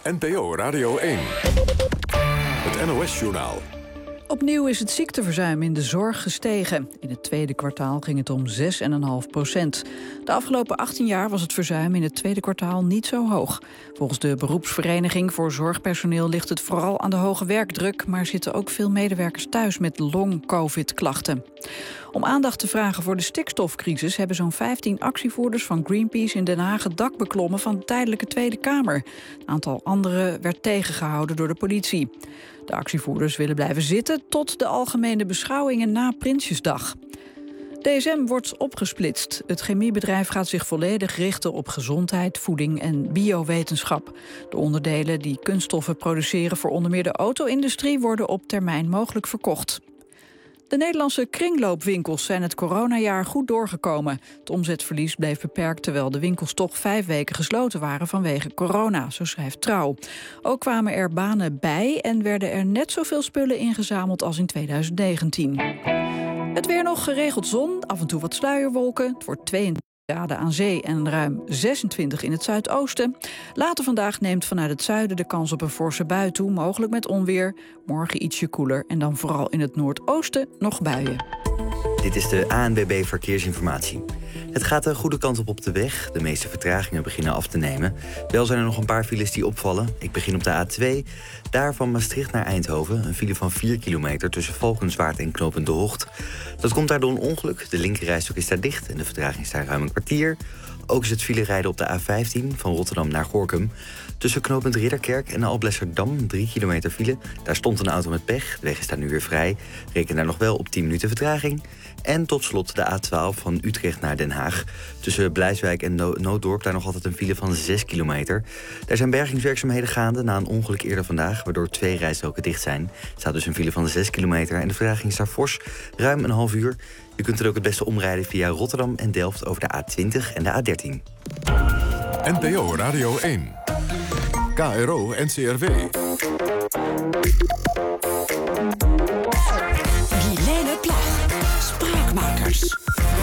NPO Radio 1. Het NOS-journaal. Opnieuw is het ziekteverzuim in de zorg gestegen. In het tweede kwartaal ging het om 6,5%. De afgelopen 18 jaar was het verzuim in het tweede kwartaal niet zo hoog. Volgens de beroepsvereniging voor zorgpersoneel ligt het vooral aan de hoge werkdruk, maar zitten ook veel medewerkers thuis met long-covid-klachten. Om aandacht te vragen voor de stikstofcrisis hebben zo'n 15 actievoerders van Greenpeace in Den Haag het dak beklommen van de tijdelijke Tweede Kamer. Een aantal anderen werd tegengehouden door de politie. De actievoerders willen blijven zitten tot de algemene beschouwingen na Prinsjesdag. DSM wordt opgesplitst. Het chemiebedrijf gaat zich volledig richten op gezondheid, voeding en biowetenschap. De onderdelen die kunststoffen produceren voor onder meer de auto-industrie worden op termijn mogelijk verkocht. De Nederlandse kringloopwinkels zijn het coronajaar goed doorgekomen. Het omzetverlies bleef beperkt terwijl de winkels toch 5 weken gesloten waren vanwege corona, zo schrijft Trouw. Ook kwamen er banen bij en werden er net zoveel spullen ingezameld als in 2019. Het weer nog, geregeld zon, af en toe wat sluierwolken. Het wordt 22 graden aan zee en ruim 26 in het zuidoosten. Later vandaag neemt vanuit het zuiden de kans op een forse bui toe, mogelijk met onweer. Morgen ietsje koeler en dan vooral in het noordoosten nog buien. Dit is de ANWB Verkeersinformatie. Het gaat de goede kant op de weg. De meeste vertragingen beginnen af te nemen. Wel zijn er nog een paar files die opvallen. Ik begin op de A2. Daar van Maastricht naar Eindhoven. Een file van 4 kilometer tussen Valkenswaard en Knopend de Hocht. Dat komt daardoor een ongeluk. De linkerrijstok is daar dicht en de vertraging is daar ruim een kwartier. Ook is het file rijden op de A15 van Rotterdam naar Gorinchem. Tussen Knopend Ridderkerk en Alblasserdam 3 kilometer file. Daar stond een auto met pech. De weg is daar nu weer vrij. Reken daar nog wel op 10 minuten vertraging. En tot slot de A12 van Utrecht naar Den Haag. Tussen Blijswijk en Nooddorp daar nog altijd een file van 6 kilometer. Daar zijn bergingswerkzaamheden gaande na een ongeluk eerder vandaag, waardoor 2 rijstroken dicht zijn. Er staat dus een file van 6 kilometer en de vertraging is daar fors, ruim een half uur. U kunt er ook het beste omrijden via Rotterdam en Delft over de A20 en de A13. NPO Radio 1. KRO NCRW. Guilaine Plag. Spraakmakers.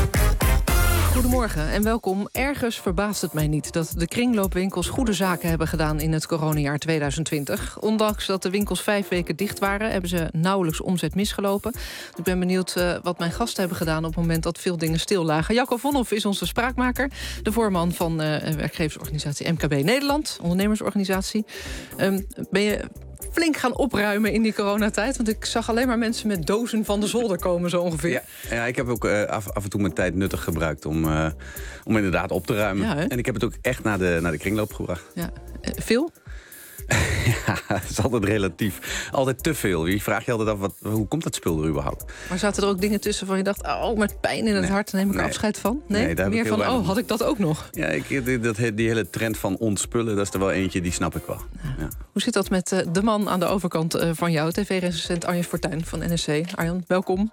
Goedemorgen en welkom. Ergens verbaast het mij niet dat de kringloopwinkels goede zaken hebben gedaan in het coronajaar 2020. Ondanks dat de winkels 5 weken dicht waren, hebben ze nauwelijks omzet misgelopen. Ik ben benieuwd wat mijn gasten hebben gedaan op het moment dat veel dingen stil lagen. Jacco Vonhoff is onze spraakmaker, de voorman van werkgeversorganisatie MKB Nederland, ondernemersorganisatie. Ben je flink gaan opruimen in die coronatijd? Want ik zag alleen maar mensen met dozen van de zolder komen, zo ongeveer. Ja, ik heb ook af en toe mijn tijd nuttig gebruikt om inderdaad op te ruimen. Ja, en ik heb het ook echt naar de kringloop gebracht. Ja. Veel? Ja, het is altijd relatief. Altijd te veel. Je vraagt je altijd af, hoe komt dat spul er überhaupt? Maar zaten er ook dingen tussen van je dacht, met pijn in het hart, daar neem ik afscheid van? Nee, daar meer van, had ik dat ook nog? Ja, die hele trend van ontspullen, dat is er wel eentje, die snap ik wel. Ja. Hoe zit dat met de man aan de overkant van jou, tv-recensent Arjen Fortuyn van NRC? Arjen, welkom.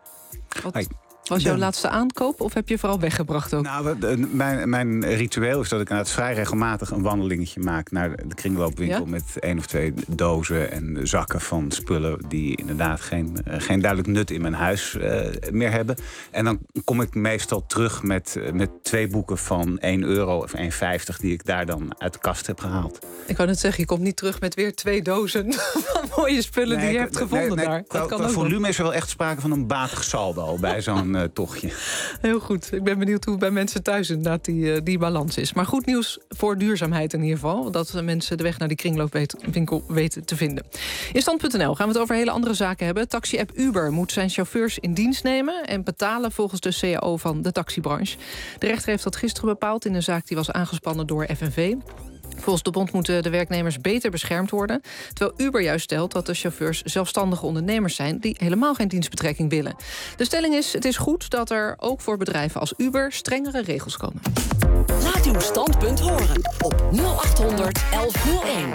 Was jouw laatste aankoop of heb je vooral weggebracht ook? Nou, mijn ritueel is dat ik vrij regelmatig een wandelingetje maak naar de kringloopwinkel, met 1 of 2 dozen en zakken van spullen die inderdaad geen duidelijk nut in mijn huis meer hebben. En dan kom ik meestal terug met 2 boeken van €1 of €1,50 die ik daar dan uit de kast heb gehaald. Ik wou net zeggen, je komt niet terug met weer 2 dozen van mooie spullen die je hebt gevonden daar. Qua volume is er wel echt sprake van een batig saldo bij zo'n tochtje. Heel goed. Ik ben benieuwd hoe bij mensen thuis inderdaad die balans is. Maar goed nieuws voor duurzaamheid in ieder geval. Dat mensen de weg naar die kringloopwinkel weten te vinden. In Stand.nl gaan we het over hele andere zaken hebben. Taxi-app Uber moet zijn chauffeurs in dienst nemen en betalen volgens de CAO van de taxibranche. De rechter heeft dat gisteren bepaald in een zaak die was aangespannen door FNV. Volgens de bond moeten de werknemers beter beschermd worden, terwijl Uber juist stelt dat de chauffeurs zelfstandige ondernemers zijn die helemaal geen dienstbetrekking willen. De stelling is, het is goed dat er ook voor bedrijven als Uber strengere regels komen. Laat uw standpunt horen op 0800 1101.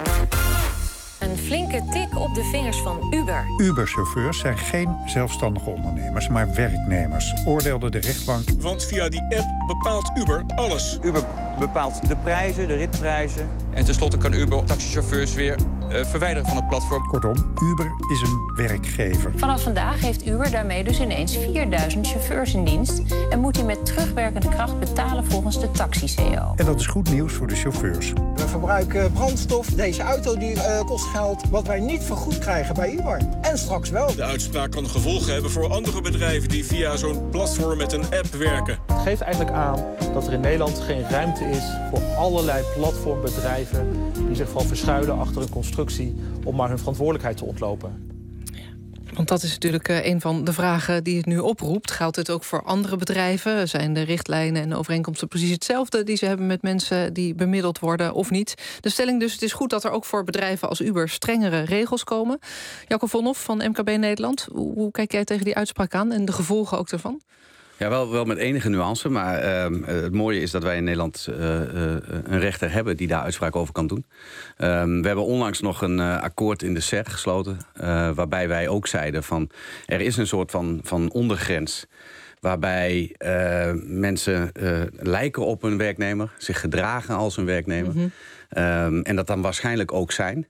Een flinke tik op de vingers van Uber. Uber-chauffeurs zijn geen zelfstandige ondernemers, maar werknemers, oordeelde de rechtbank. Want via die app bepaalt Uber alles. Uber bepaalt de prijzen, de ritprijzen. En tenslotte kan Uber taxichauffeurs weer verwijderen van het platform. Kortom, Uber is een werkgever. Vanaf vandaag heeft Uber daarmee dus ineens 4000 chauffeurs in dienst en moet hij met terugwerkende kracht betalen volgens de taxi-CO. En dat is goed nieuws voor de chauffeurs. We verbruiken brandstof. Deze auto kost geld wat wij niet vergoed krijgen bij Uber. En straks wel. De uitspraak kan gevolgen hebben voor andere bedrijven die via zo'n platform met een app werken. Het geeft eigenlijk aan dat er in Nederland geen ruimte is voor allerlei platformbedrijven die zich vooral verschuilen achter een constructie om maar hun verantwoordelijkheid te ontlopen. Want dat is natuurlijk een van de vragen die het nu oproept. Geldt het ook voor andere bedrijven? Zijn de richtlijnen en de overeenkomsten precies hetzelfde die ze hebben met mensen die bemiddeld worden of niet? De stelling dus, het is goed dat er ook voor bedrijven als Uber strengere regels komen. Jacco Vonhoff van MKB Nederland, hoe kijk jij tegen die uitspraak aan en de gevolgen ook daarvan? Ja, wel met enige nuance, maar het mooie is dat wij in Nederland een rechter hebben die daar uitspraak over kan doen. We hebben onlangs nog een akkoord in de SER gesloten, waarbij wij ook zeiden van er is een soort van ondergrens waarbij mensen lijken op een werknemer, zich gedragen als een werknemer, en dat dan waarschijnlijk ook zijn.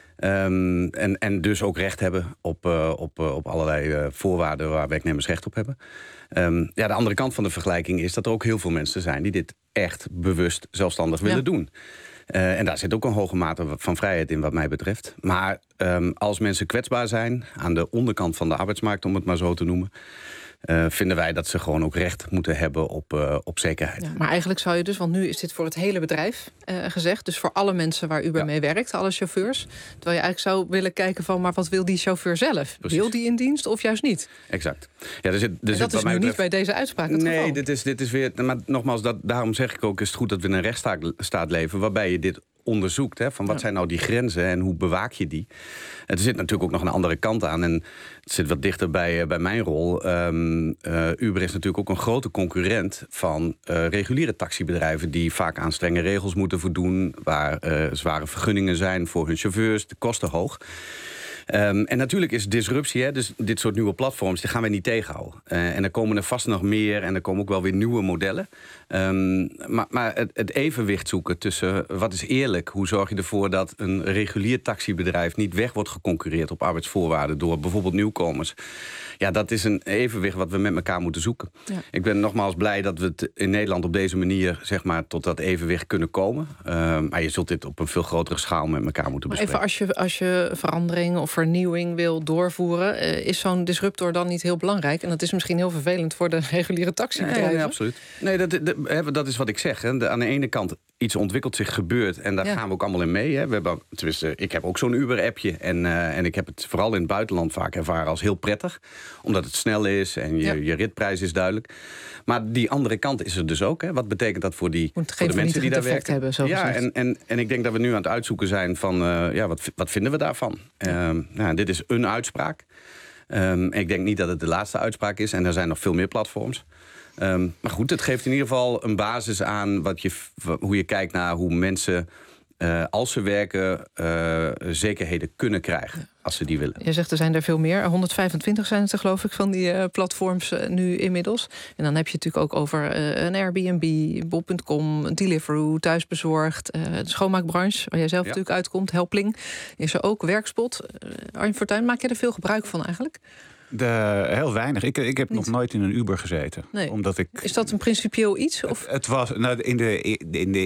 En dus ook recht hebben op allerlei voorwaarden waar werknemers recht op hebben. De andere kant van de vergelijking is dat er ook heel veel mensen zijn die dit echt bewust zelfstandig willen doen. En daar zit ook een hoge mate van vrijheid in wat mij betreft. Maar als mensen kwetsbaar zijn aan de onderkant van de arbeidsmarkt, om het maar zo te noemen, vinden wij dat ze gewoon ook recht moeten hebben op zekerheid. Ja, maar eigenlijk zou je dus, want nu is dit voor het hele bedrijf gezegd, dus voor alle mensen waar Uber mee werkt, alle chauffeurs, terwijl je eigenlijk zou willen kijken van, maar wat wil die chauffeur zelf? Precies. Wil die in dienst of juist niet? Exact. Ja, dat is nu niet bij deze uitspraak het geval. Nee, dit is weer, maar nogmaals, daarom zeg ik ook, is het goed dat we in een rechtsstaat leven waarbij je dit onderzoekt. Van wat zijn nou die grenzen en hoe bewaak je die? Er zit natuurlijk ook nog een andere kant aan. En het zit wat dichter bij mijn rol. Uber is natuurlijk ook een grote concurrent van reguliere taxibedrijven die vaak aan strenge regels moeten voldoen, waar zware vergunningen zijn voor hun chauffeurs, de kosten hoog. En natuurlijk is disruptie, dus dit soort nieuwe platforms, die gaan wij niet tegenhouden. En er komen er vast nog meer en er komen ook wel weer nieuwe modellen. Maar het evenwicht zoeken tussen wat is eerlijk, hoe zorg je ervoor dat een regulier taxibedrijf niet weg wordt geconcurreerd op arbeidsvoorwaarden door bijvoorbeeld nieuwkomers. Ja, dat is een evenwicht wat we met elkaar moeten zoeken. Ja. Ik ben nogmaals blij dat we het in Nederland op deze manier, zeg maar, tot dat evenwicht kunnen komen. Maar je zult dit op een veel grotere schaal met elkaar moeten bespreken. Even als je verandering of vernieuwing wil doorvoeren, is zo'n disruptor dan niet heel belangrijk? En dat is misschien heel vervelend voor de reguliere taxibedrijven. Nee, absoluut. Nee, dat is wat ik zeg. Hè. Aan de ene kant, iets ontwikkelt zich, gebeurt, en daar gaan we ook allemaal in mee. Hè. Ik heb ook zo'n Uber-appje en ik heb het vooral in het buitenland vaak ervaren als heel prettig, omdat het snel is en je ritprijs is duidelijk. Maar die andere kant is er dus ook. Hè. Wat betekent dat voor de mensen die daar werken? Hebben, zo en ik denk dat we nu aan het uitzoeken zijn van wat vinden we daarvan? Dit is een uitspraak. Ik denk niet dat het de laatste uitspraak is en er zijn nog veel meer platforms. Maar goed, het geeft in ieder geval een basis aan hoe je kijkt naar hoe mensen, als ze werken, zekerheden kunnen krijgen, als ze die willen. Je zegt er zijn er veel meer. 125 zijn het er, geloof ik, van die platforms nu inmiddels. En dan heb je het natuurlijk ook over een Airbnb, Bol.com, Deliveroo, Thuisbezorgd, de schoonmaakbranche, waar jij zelf natuurlijk uitkomt, Helpling. Is er ook Werkspot. Arjen Fortuyn, maak je er veel gebruik van eigenlijk? Heel weinig. Ik heb nog nooit in een Uber gezeten. Nee. Omdat is dat een principieel iets? Of? Het was in de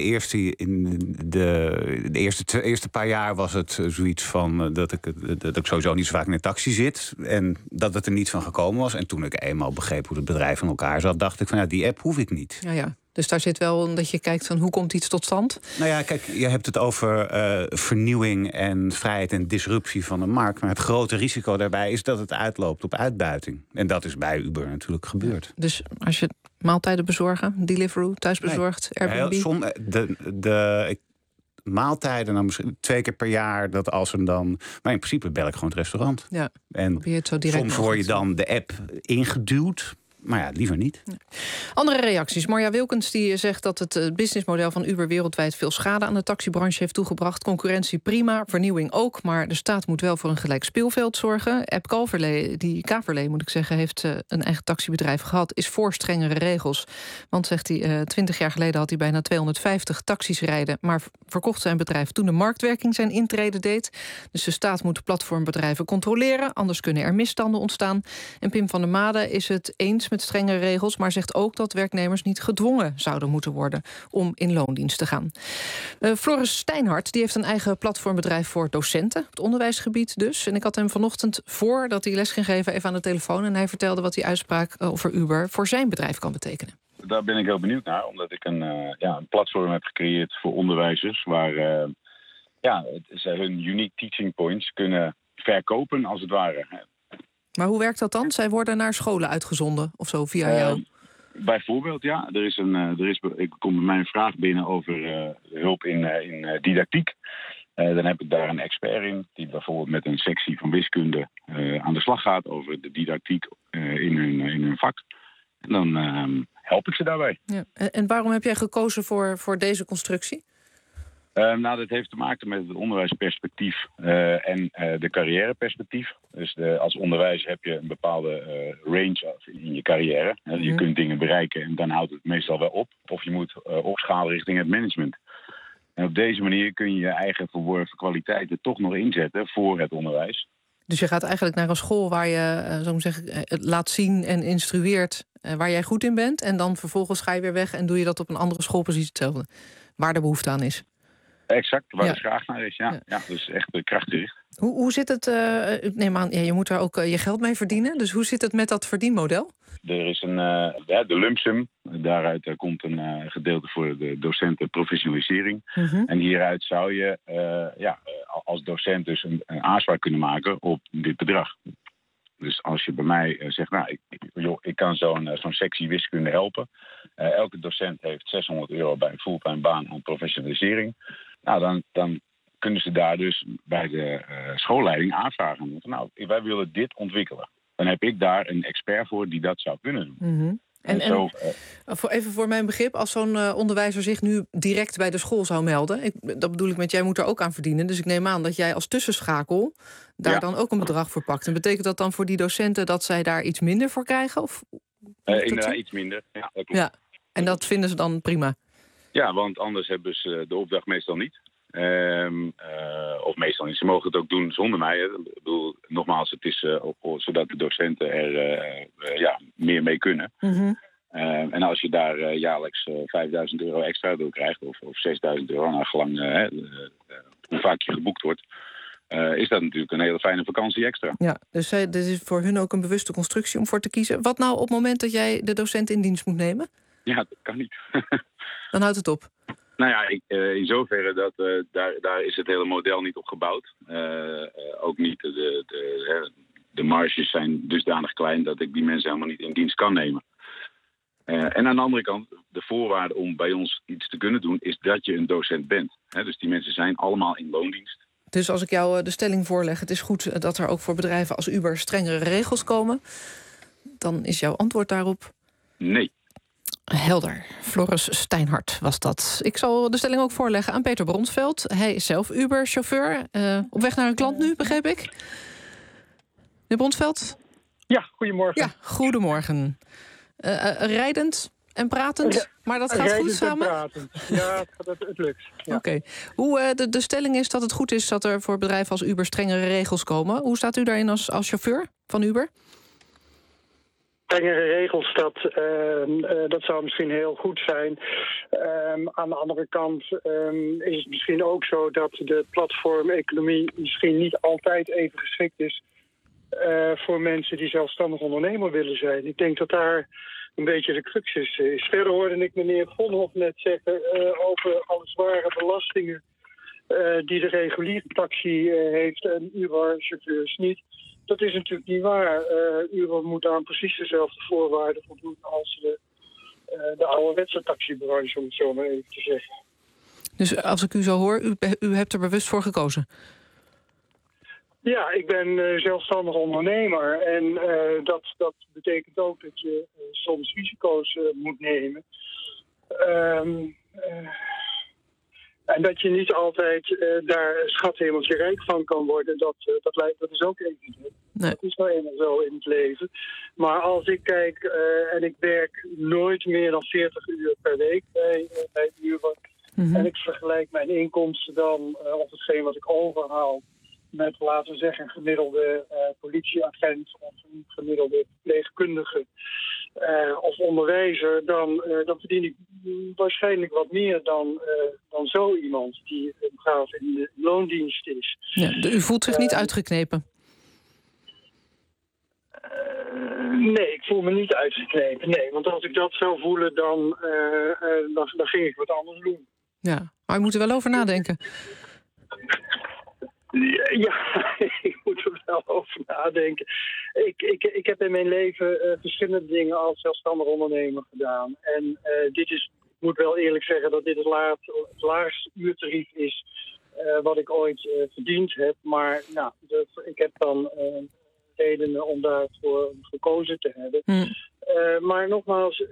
eerste paar jaar was het zoiets van dat ik sowieso niet zo vaak in een taxi zit en dat het er niet van gekomen was. En toen ik eenmaal begreep hoe het bedrijf in elkaar zat, dacht ik van die app hoef ik niet. Ja. Dus daar zit wel dat je kijkt van hoe komt iets tot stand? Nou ja, kijk, je hebt het over vernieuwing en vrijheid en disruptie van de markt. Maar het grote risico daarbij is dat het uitloopt op uitbuiting. En dat is bij Uber natuurlijk gebeurd. Dus als je maaltijden bezorgen, Deliveroo, Thuisbezorgd, Airbnb? Maaltijden, dan misschien 2 keer per jaar, dat als er dan. Maar in principe bel ik gewoon het restaurant. Ja, en het zo direct soms word je dan de app ingeduwd. Maar ja, liever niet. Andere reacties. Marja Wilkens die zegt dat het businessmodel van Uber wereldwijd veel schade aan de taxibranche heeft toegebracht. Concurrentie prima, vernieuwing ook, maar de staat moet wel voor een gelijk speelveld zorgen. App Kaverlee moet ik zeggen, heeft een eigen taxibedrijf gehad, is voor strengere regels. Want, zegt hij, 20 jaar geleden had hij bijna 250 taxis rijden, maar verkocht zijn bedrijf toen de marktwerking zijn intrede deed. Dus de staat moet platformbedrijven controleren, anders kunnen er misstanden ontstaan. En Pim van der Made is het eens met strengere regels, maar zegt ook dat werknemers niet gedwongen zouden moeten worden om in loondienst te gaan. Floris Steinhardt die heeft een eigen platformbedrijf voor docenten, het onderwijsgebied dus. En ik had hem vanochtend, voordat hij les ging geven, even aan de telefoon en hij vertelde wat die uitspraak over Uber voor zijn bedrijf kan betekenen. Daar ben ik heel benieuwd naar, omdat ik een platform heb gecreëerd voor onderwijzers waar ze hun unique teaching points kunnen verkopen, als het ware. Maar hoe werkt dat dan? Zij worden naar scholen uitgezonden of zo via jou? Bijvoorbeeld, ja. Ik kom bij mij een vraag binnen over hulp in didactiek. Dan heb ik daar een expert in die bijvoorbeeld met een sectie van wiskunde aan de slag gaat over de didactiek in hun vak. En dan help ik ze daarbij. Ja. En waarom heb jij gekozen voor deze constructie? Dat heeft te maken met het onderwijsperspectief en de carrièreperspectief. Dus als onderwijzer heb je een bepaalde range in je carrière. Je kunt dingen bereiken en dan houdt het meestal wel op. Of je moet opschalen richting het management. En op deze manier kun je je eigen verworven kwaliteiten toch nog inzetten voor het onderwijs. Dus je gaat eigenlijk naar een school waar je laat zien en instrueert waar jij goed in bent. En dan vervolgens ga je weer weg en doe je dat op een andere school precies hetzelfde. Waar de behoefte aan is. Exact, waar de vraag naar is. Ja, dus echt krachtgericht. Hoe zit het? Ik neem aan, je moet daar ook je geld mee verdienen. Dus hoe zit het met dat verdienmodel? Er is de lump sum. Daaruit komt een gedeelte voor de docenten professionalisering. Mm-hmm. En hieruit zou je als docent dus een aanspraak kunnen maken op dit bedrag. Dus als je bij mij zegt, ik kan zo'n sectie wiskunde helpen. Elke docent heeft €600 bij een fulltime baan aan professionalisering. Dan kunnen ze daar dus bij de schoolleiding aanvragen. Wij willen dit ontwikkelen. Dan heb ik daar een expert voor die dat zou kunnen doen. Mm-hmm. Even voor mijn begrip, als zo'n onderwijzer zich nu direct bij de school zou melden, dat bedoel ik met jij moet er ook aan verdienen. Dus ik neem aan dat jij als tussenschakel daar dan ook een bedrag voor pakt. En betekent dat dan voor die docenten dat zij daar iets minder voor krijgen? Of inderdaad iets minder, ja, dat klopt. Ja. En dat vinden ze dan prima? Ja, want anders hebben ze de opdracht meestal niet. Of meestal niet. Ze mogen het ook doen zonder mij. Hè. Ik bedoel, nogmaals, het is zodat de docenten er meer mee kunnen. Mm-hmm. En als je daar jaarlijks €5.000 extra door krijgt, of €6.000, naar gelang hoe vaak je geboekt wordt, is dat natuurlijk een hele fijne vakantie extra. Ja, dus dit is voor hun ook een bewuste constructie om voor te kiezen. Wat nou op het moment dat jij de docent in dienst moet nemen? Ja, dat kan niet. Dan houdt het op. Nou ja, in zoverre dat daar is het hele model niet op gebouwd. Ook niet de marges zijn dusdanig klein dat ik die mensen helemaal niet in dienst kan nemen. En aan de andere kant, de voorwaarde om bij ons iets te kunnen doen is dat je een docent bent. Dus die mensen zijn allemaal in loondienst. Dus als ik jou de stelling voorleg, het is goed dat er ook voor bedrijven als Uber strengere regels komen, dan is jouw antwoord daarop? Nee. Helder. Floris Steinhardt was dat. Ik zal de stelling ook voorleggen aan Peter Bronsveld. Hij is zelf Uber-chauffeur. Op weg naar een klant nu, begreep ik. Meneer Bronsveld? Ja, goedemorgen. Ja, goedemorgen. Rijdend en pratend, maar dat gaat goed samen? Pratend. Ja, het lukt. Ja. Oké. Hoe de stelling is dat het goed is dat er voor bedrijven als Uber strengere regels komen. Hoe staat u daarin als chauffeur van Uber? Strengere regels, dat zou misschien heel goed zijn. Aan de andere kant is het misschien ook zo dat de platformeconomie misschien niet altijd even geschikt is voor mensen die zelfstandig ondernemer willen zijn. Ik denk dat daar een beetje de crux is. Verder hoorde ik meneer Vonhoff net zeggen over alle zware belastingen die de reguliere taxi heeft en Uber-chauffeurs niet. Dat is natuurlijk niet waar. Uber moet aan precies dezelfde voorwaarden voldoen als de ouderwetse taxibranche, om het zo maar even te zeggen. Dus als ik u zo hoor, u hebt er bewust voor gekozen? Ja, ik ben zelfstandig ondernemer. En dat betekent ook dat je soms risico's moet nemen. En dat je niet altijd daar schathemeltje rijk van kan worden, dat is ook evident. Nee. Dat is nou eenmaal zo in het leven. Maar als ik kijk, en ik werk nooit meer dan 40 uur per week bij Uber. Mm-hmm. En ik vergelijk mijn inkomsten dan, of hetgeen wat ik overhaal, met, laten we zeggen, een gemiddelde politieagent of een gemiddelde verpleegkundige of onderwijzer, dan verdien ik waarschijnlijk wat meer dan zo iemand die braaf in de loondienst is. Ja, u voelt zich niet uitgeknepen? Nee, ik voel me niet uitgeknepen. Nee, want als ik dat zou voelen, dan ging ik wat anders doen. Ja, maar u moet er wel over nadenken. Ja, ik moet er wel over nadenken. Ik heb in mijn leven verschillende dingen als zelfstandig ondernemer gedaan. En ik moet wel eerlijk zeggen dat dit het laagste uurtarief is wat ik ooit verdiend heb. Maar nou, ik heb dan redenen om daarvoor gekozen te hebben. Maar nogmaals,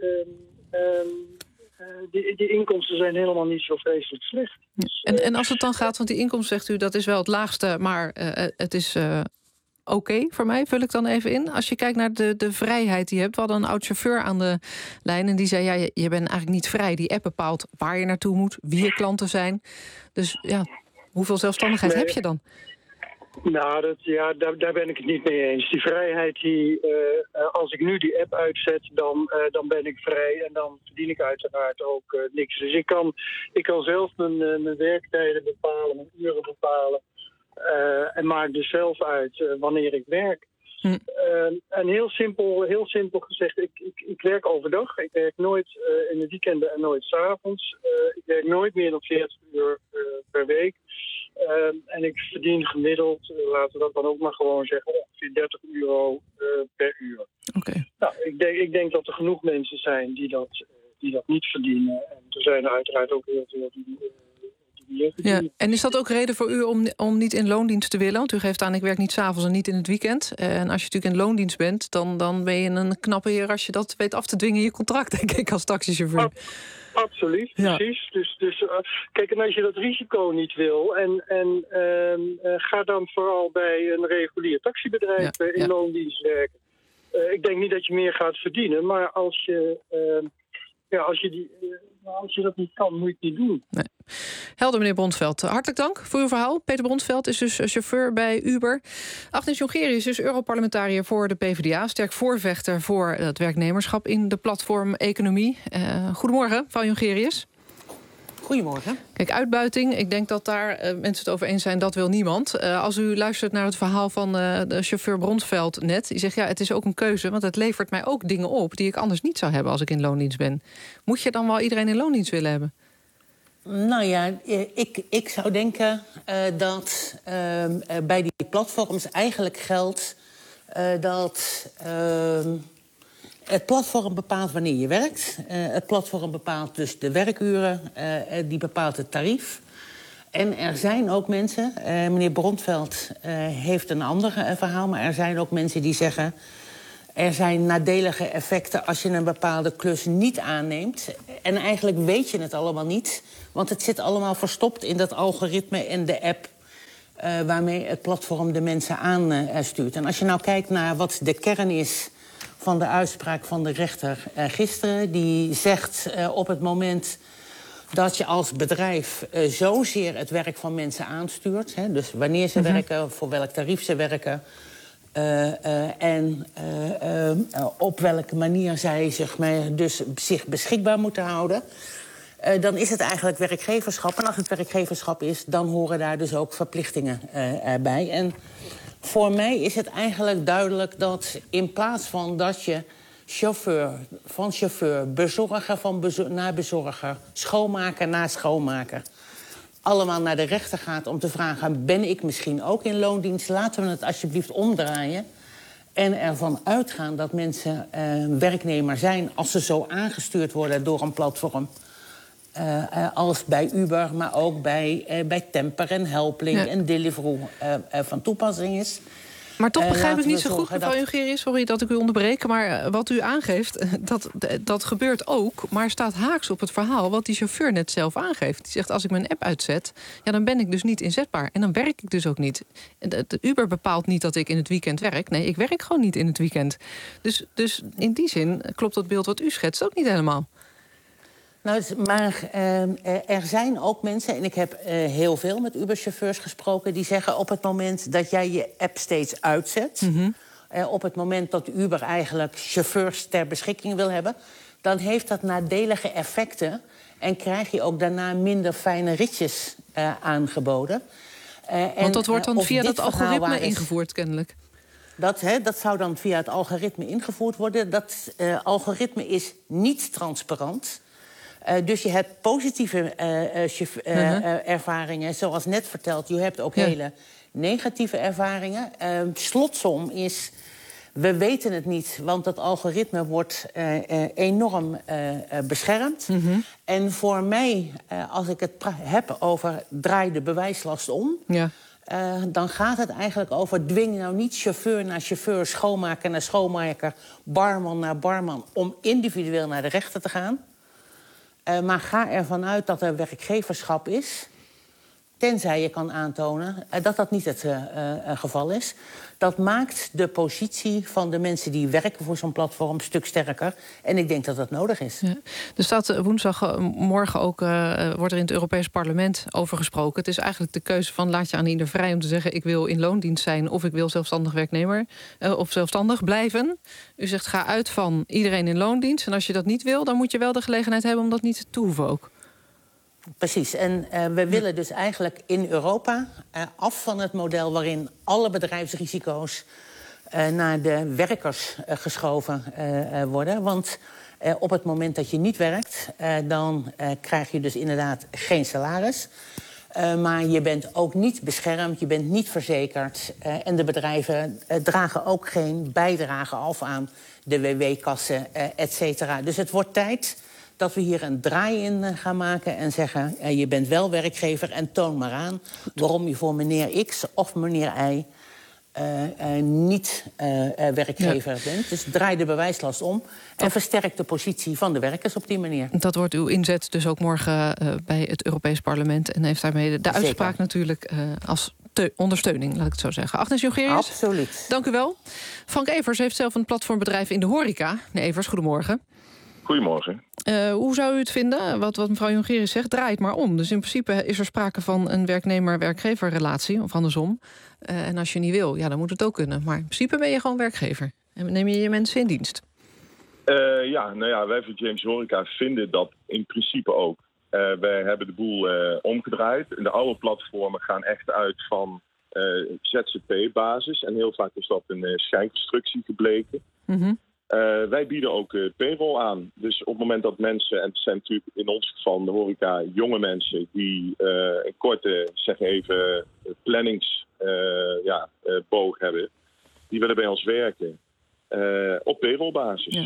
die inkomsten zijn helemaal niet zo vreselijk slecht. En als het dan gaat, want die inkomsten, zegt u, dat is wel het laagste, maar het is oké voor mij, vul ik dan even in. Als je kijkt naar de vrijheid die je hebt. We hadden een oud chauffeur aan de lijn en die zei, ja, je bent eigenlijk niet vrij. Die app bepaalt waar je naartoe moet, wie je klanten zijn. Dus ja, hoeveel zelfstandigheid heb je dan? Nou, daar ben ik het niet mee eens. Die vrijheid, als ik nu die app uitzet, dan ben ik vrij en dan verdien ik uiteraard ook niks. Dus ik kan zelf mijn werktijden bepalen, mijn uren bepalen en maak dus zelf uit wanneer ik werk. En heel simpel gezegd, ik werk overdag. Ik werk nooit in de weekenden en nooit 's avonds. Ik werk nooit meer dan 40 uur per week. En ik verdien gemiddeld, laten we dat dan ook maar gewoon zeggen, ongeveer €30 per uur. Okay. Nou, ik denk dat er genoeg mensen zijn die dat niet verdienen. En er zijn er uiteraard ook heel veel die meer verdienen. Ja. En is dat ook reden voor u om niet in loondienst te willen? Want u geeft aan, ik werk niet 's avonds en niet in het weekend. En als je natuurlijk in loondienst bent, dan ben je een knappe heer als je dat weet af te dwingen in je contract, denk ik, als taxichauffeur. Absoluut, ja. Precies. Dus kijk, en als je dat risico niet wil, en ga dan vooral bij een regulier taxibedrijf in loondienst werken. Ik denk niet dat je meer gaat verdienen, maar als je dat niet kan, moet je het niet doen. Nee. Helder, meneer Brontveld. Hartelijk dank voor uw verhaal. Peter Brontveld is dus chauffeur bij Uber. Agnes Jongerius is Europarlementariër voor de PvdA. Sterk voorvechter voor het werknemerschap in de platformeconomie. Goedemorgen, mevrouw Jongerius. Goedemorgen. Kijk, uitbuiting, ik denk dat daar mensen het over eens zijn, dat wil niemand. Als u luistert naar het verhaal van de chauffeur Brontveld net, die zegt, ja, het is ook een keuze, want het levert mij ook dingen op die ik anders niet zou hebben als ik in loondienst ben. Moet je dan wel iedereen in loondienst willen hebben? Nou ja, ik zou denken dat bij die platforms eigenlijk geldt dat het platform bepaalt wanneer je werkt. Het platform bepaalt dus de werkuren, die bepaalt het tarief. En er zijn ook mensen, meneer Brontveld heeft een ander verhaal, maar er zijn ook mensen die zeggen, er zijn nadelige effecten als je een bepaalde klus niet aanneemt. En eigenlijk weet je het allemaal niet, want het zit allemaal verstopt in dat algoritme en de app waarmee het platform de mensen aanstuurt. En als je nou kijkt naar wat de kern is van de uitspraak van de rechter gisteren, die zegt op het moment dat je als bedrijf zozeer het werk van mensen aanstuurt, hè, dus wanneer ze werken, voor welk tarief ze werken, en op welke manier zij zich beschikbaar moeten houden, dan is het eigenlijk werkgeverschap. En als het werkgeverschap is, dan horen daar dus ook verplichtingen bij. En voor mij is het eigenlijk duidelijk dat in plaats van dat je chauffeur, bezorger naar bezorger, schoonmaker naar schoonmaker, allemaal naar de rechter gaat om te vragen, ben ik misschien ook in loondienst? Laten we het alsjeblieft omdraaien en ervan uitgaan dat mensen werknemer zijn als ze zo aangestuurd worden door een platform. als bij Uber, maar ook bij Temper en Helpling en Deliveroo van toepassing is. Maar toch begrijp ik niet zo goed, mevrouw Jongerius, sorry dat ik u onderbreek, maar wat u aangeeft, dat gebeurt ook, maar staat haaks op het verhaal wat die chauffeur net zelf aangeeft. Die zegt, als ik mijn app uitzet, ja, dan ben ik dus niet inzetbaar. En dan werk ik dus ook niet. De Uber bepaalt niet dat ik in het weekend werk. Nee, ik werk gewoon niet in het weekend. Dus in die zin klopt dat beeld wat u schetst ook niet helemaal. Nou, maar er zijn ook mensen, en ik heb heel veel met Uber-chauffeurs gesproken, die zeggen op het moment dat jij je app steeds uitzet, op het moment dat Uber eigenlijk chauffeurs ter beschikking wil hebben, dan heeft dat nadelige effecten en krijg je ook daarna minder fijne ritjes aangeboden. Want dat wordt dan via dat algoritme ingevoerd, kennelijk. Dat zou dan via het algoritme ingevoerd worden. Dat algoritme is niet transparant. Dus je hebt positieve ervaringen, zoals net verteld. Je hebt ook hele negatieve ervaringen. Slotsom is, we weten het niet, want dat algoritme wordt enorm beschermd. En voor mij, als ik het heb over draai de bewijslast om, dan gaat het eigenlijk over dwing nou niet chauffeur naar chauffeur, schoonmaker naar schoonmaker, barman naar barman, om individueel naar de rechter te gaan. Maar ga ervan uit dat er werkgeverschap is, tenzij je kan aantonen dat dat niet het geval is. Dat maakt de positie van de mensen die werken voor zo'n platform een stuk sterker. En ik denk dat dat nodig is. Ja. Er staat woensdagmorgen ook, wordt er in het Europees Parlement over gesproken. Het is eigenlijk de keuze van laat je aan ieder vrij om te zeggen, ik wil in loondienst zijn of ik wil zelfstandig werknemer of zelfstandig blijven. U zegt ga uit van iedereen in loondienst. En als je dat niet wil, dan moet je wel de gelegenheid hebben om dat niet te hoeven ook. Precies. En we willen dus eigenlijk in Europa af van het model waarin alle bedrijfsrisico's naar de werkers geschoven worden. Want op het moment dat je niet werkt, dan krijg je dus inderdaad geen salaris. Maar je bent ook niet beschermd, je bent niet verzekerd. En de bedrijven dragen ook geen bijdrage af aan de WW-kassen, et cetera. Dus het wordt tijd dat we hier een draai in gaan maken en zeggen, je bent wel werkgever en toon maar aan waarom je voor meneer X of meneer Y niet werkgever bent. Dus draai de bewijslast om en versterk de positie van de werkers op die manier. Dat wordt uw inzet dus ook morgen bij het Europees Parlement en heeft daarmee de uitspraak natuurlijk als ondersteuning, laat ik het zo zeggen. Agnes Jongerius. Absoluut. Dank u wel. Frank Evers heeft zelf een platformbedrijf in de horeca. Meneer Evers, goedemorgen. Goedemorgen. Hoe zou u het vinden, wat mevrouw Jongerius zegt, draai het maar om. Dus in principe is er sprake van een werknemer-werkgever-relatie, of andersom. En als je niet wil, ja, dan moet het ook kunnen. Maar in principe ben je gewoon werkgever. En neem je mensen in dienst. Wij van James Horeca vinden dat in principe ook. Wij hebben de boel omgedraaid. De oude platformen gaan echt uit van ZZP-basis. En heel vaak is dat een schijnconstructie gebleken. Wij bieden ook payroll aan. Dus op het moment dat mensen, en het zijn natuurlijk in ons geval de horeca jonge mensen die een korte, zeg even, planningsboog hebben, die willen bij ons werken op payrollbasis.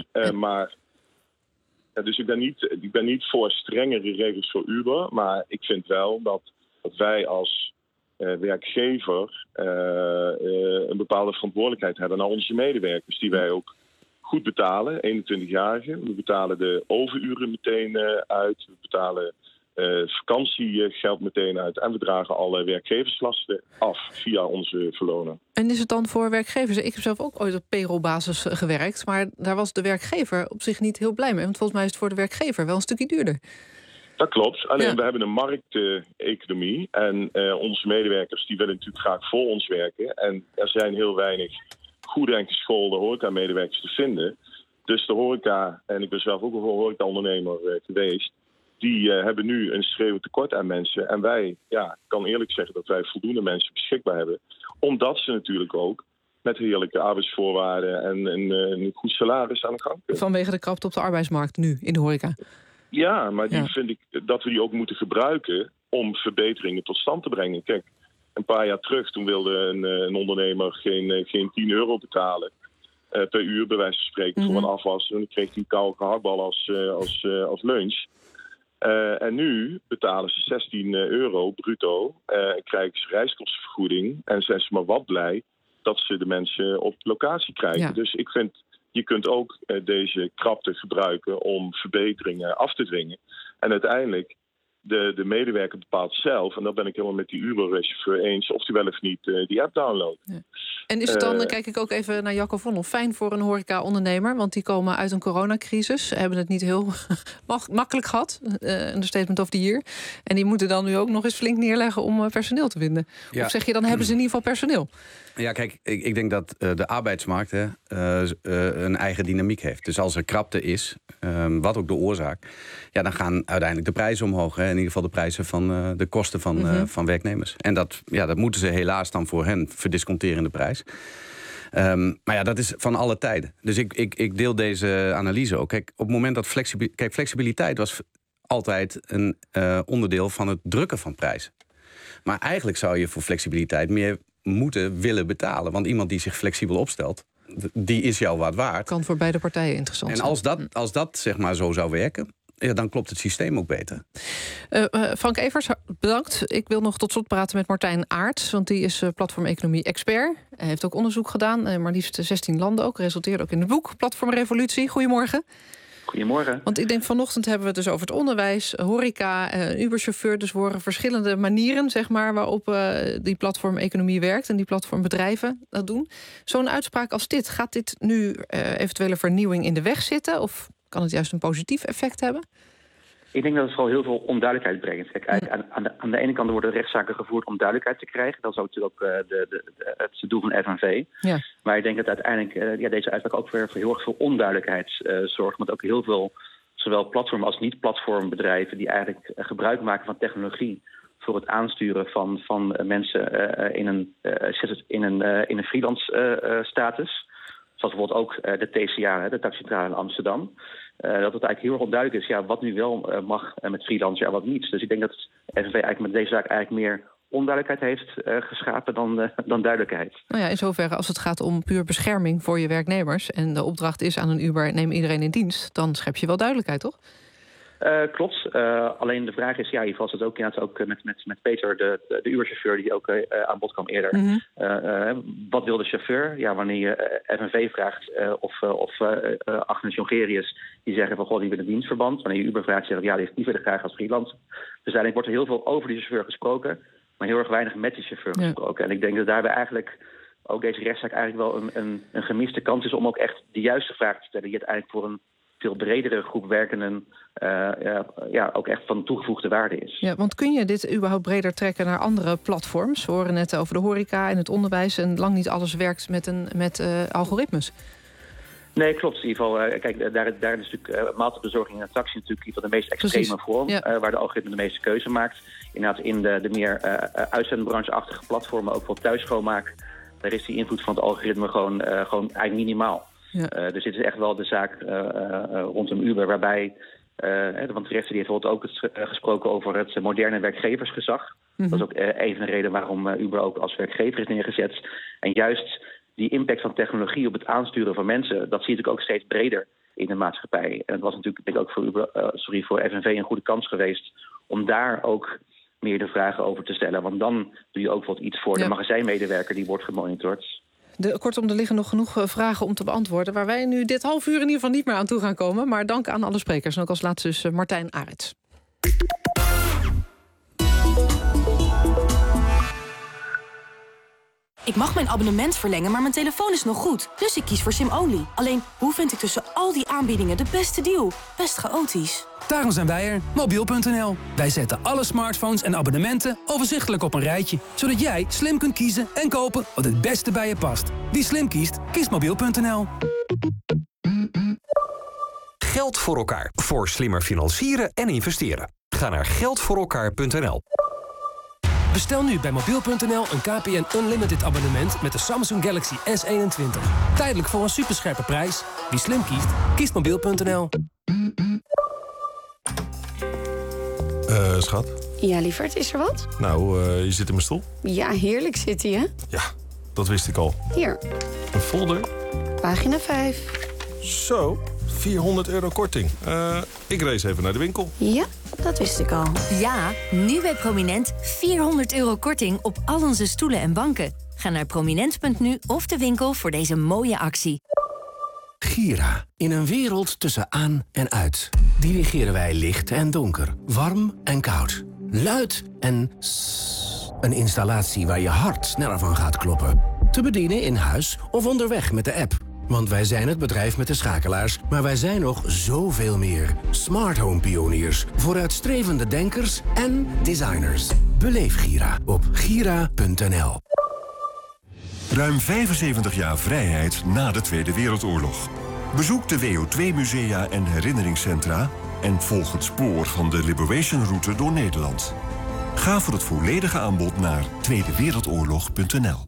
Dus ik ben niet voor strengere regels voor Uber, maar ik vind wel dat wij als werkgever een bepaalde verantwoordelijkheid hebben naar onze medewerkers, die wij ook goed betalen, 21-jarigen. We betalen de overuren meteen uit. We betalen vakantiegeld meteen uit. En we dragen alle werkgeverslasten af via onze verloner. En is het dan voor werkgevers? Ik heb zelf ook ooit op payrollbasis gewerkt, maar daar was de werkgever op zich niet heel blij mee. Want volgens mij is het voor de werkgever wel een stukje duurder. Dat klopt. Alleen we hebben een markteconomie. En onze medewerkers die willen natuurlijk graag voor ons werken. En er zijn heel weinig goede en geschoolde horeca-medewerkers te vinden. Dus de horeca, en ik ben zelf ook een horeca-ondernemer geweest, die hebben nu een schreeuwend tekort aan mensen. En wij, ik kan eerlijk zeggen dat wij voldoende mensen beschikbaar hebben. Omdat ze natuurlijk ook met heerlijke arbeidsvoorwaarden en een goed salaris aan de gang kunnen. Vanwege de krapte op de arbeidsmarkt nu in de horeca. Ja, maar die vind ik dat we die ook moeten gebruiken om verbeteringen tot stand te brengen. Kijk, een paar jaar terug, toen wilde een ondernemer geen 10 euro betalen per uur, bij wijze van spreken, voor een afwas. En dan kreeg hij een koude gehaktbal als lunch. En nu betalen ze €16 bruto, krijgen ze reiskostenvergoeding en zijn ze maar wat blij dat ze de mensen op locatie krijgen. Ja. Dus ik vind, je kunt ook deze krapte gebruiken om verbeteringen af te dwingen. En uiteindelijk, de medewerker bepaalt zelf, en dat ben ik helemaal met die Uber-chauffeur eens, of hij wel of niet die app downloadt. Ja. En is het dan, kijk ik ook even naar Jacco Vonhoff, fijn voor een horeca-ondernemer, want die komen uit een coronacrisis, hebben het niet heel makkelijk gad, understatement of the year. En die moeten dan nu ook nog eens flink neerleggen om personeel te vinden. Ja. Of zeg je, dan hebben ze in ieder geval personeel? Ja, kijk, ik denk dat de arbeidsmarkt een eigen dynamiek heeft. Dus als er krapte is, wat ook de oorzaak, ja, dan gaan uiteindelijk de prijzen omhoog. Hè? In ieder geval de prijzen van de kosten van werknemers. En dat moeten ze helaas dan voor hen verdisconteren in de prijs. Maar ja, dat is van alle tijden. Dus ik deel deze analyse ook. Kijk, op het moment dat flexibiliteit was altijd een onderdeel van het drukken van prijzen. Maar eigenlijk zou je voor flexibiliteit meer moeten willen betalen. Want iemand die zich flexibel opstelt, die is jou wat waard. Kan voor beide partijen interessant zijn. En als dat zeg maar zo zou werken, ja, dan klopt het systeem ook beter. Frank Evers, bedankt. Ik wil nog tot slot praten met Martijn Aerts, want die is platformeconomie-expert. Hij heeft ook onderzoek gedaan, maar liefst 16 landen ook. Resulteerde ook in het boek Platform Revolutie. Goedemorgen. Goedemorgen. Want ik denk vanochtend hebben we het dus over het onderwijs, horeca, Uberchauffeur. Dus horen verschillende manieren, zeg maar, waarop die platformeconomie werkt en die platformbedrijven dat doen. Zo'n uitspraak als dit, gaat dit nu eventuele vernieuwing in de weg zitten? Of kan het juist een positief effect hebben? Ik denk dat het vooral heel veel onduidelijkheid brengt. Kijk, aan de ene kant worden rechtszaken gevoerd om duidelijkheid te krijgen. Dat is ook natuurlijk ook het doel van FNV. Ja. Maar ik denk dat uiteindelijk deze uitspraak ook weer voor heel erg veel onduidelijkheid zorgt. Want ook heel veel, zowel platform als niet-platformbedrijven, die eigenlijk gebruik maken van technologie voor het aansturen van mensen in een freelance status. Zoals bijvoorbeeld ook de TCA, de taxicentrale in Amsterdam. Dat het eigenlijk heel erg onduidelijk is, wat nu wel mag met freelancers en wat niet. Dus ik denk dat het FNV eigenlijk met deze zaak eigenlijk meer onduidelijkheid heeft geschapen dan duidelijkheid. Nou ja, in zoverre als het gaat om puur bescherming voor je werknemers en de opdracht is aan een Uber, neem iedereen in dienst, dan schep je wel duidelijkheid, toch? Klopt. Alleen de vraag is, je was het ook met Peter, de Uberchauffeur die ook aan bod kwam eerder. Mm-hmm. Wat wil de chauffeur? Ja, wanneer je FNV vraagt of Agnes Jongerius, die zeggen van die willen dienstverband. Wanneer je Uber vraagt, zeggen die willen graag als freelancer. Dus eigenlijk wordt er heel veel over die chauffeur gesproken, maar heel erg weinig met die chauffeur gesproken. En ik denk dat daarbij eigenlijk ook deze rechtszaak eigenlijk wel een gemiste kans is om ook echt de juiste vraag te stellen die het eigenlijk voor een veel bredere groep werkenden ook echt van toegevoegde waarde is. Ja, want kun je dit überhaupt breder trekken naar andere platforms? We horen net over de horeca en het onderwijs en lang niet alles werkt met algoritmes. Nee, klopt. In ieder geval, kijk, daar is natuurlijk maaltijdbezorging en taxi natuurlijk de meest extreme vorm, waar de algoritme de meeste keuze maakt. Inderdaad, in de meer uitzendbrancheachtige platformen, ook voor thuisschoonmaak, daar is die invloed van het algoritme gewoon eigenlijk minimaal. Ja. Dus dit is echt wel de zaak rondom Uber, waarbij, want de rechter die heeft bijvoorbeeld ook gesproken over het moderne werkgeversgezag. Mm-hmm. Dat is ook even een reden waarom Uber ook als werkgever is neergezet. En juist die impact van technologie op het aansturen van mensen, dat zie je natuurlijk ook steeds breder in de maatschappij. En het was natuurlijk denk ik ook voor FNV een goede kans geweest om daar ook meer de vragen over te stellen. Want dan doe je ook wat iets voor de magazijnmedewerker die wordt gemonitord. Kortom, er liggen nog genoeg vragen om te beantwoorden, waar wij nu dit half uur in ieder geval niet meer aan toe gaan komen. Maar dank aan alle sprekers. En ook als laatste dus Martijn Aerts. Ik mag mijn abonnement verlengen, maar mijn telefoon is nog goed. Dus ik kies voor SIM-only. Alleen, hoe vind ik tussen al die aanbiedingen de beste deal? Best chaotisch. Daarom zijn wij er, mobiel.nl. Wij zetten alle smartphones en abonnementen overzichtelijk op een rijtje, zodat jij slim kunt kiezen en kopen wat het beste bij je past. Wie slim kiest, kiest mobiel.nl. Geld voor elkaar. Voor slimmer financieren en investeren. Ga naar geldvoorelkaar.nl. Bestel nu bij mobiel.nl een KPN Unlimited abonnement met de Samsung Galaxy S21. Tijdelijk voor een superscherpe prijs. Wie slim kiest, kiest mobiel.nl. Schat? Ja, lieverd, is er wat? Nou, je zit in mijn stoel. Ja, heerlijk zit hij, hè? Ja, dat wist ik al. Hier. Een folder? Pagina 5. Zo, €400 korting. Ik race even naar de winkel. Ja, dat wist ik al. Ja, nu bij Prominent €400 korting op al onze stoelen en banken. Ga naar prominent.nu of de winkel voor deze mooie actie. Gira. In een wereld tussen aan en uit. Dirigeren wij licht en donker. Warm en koud. Luid en een installatie waar je hart sneller van gaat kloppen. Te bedienen in huis of onderweg met de app. Want wij zijn het bedrijf met de schakelaars, maar wij zijn nog zoveel meer. Smart home pioniers, vooruitstrevende denkers en designers. Beleef Gira op gira.nl. Ruim 75 jaar vrijheid na de Tweede Wereldoorlog. Bezoek de WO2-musea en herinneringscentra en volg het spoor van de Liberation-route door Nederland. Ga voor het volledige aanbod naar tweedewereldoorlog.nl.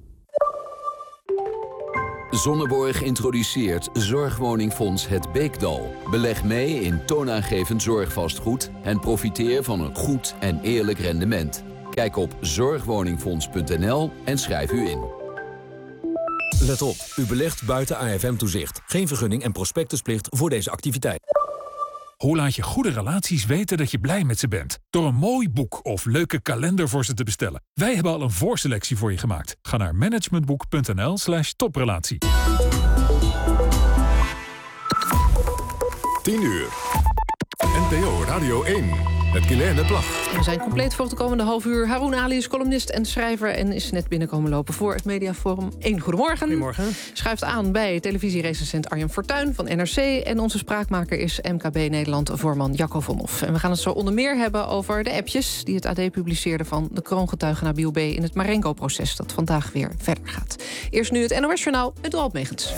Zonneborg introduceert Zorgwoningfonds Het Beekdal. Beleg mee in toonaangevend zorgvastgoed en profiteer van een goed en eerlijk rendement. Kijk op zorgwoningfonds.nl en schrijf u in. Let op, u belegt buiten AFM-toezicht. Geen vergunning en prospectusplicht voor deze activiteit. Hoe laat je goede relaties weten dat je blij met ze bent? Door een mooi boek of leuke kalender voor ze te bestellen. Wij hebben al een voorselectie voor je gemaakt. Ga naar managementboek.nl/toprelatie. 10:00. NPO Radio 1. Met Guilaine Plag. We zijn compleet voor de komende half uur. Haroun Ali is columnist en schrijver en is net binnenkomen lopen voor het Mediaforum 1. Goedemorgen. Goedemorgen. Schuift aan bij televisierecensent Arjen Fortuyn van NRC. En onze spraakmaker is MKB Nederland-voorman Jacco van Hof. En we gaan het zo onder meer hebben over de appjes die het AD publiceerde van de kroongetuige Nabil B. in het Marengo-proces dat vandaag weer verder gaat. Eerst nu het NOS-journaal met Rob Megens.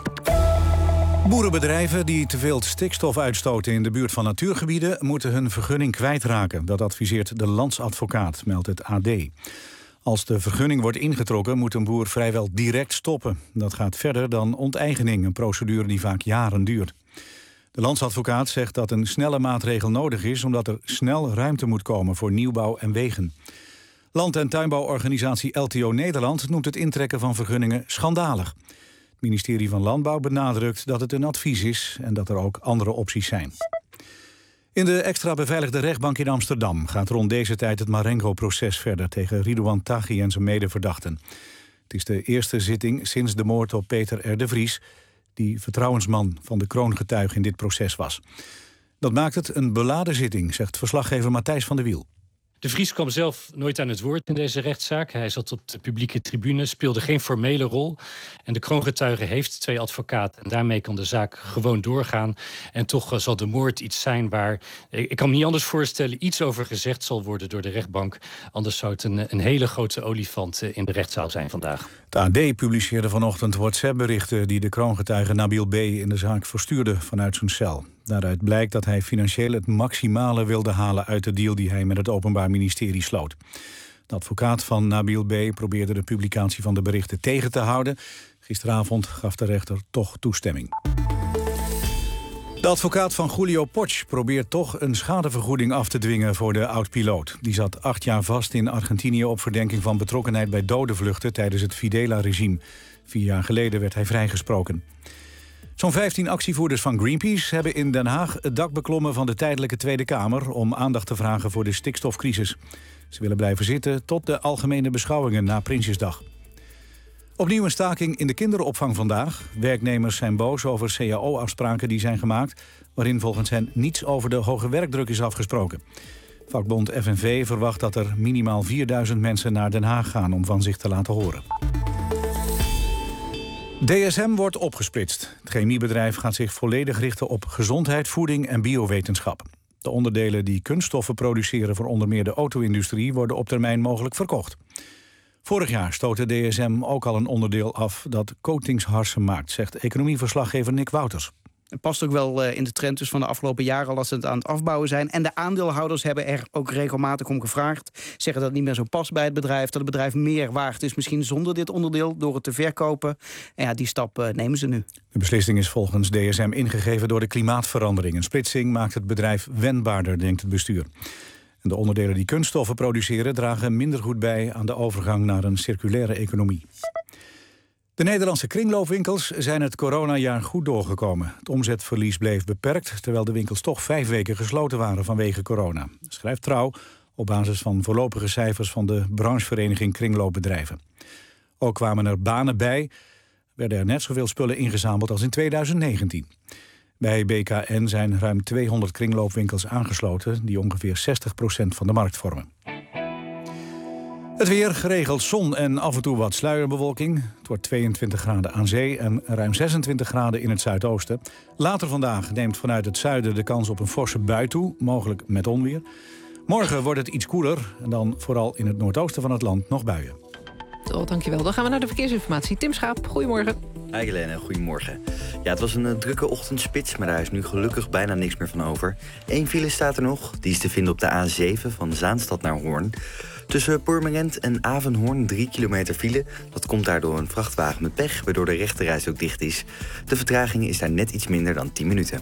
Boerenbedrijven die te veel stikstof uitstoten in de buurt van natuurgebieden moeten hun vergunning kwijtraken. Dat adviseert de landsadvocaat, meldt het AD. Als de vergunning wordt ingetrokken moet een boer vrijwel direct stoppen. Dat gaat verder dan onteigening, een procedure die vaak jaren duurt. De landsadvocaat zegt dat een snelle maatregel nodig is omdat er snel ruimte moet komen voor nieuwbouw en wegen. Land- en tuinbouworganisatie LTO Nederland noemt het intrekken van vergunningen schandalig. Het ministerie van Landbouw benadrukt dat het een advies is en dat er ook andere opties zijn. In de extra beveiligde rechtbank in Amsterdam gaat rond deze tijd het Marengo-proces verder tegen Ridouan Taghi en zijn medeverdachten. Het is de eerste zitting sinds de moord op Peter R. de Vries, die vertrouwensman van de kroongetuige in dit proces was. Dat maakt het een beladen zitting, zegt verslaggever Matthijs van der Wiel. De Vries kwam zelf nooit aan het woord in deze rechtszaak. Hij zat op de publieke tribune, speelde geen formele rol. En de kroongetuige heeft 2 advocaten. En daarmee kan de zaak gewoon doorgaan. En toch zal de moord iets zijn waar, ik kan me niet anders voorstellen, iets over gezegd zal worden door de rechtbank. Anders zou het een hele grote olifant in de rechtszaal zijn vandaag. Het AD publiceerde vanochtend WhatsApp-berichten die de kroongetuige Nabil B. in de zaak verstuurde vanuit zijn cel. Daaruit blijkt dat hij financieel het maximale wilde halen uit de deal die hij met het Openbaar Ministerie sloot. De advocaat van Nabil B. probeerde de publicatie van de berichten tegen te houden. Gisteravond gaf de rechter toch toestemming. De advocaat van Julio Poch probeert toch een schadevergoeding af te dwingen voor de oud-piloot. Die zat 8 jaar vast in Argentinië op verdenking van betrokkenheid bij dodenvluchten tijdens het Fidela-regime. 4 jaar geleden werd hij vrijgesproken. Zo'n 15 actievoerders van Greenpeace hebben in Den Haag het dak beklommen van de tijdelijke Tweede Kamer om aandacht te vragen voor de stikstofcrisis. Ze willen blijven zitten tot de algemene beschouwingen na Prinsjesdag. Opnieuw een staking in de kinderopvang vandaag. Werknemers zijn boos over CAO-afspraken die zijn gemaakt, waarin volgens hen niets over de hoge werkdruk is afgesproken. Vakbond FNV verwacht dat er minimaal 4000 mensen naar Den Haag gaan om van zich te laten horen. DSM wordt opgesplitst. Het chemiebedrijf gaat zich volledig richten op gezondheid, voeding en biowetenschap. De onderdelen die kunststoffen produceren voor onder meer de auto-industrie worden op termijn mogelijk verkocht. Vorig jaar stootte DSM ook al een onderdeel af dat coatingsharsen maakt, zegt economieverslaggever Nick Wouters. Het past ook wel in de trend dus van de afgelopen jaren al als ze het aan het afbouwen zijn. En de aandeelhouders hebben er ook regelmatig om gevraagd. Zeggen dat het niet meer zo past bij het bedrijf. Dat het bedrijf meer waard is misschien zonder dit onderdeel door het te verkopen. En ja, die stap nemen ze nu. De beslissing is volgens DSM ingegeven door de klimaatverandering. Een splitsing maakt het bedrijf wendbaarder, denkt het bestuur. En de onderdelen die kunststoffen produceren dragen minder goed bij aan de overgang naar een circulaire economie. De Nederlandse kringloopwinkels zijn het coronajaar goed doorgekomen. Het omzetverlies bleef beperkt, terwijl de winkels toch 5 weken gesloten waren vanwege corona. Schrijft Trouw op basis van voorlopige cijfers van de branchevereniging Kringloopbedrijven. Ook kwamen er banen bij, werden er net zoveel spullen ingezameld als in 2019. Bij BKN zijn ruim 200 kringloopwinkels aangesloten, die ongeveer 60% van de markt vormen. Het weer, geregeld zon en af en toe wat sluierbewolking. Het wordt 22 graden aan zee en ruim 26 graden in het zuidoosten. Later vandaag neemt vanuit het zuiden de kans op een forse bui toe, mogelijk met onweer. Morgen wordt het iets koeler en dan vooral in het noordoosten van het land nog buien. Oh, dankjewel. Dan gaan we naar de verkeersinformatie. Tim Schaap, goedemorgen. Hi Helene, goedemorgen. Ja, het was een drukke ochtendspits, maar daar is nu gelukkig bijna niks meer van over. 1 file staat er nog, die is te vinden op de A7 van Zaanstad naar Hoorn. Tussen Purmerend en Avenhoorn 3 kilometer file. Dat komt daardoor een vrachtwagen met pech, waardoor de rechterreis ook dicht is. De vertraging is daar net iets minder dan 10 minuten.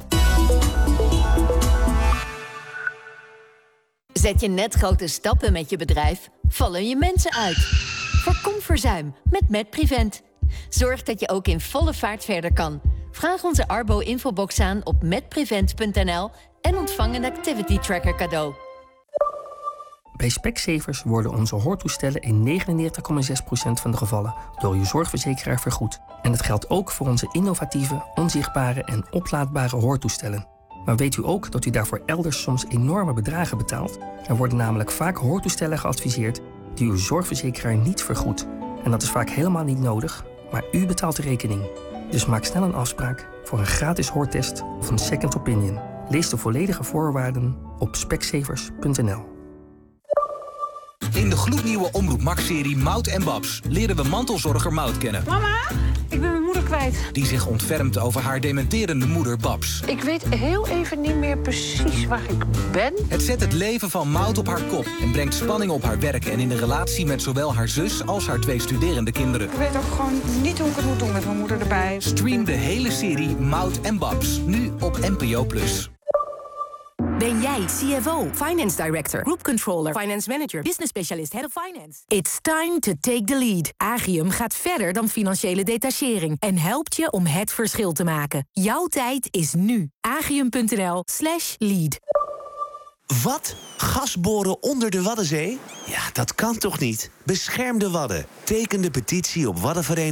Zet je net grote stappen met je bedrijf? Vallen je mensen uit? Voorkom verzuim met MedPrevent. Zorg dat je ook in volle vaart verder kan. Vraag onze Arbo-infobox aan op medprevent.nl en ontvang een activity tracker cadeau. Bij Specsavers worden onze hoortoestellen in 99,6% van de gevallen door uw zorgverzekeraar vergoed. En dat geldt ook voor onze innovatieve, onzichtbare en oplaadbare hoortoestellen. Maar weet u ook dat u daarvoor elders soms enorme bedragen betaalt? Er worden namelijk vaak hoortoestellen geadviseerd die uw zorgverzekeraar niet vergoedt. En dat is vaak helemaal niet nodig, maar u betaalt de rekening. Dus maak snel een afspraak voor een gratis hoortest of een second opinion. Lees de volledige voorwaarden op specsavers.nl. In de gloednieuwe Omroep Max-serie Mout en Babs leren we mantelzorger Mout kennen. Mama, ik ben mijn moeder kwijt. Die zich ontfermt over haar dementerende moeder Babs. Ik weet heel even niet meer precies waar ik ben. Het zet het leven van Mout op haar kop en brengt spanning op haar werk en in de relatie met zowel haar zus als haar 2 studerende kinderen. Ik weet ook gewoon niet hoe ik het moet doen met mijn moeder erbij. Stream de hele serie Mout en Babs, nu op NPO+. Ben jij CFO, Finance Director, Group Controller, Finance Manager, Business Specialist, Head of Finance? It's time to take the lead. Agium gaat verder dan financiële detachering en helpt je om het verschil te maken. Jouw tijd is nu. Agium.nl/lead. Wat? Gas boren onder de Waddenzee? Ja, dat kan toch niet? Bescherm de Wadden. Teken de petitie op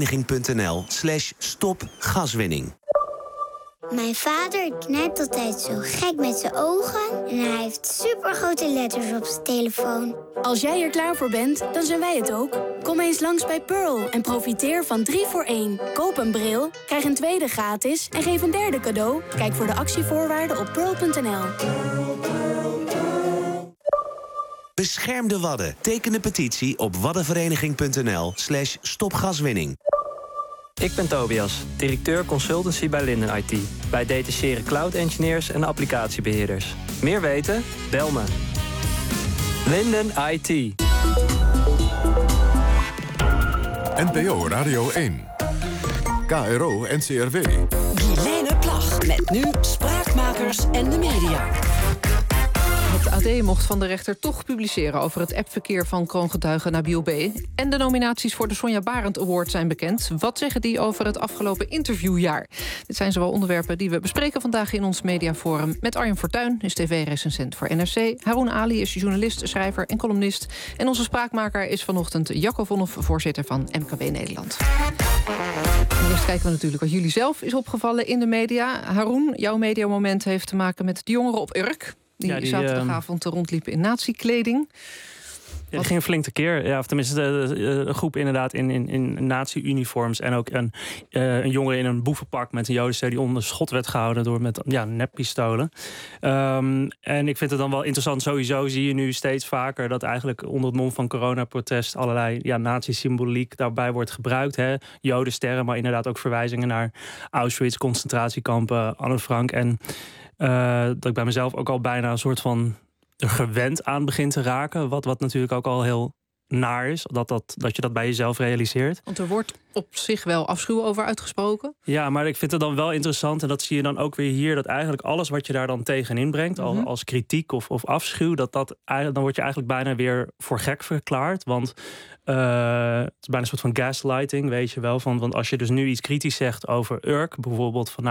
waddenvereniging.nl/stopgaswinning. Mijn vader knijpt altijd zo gek met zijn ogen en hij heeft supergrote letters op zijn telefoon. Als jij er klaar voor bent, dan zijn wij het ook. Kom eens langs bij Pearl en profiteer van 3 voor 1. Koop een bril, krijg een tweede gratis en geef een derde cadeau. Kijk voor de actievoorwaarden op pearl.nl. Bescherm de Wadden. Teken de petitie op waddenvereniging.nl/stopgaswinning. Ik ben Tobias, directeur consultancy bij Linden IT. Wij detacheren cloud engineers en applicatiebeheerders. Meer weten? Bel me. Linden IT. NPO Radio 1. KRO NCRW. Guilaine Plag met nu Spraakmakers en de media. Het AD mocht van de rechter toch publiceren over het appverkeer van kroongetuige Nabil B. En de nominaties voor de Sonja Barend Award zijn bekend. Wat zeggen die over het afgelopen interviewjaar? Dit zijn zowel onderwerpen die we bespreken vandaag in ons mediaforum. Met Arjen Fortuyn is tv-recensent voor NRC. Haroun Ali is journalist, schrijver en columnist. En onze spraakmaker is vanochtend Jacco Vonhoff, voorzitter van MKB Nederland. En eerst kijken we natuurlijk wat jullie zelf is opgevallen in de media. Haroun, jouw mediamoment heeft te maken met de jongeren op Urk. Die zaterdagavond rondliepen in nazi-kleding. Ja, die ging flink tekeer. Ja, of tenminste een groep inderdaad in nazi-uniforms. En ook een jongen in een boevenpak met een jodenster die onder schot werd gehouden door met neppistolen. En ik vind het dan wel interessant. Sowieso zie je nu steeds vaker dat eigenlijk onder het mom van coronaprotest allerlei nazi-symboliek daarbij wordt gebruikt. Hè. Jodensterren, maar inderdaad ook verwijzingen naar Auschwitz, concentratiekampen, Anne Frank. En dat ik bij mezelf ook al bijna een soort van gewend aan begin te raken. Wat natuurlijk ook al heel naar is. Dat je dat bij jezelf realiseert. Want er wordt op zich wel afschuw over uitgesproken. Ja, maar ik vind het dan wel interessant. En dat zie je dan ook weer hier. Dat eigenlijk alles wat je daar dan tegenin brengt. Als kritiek of afschuw. Dan word je eigenlijk bijna weer voor gek verklaard. Want het is bijna een soort van gaslighting. Weet je wel. Want als je dus nu iets kritisch zegt over Urk. Bijvoorbeeld van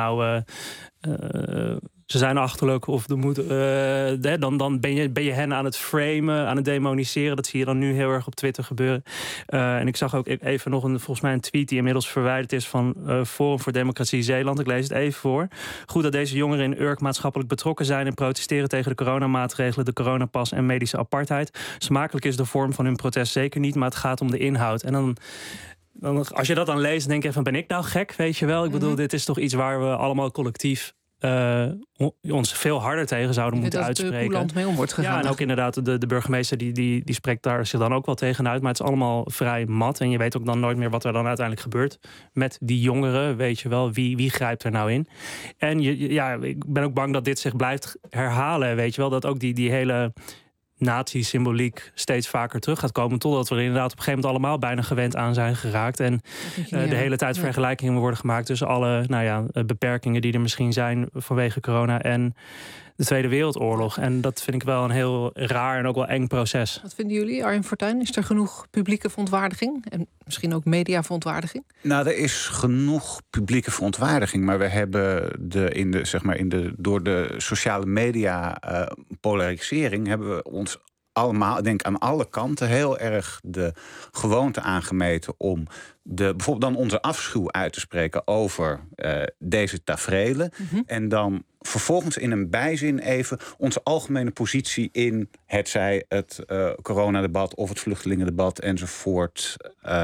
ze zijn achterlijk of dan ben je hen aan het framen, aan het demoniseren. Dat zie je dan nu heel erg op Twitter gebeuren. En ik zag ook even nog volgens mij een tweet die inmiddels verwijderd is van Forum voor Democratie Zeeland. Ik lees het even voor. Goed dat deze jongeren in Urk maatschappelijk betrokken zijn en protesteren tegen de coronamaatregelen, de coronapas en medische apartheid. Smakelijk is de vorm van hun protest zeker niet, maar het gaat om de inhoud. En dan als je dat dan leest, denk je van, ben ik nou gek, weet je wel? Ik bedoel, dit is toch iets waar we allemaal collectief ons veel harder tegen zouden moeten uitspreken. Hoe land mee om wordt gegaan. Ja, en ook inderdaad de burgemeester die spreekt daar zich dan ook wel tegenuit. Maar het is allemaal vrij mat. En je weet ook dan nooit meer wat er dan uiteindelijk gebeurt met die jongeren. Weet je wel, wie grijpt er nou in? En ik ben ook bang dat dit zich blijft herhalen. Weet je wel, dat ook die hele nazi-symboliek steeds vaker terug gaat komen, totdat we er inderdaad op een gegeven moment allemaal bijna gewend aan zijn geraakt. En de hele tijd vergelijkingen worden gemaakt tussen alle beperkingen die er misschien zijn vanwege corona en de Tweede Wereldoorlog. En dat vind ik wel een heel raar en ook wel eng proces. Wat vinden jullie, Arjen Fortuyn? Is er genoeg publieke verontwaardiging? En misschien ook mediaverontwaardiging? Nou, er is genoeg publieke verontwaardiging. Maar we hebben door de sociale media polarisering hebben we ons allemaal, ik denk aan alle kanten, heel erg de gewoonte aangemeten om bijvoorbeeld dan onze afschuw uit te spreken over deze taferelen. En dan vervolgens in een bijzin even onze algemene positie in hetzij het coronadebat of het vluchtelingendebat enzovoort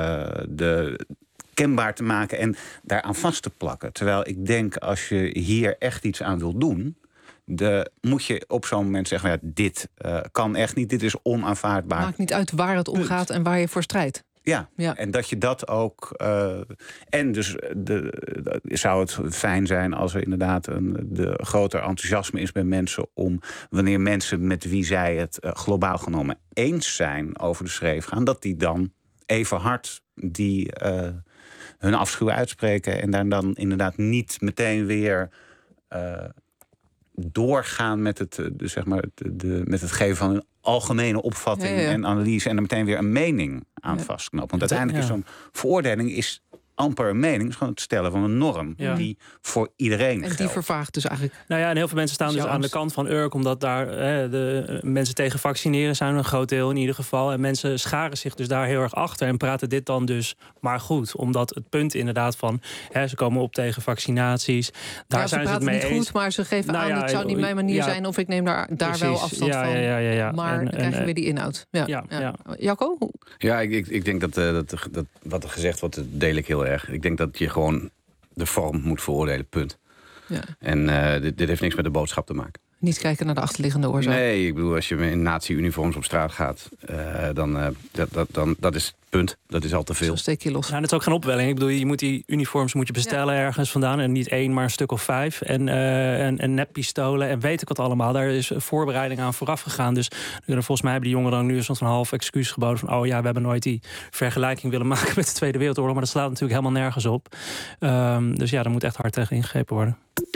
kenbaar te maken en daaraan vast te plakken. Terwijl ik denk, als je hier echt iets aan wil doen, moet je op zo'n moment zeggen, dit kan echt niet, dit is onaanvaardbaar. Maakt niet uit waar het om gaat en waar je voor strijdt. Ja, en dat je dat ook. En dus zou het fijn zijn als er inderdaad de groter enthousiasme is bij mensen om, wanneer mensen met wie zij het globaal genomen eens zijn over de schreef gaan, dat die dan even hard hun afschuw uitspreken en daar dan inderdaad niet meteen weer doorgaan met met het geven van een algemene opvatting en analyse en er meteen weer een mening aan vastknopen. Want uiteindelijk is zo'n veroordeling amper een mening, is gewoon het stellen van een norm die voor iedereen geldt. En die vervaagt dus eigenlijk. Nou ja, en heel veel mensen staan dus aan de kant van Urk, omdat daar de mensen tegen vaccineren zijn, een groot deel in ieder geval. En mensen scharen zich dus daar heel erg achter en praten dit dan dus maar goed. Omdat het punt inderdaad van, ze komen op tegen vaccinaties. Daar zijn ze het mee niet eens. Goed, maar ze geven aan, het zou niet mijn manier zijn of ik neem daar wel afstand van. Ja. Maar dan krijg je weer die inhoud. Jacco? Ja, ik denk dat wat er gezegd wordt, deel ik heel erg. Ik denk dat je gewoon de vorm moet veroordelen, punt. Ja. En dit heeft niks met de boodschap te maken. Niet kijken naar de achterliggende oorzaak. Nee, ik bedoel, als je in nazi-uniforms op straat gaat, dat is het punt. Dat is al te veel. Dan steek je los. Ja, dat is ook geen opwelling. Ik bedoel, je moet die uniforms bestellen ergens vandaan. En niet 1, maar een stuk of 5. En neppistolen en weet ik wat allemaal. Daar is voorbereiding aan vooraf gegaan. Dus volgens mij hebben die jongeren dan nu een soort van half excuus geboden. Van, we hebben nooit die vergelijking willen maken met de Tweede Wereldoorlog. Maar dat slaat natuurlijk helemaal nergens op. Dus daar moet echt hard tegen ingegrepen worden.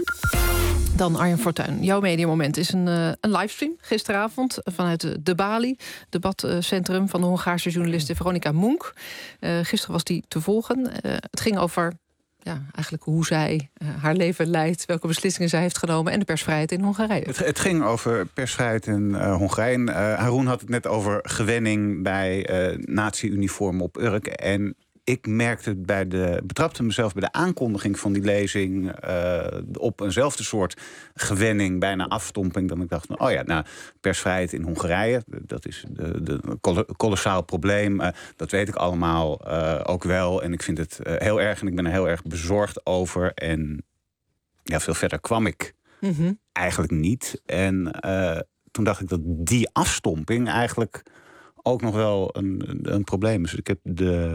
Dan Arjen Fortuyn. Jouw mediamoment is een livestream gisteravond vanuit de Bali, debatcentrum van de Hongaarse journaliste Veronica Munk. Gisteren was die te volgen. Het ging over eigenlijk hoe zij haar leven leidt, welke beslissingen zij heeft genomen en de persvrijheid in Hongarije. Het ging over persvrijheid in Hongarije. Haroon had het net over gewenning bij nazi-uniformen op Urk. En ik merkte betrapte mezelf bij de aankondiging van die lezing op eenzelfde soort gewenning, bijna afstomping. Dan ik dacht, persvrijheid in Hongarije, dat is een kolossaal probleem. Dat weet ik allemaal ook wel. En ik vind het heel erg en ik ben er heel erg bezorgd over. En veel verder kwam ik eigenlijk niet. En toen dacht ik dat die afstomping eigenlijk ook nog wel een probleem is. Ik heb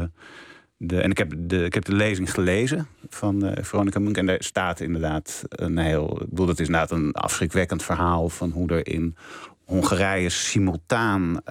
ik heb de lezing gelezen van Veronica Munk. En daar staat inderdaad dat is inderdaad een afschrikwekkend verhaal van hoe er in Hongarije simultaan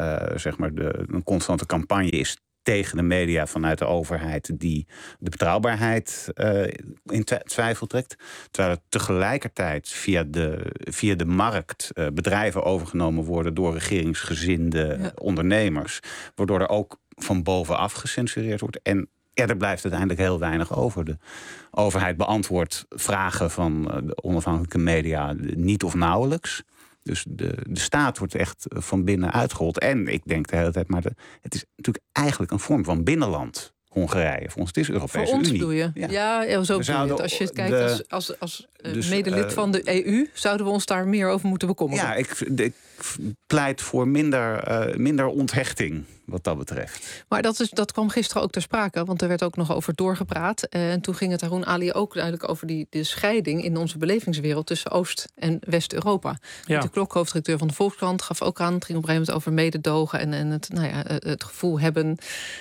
een constante campagne is tegen de media vanuit de overheid die de betrouwbaarheid in twijfel trekt. Terwijl er tegelijkertijd via de markt bedrijven overgenomen worden door regeringsgezinde ondernemers. Waardoor er ook van bovenaf gecensureerd wordt. En er blijft uiteindelijk heel weinig over. De overheid beantwoordt vragen van de onafhankelijke media niet of nauwelijks. Dus de staat wordt echt van binnen uitgehold. En ik denk de hele tijd, maar het is natuurlijk eigenlijk een vorm van binnenland. Hongarije. Voor ons, het is Europese Unie. Voor ons bedoel je? Ja, zo bedoel je het. Als je het kijkt als medelid van de EU... zouden we ons daar meer over moeten bekommeren. Ja, ik pleit voor minder onthechting wat dat betreft. Maar dat kwam gisteren ook ter sprake, want er werd ook nog over doorgepraat. En toen ging het Haroun Ali ook duidelijk over de scheiding in onze belevingswereld tussen Oost- en West-Europa. Ja. De Klok-hoofdredacteur van de Volkskrant gaf ook aan, het ging op een gegeven moment over mededogen en het gevoel hebben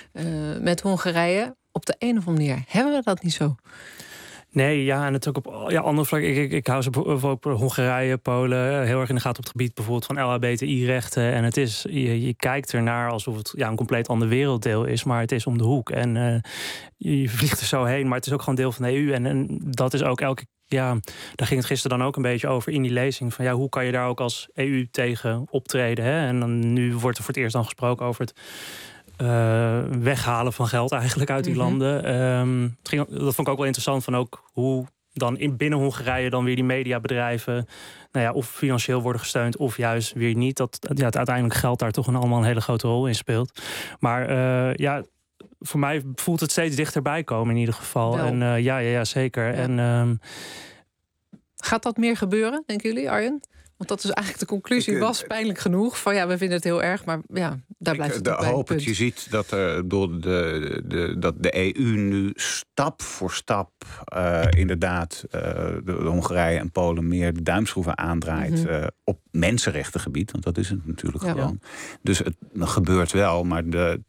met Hongarije. Op de een of andere manier hebben we dat niet zo. Nee, ja, en het ook op andere vlakken. Ik hou ze ook Hongarije, Polen heel erg in de gaten op het gebied bijvoorbeeld van LHBTI-rechten. En het is, je kijkt ernaar alsof het een compleet ander werelddeel is, maar het is om de hoek. En je vliegt er zo heen, maar het is ook gewoon deel van de EU. En dat is ook elke. Ja, daar ging het gisteren dan ook een beetje over in die lezing. Van hoe kan je daar ook als EU tegen optreden? Hè? En dan, nu wordt er voor het eerst dan gesproken over het weghalen van geld eigenlijk uit die landen. Dat vond ik ook wel interessant van ook hoe dan binnen Hongarije dan weer die mediabedrijven of financieel worden gesteund of juist weer niet. Dat het uiteindelijk geld daar toch allemaal een hele grote rol in speelt. Maar voor mij voelt het steeds dichterbij komen in ieder geval. Wel. En ja, zeker. Ja. En gaat dat meer gebeuren, denken jullie, Arjen? Want dat is eigenlijk de conclusie, was pijnlijk genoeg. Van we vinden het heel erg, maar daar blijft het bij. Hoop dat je ziet dat er door dat de EU nu stap voor stap inderdaad de Hongarije en Polen meer de duimschroeven aandraait op mensenrechtengebied. Want dat is het natuurlijk gewoon. Dus het gebeurt wel, maar het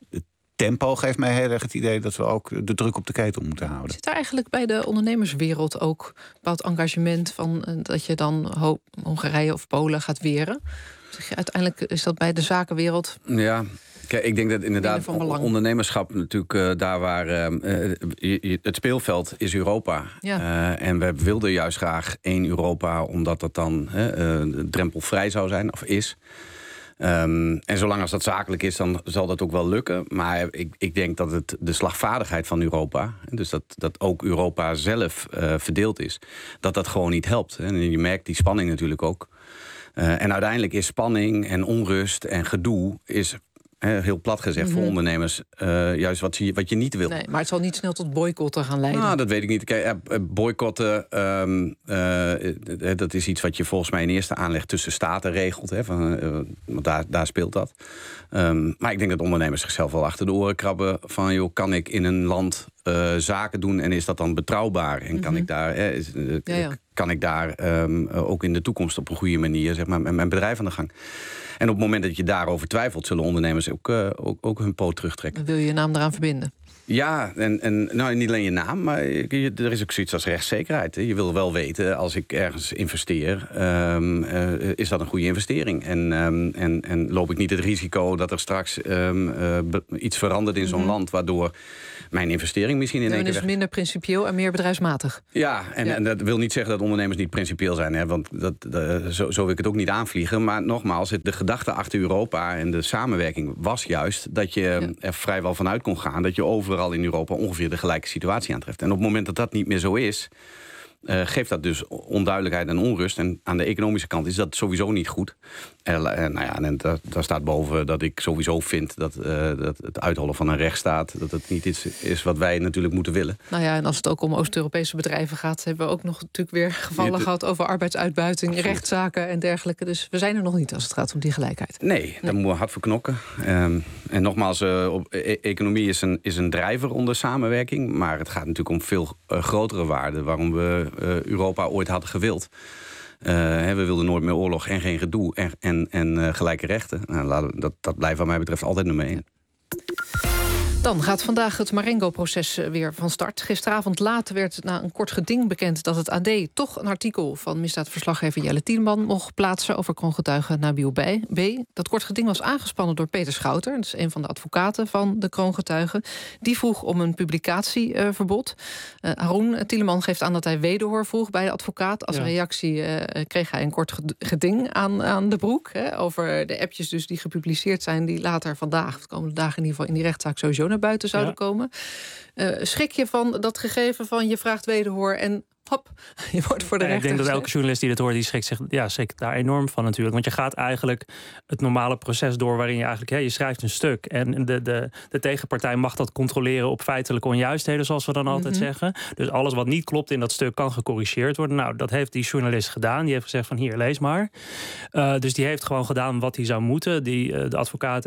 tempo geeft mij heel erg het idee dat we ook de druk op de ketel moeten houden. Zit er eigenlijk bij de ondernemerswereld ook bepaald engagement van dat je dan Hongarije of Polen gaat weren? Zeg je, uiteindelijk is dat bij de zakenwereld. Ja. Kijk, ik denk dat inderdaad ondernemerschap natuurlijk daar waar het speelveld is Europa. Ja. En we wilden juist graag één Europa, omdat dat dan drempelvrij zou zijn of is. En zolang als dat zakelijk is, dan zal dat ook wel lukken. Maar ik denk dat de slagvaardigheid van Europa, dus dat ook Europa zelf verdeeld is, dat gewoon niet helpt. En je merkt die spanning natuurlijk ook. En uiteindelijk is spanning en onrust en gedoe is, heel plat gezegd, voor ondernemers juist wat je niet wil. Nee, maar het zal niet snel tot boycotten gaan leiden. Nou, dat weet ik niet. Kijk, boycotten, dat is iets wat je volgens mij in eerste aanleg tussen staten regelt. Want daar speelt dat. Maar ik denk dat ondernemers zichzelf wel achter de oren krabben van, kan ik in een land zaken doen en is dat dan betrouwbaar? En kan ik daar ook in de toekomst op een goede manier met mijn bedrijf aan de gang? En op het moment dat je daarover twijfelt, zullen ondernemers ook hun poot terugtrekken. Dan wil je je naam eraan verbinden? Ja, en niet alleen je naam, maar er is ook zoiets als rechtszekerheid. Je wil wel weten, als ik ergens investeer, is dat een goede investering? En loop ik niet het risico dat er straks iets verandert in zo'n land, waardoor mijn investering misschien in één keer is minder principieel en meer bedrijfsmatig. Ja, en dat wil niet zeggen dat ondernemers niet principieel zijn. Want zo wil ik het ook niet aanvliegen. Maar nogmaals, de gedachte achter Europa en de samenwerking was juist dat je er vrijwel vanuit kon gaan dat je overal in Europa ongeveer de gelijke situatie aantreft. En op het moment dat dat niet meer zo is, geeft dat dus onduidelijkheid en onrust. En aan de economische kant is dat sowieso niet goed. En daar staat boven dat ik sowieso vind dat het uithollen van een rechtsstaat, dat het niet iets is wat wij natuurlijk moeten willen. Nou ja, en als het ook om Oost-Europese bedrijven gaat, hebben we ook nog natuurlijk weer gevallen gehad over arbeidsuitbuiting, absoluut, rechtszaken en dergelijke. Dus we zijn er nog niet als het gaat om die gelijkheid. Nee, daar moeten we hard voor knokken. En nogmaals, economie is een drijver onder samenwerking, maar het gaat natuurlijk om veel grotere waarden waarom we Europa ooit hadden gewild. We wilden nooit meer oorlog en geen gedoe en gelijke rechten. Nou, dat blijft wat mij betreft altijd nummer 1. Dan gaat vandaag het Marengo-proces weer van start. Gisteravond laat werd na een kort geding bekend dat het AD toch een artikel van misdaadverslaggever Jelle Tiedeman mocht plaatsen over kroongetuige Nabil B. Dat kort geding was aangespannen door Peter Schouter, dat is een van de advocaten van de kroongetuigen. Die vroeg om een publicatieverbod. Haroon Tiedeman geeft aan dat hij wederhoor vroeg bij de advocaat. Als reactie kreeg hij een kort geding aan de broek over de appjes dus die gepubliceerd zijn, die later vandaag, de komende dagen in ieder geval in die rechtszaak sowieso naar buiten zouden komen. Schrik je van dat gegeven van je vraagt wederhoor en hop, je wordt voor de rechter. Ik denk dat elke journalist die dit hoort, die schrikt daar enorm van natuurlijk. Want je gaat eigenlijk het normale proces door waarin je eigenlijk, je schrijft een stuk. En de tegenpartij mag dat controleren op feitelijke onjuistheden, zoals we dan altijd zeggen. Dus alles wat niet klopt in dat stuk kan gecorrigeerd worden. Nou, dat heeft die journalist gedaan. Die heeft gezegd van hier, lees maar. Dus die heeft gewoon gedaan wat hij zou moeten. De advocaat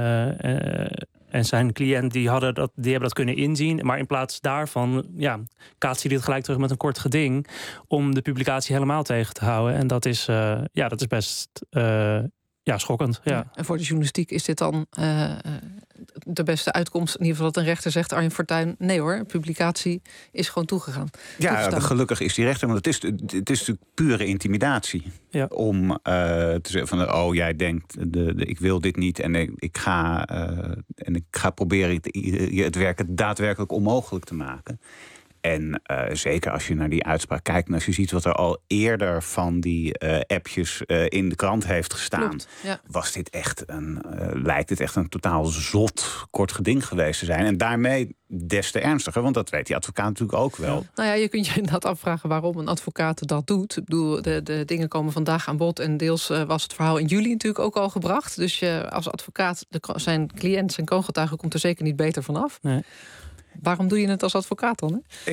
en zijn cliënt die hebben dat kunnen inzien. Maar in plaats daarvan kaatst hij dit gelijk terug met een kort geding om de publicatie helemaal tegen te houden. En dat is best schokkend. Ja. En voor de journalistiek is dit dan de beste uitkomst. In ieder geval dat een rechter zegt, Arjen Fortuyn, nee hoor, publicatie is gewoon toegegaan. Ja, gelukkig is die rechter, want het is natuurlijk pure intimidatie. Ja. Om te zeggen van, jij denkt, ik wil dit niet en ik ga proberen het werk daadwerkelijk onmogelijk te maken. En zeker als je naar die uitspraak kijkt en als je ziet wat er al eerder van die appjes in de krant heeft gestaan, klopt, ja. Lijkt het echt een totaal zot kort geding geweest te zijn. En daarmee des te ernstiger, want dat weet die advocaat natuurlijk ook wel. Ja. Nou ja, je kunt je inderdaad afvragen waarom een advocaat dat doet. Ik bedoel, de dingen komen vandaag aan bod en deels was het verhaal in juli natuurlijk ook al gebracht. Dus je als advocaat, zijn cliënt, zijn kroongetuige komt er zeker niet beter vanaf. Nee. Waarom doe je het als advocaat dan? Hè?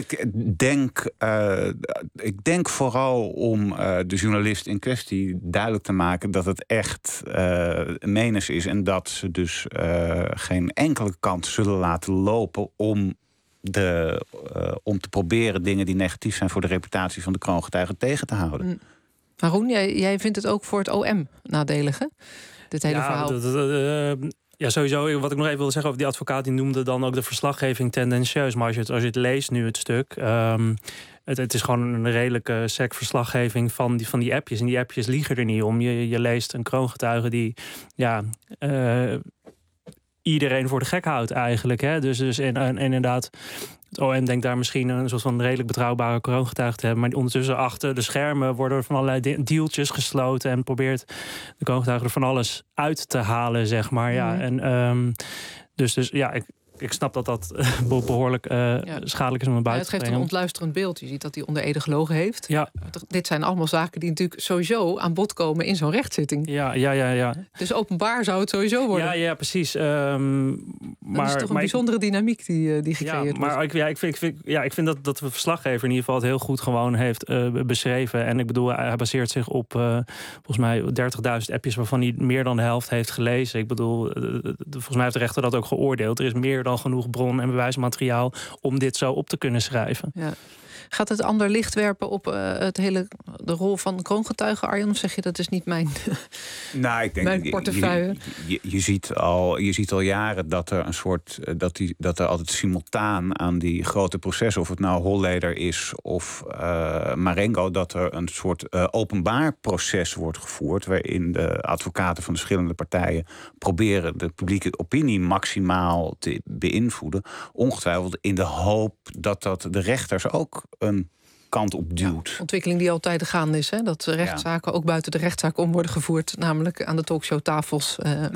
Ik denk vooral om de journalist in kwestie duidelijk te maken dat het echt menens is en dat ze dus geen enkele kant zullen laten lopen om te proberen dingen die negatief zijn voor de reputatie van de kroongetuigen tegen te houden. Haroon, jij vindt het ook voor het OM nadelig, hè? Dit hele verhaal. Ja, sowieso. Wat ik nog even wilde zeggen over die advocaat, die noemde dan ook de verslaggeving tendentieus. Maar als je het leest nu, het stuk, het is gewoon een redelijke sec verslaggeving van die appjes. En die appjes liegen er niet om. Je leest een kroongetuige die iedereen voor de gek houdt eigenlijk. Hè? Dus inderdaad, het OM denkt daar misschien een soort van redelijk betrouwbare kroongetuige te hebben. Maar ondertussen achter de schermen worden er van allerlei dealtjes gesloten en probeert de kroongetuige er van alles uit te halen, zeg maar. Ja. En dus ik snap dat behoorlijk schadelijk is om naar buiten te brengen. Het geeft een ontluisterend beeld. Je ziet dat hij onder ede gelogen heeft. Ja. Dit zijn allemaal zaken die natuurlijk sowieso aan bod komen in zo'n rechtszitting. Ja. Dus openbaar zou het sowieso worden. Ja, precies. Dat is toch een bijzondere dynamiek die gecreëerd wordt. Ik vind dat de verslaggever in ieder geval het heel goed gewoon heeft beschreven. En ik bedoel, hij baseert zich op volgens mij 30.000 appjes waarvan hij meer dan de helft heeft gelezen. Ik bedoel, volgens mij heeft de rechter dat ook geoordeeld. Er is meer dan genoeg bron- en bewijsmateriaal om dit zo op te kunnen schrijven. Ja. Gaat het ander licht werpen op de rol van kroongetuige, Arjen? Of zeg je dat is niet mijn, ik denk, mijn portefeuille? Je ziet al jaren dat er een soort dat er altijd simultaan aan die grote processen, of het nou Holleder is of Marengo, dat er een soort openbaar proces wordt gevoerd waarin de advocaten van de verschillende partijen proberen de publieke opinie maximaal te beïnvloeden. Ongetwijfeld in de hoop dat de rechters ook een kant op duwt. Ja, ontwikkeling die altijd gaande is, hè? Dat rechtszaken ook buiten de rechtszaak om worden gevoerd, namelijk aan de talkshowtafels.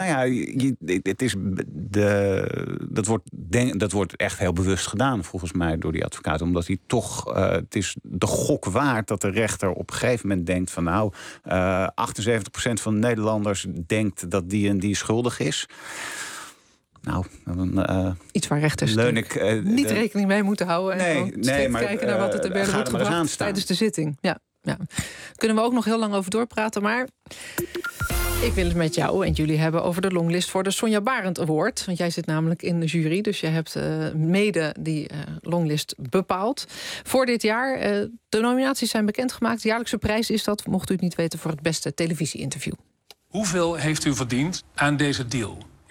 Dat wordt echt heel bewust gedaan, volgens mij, door die advocaat. Omdat hij toch, het is de gok waard dat de rechter op een gegeven moment denkt van 78% van de Nederlanders denkt dat die en die schuldig is. Iets waar rechters niet rekening mee moeten houden. En maar kijken naar wat het er werd gebracht tijdens de zitting. Ja. Kunnen we ook nog heel lang over doorpraten, maar ik wil het met jou en jullie hebben over de longlist voor de Sonja Barend Award. Want jij zit namelijk in de jury, dus je hebt mede die longlist bepaald. Voor dit jaar, de nominaties zijn bekendgemaakt. De jaarlijkse prijs is dat, mocht u het niet weten, voor het beste televisie-interview. Hoeveel heeft u verdiend aan deze deal?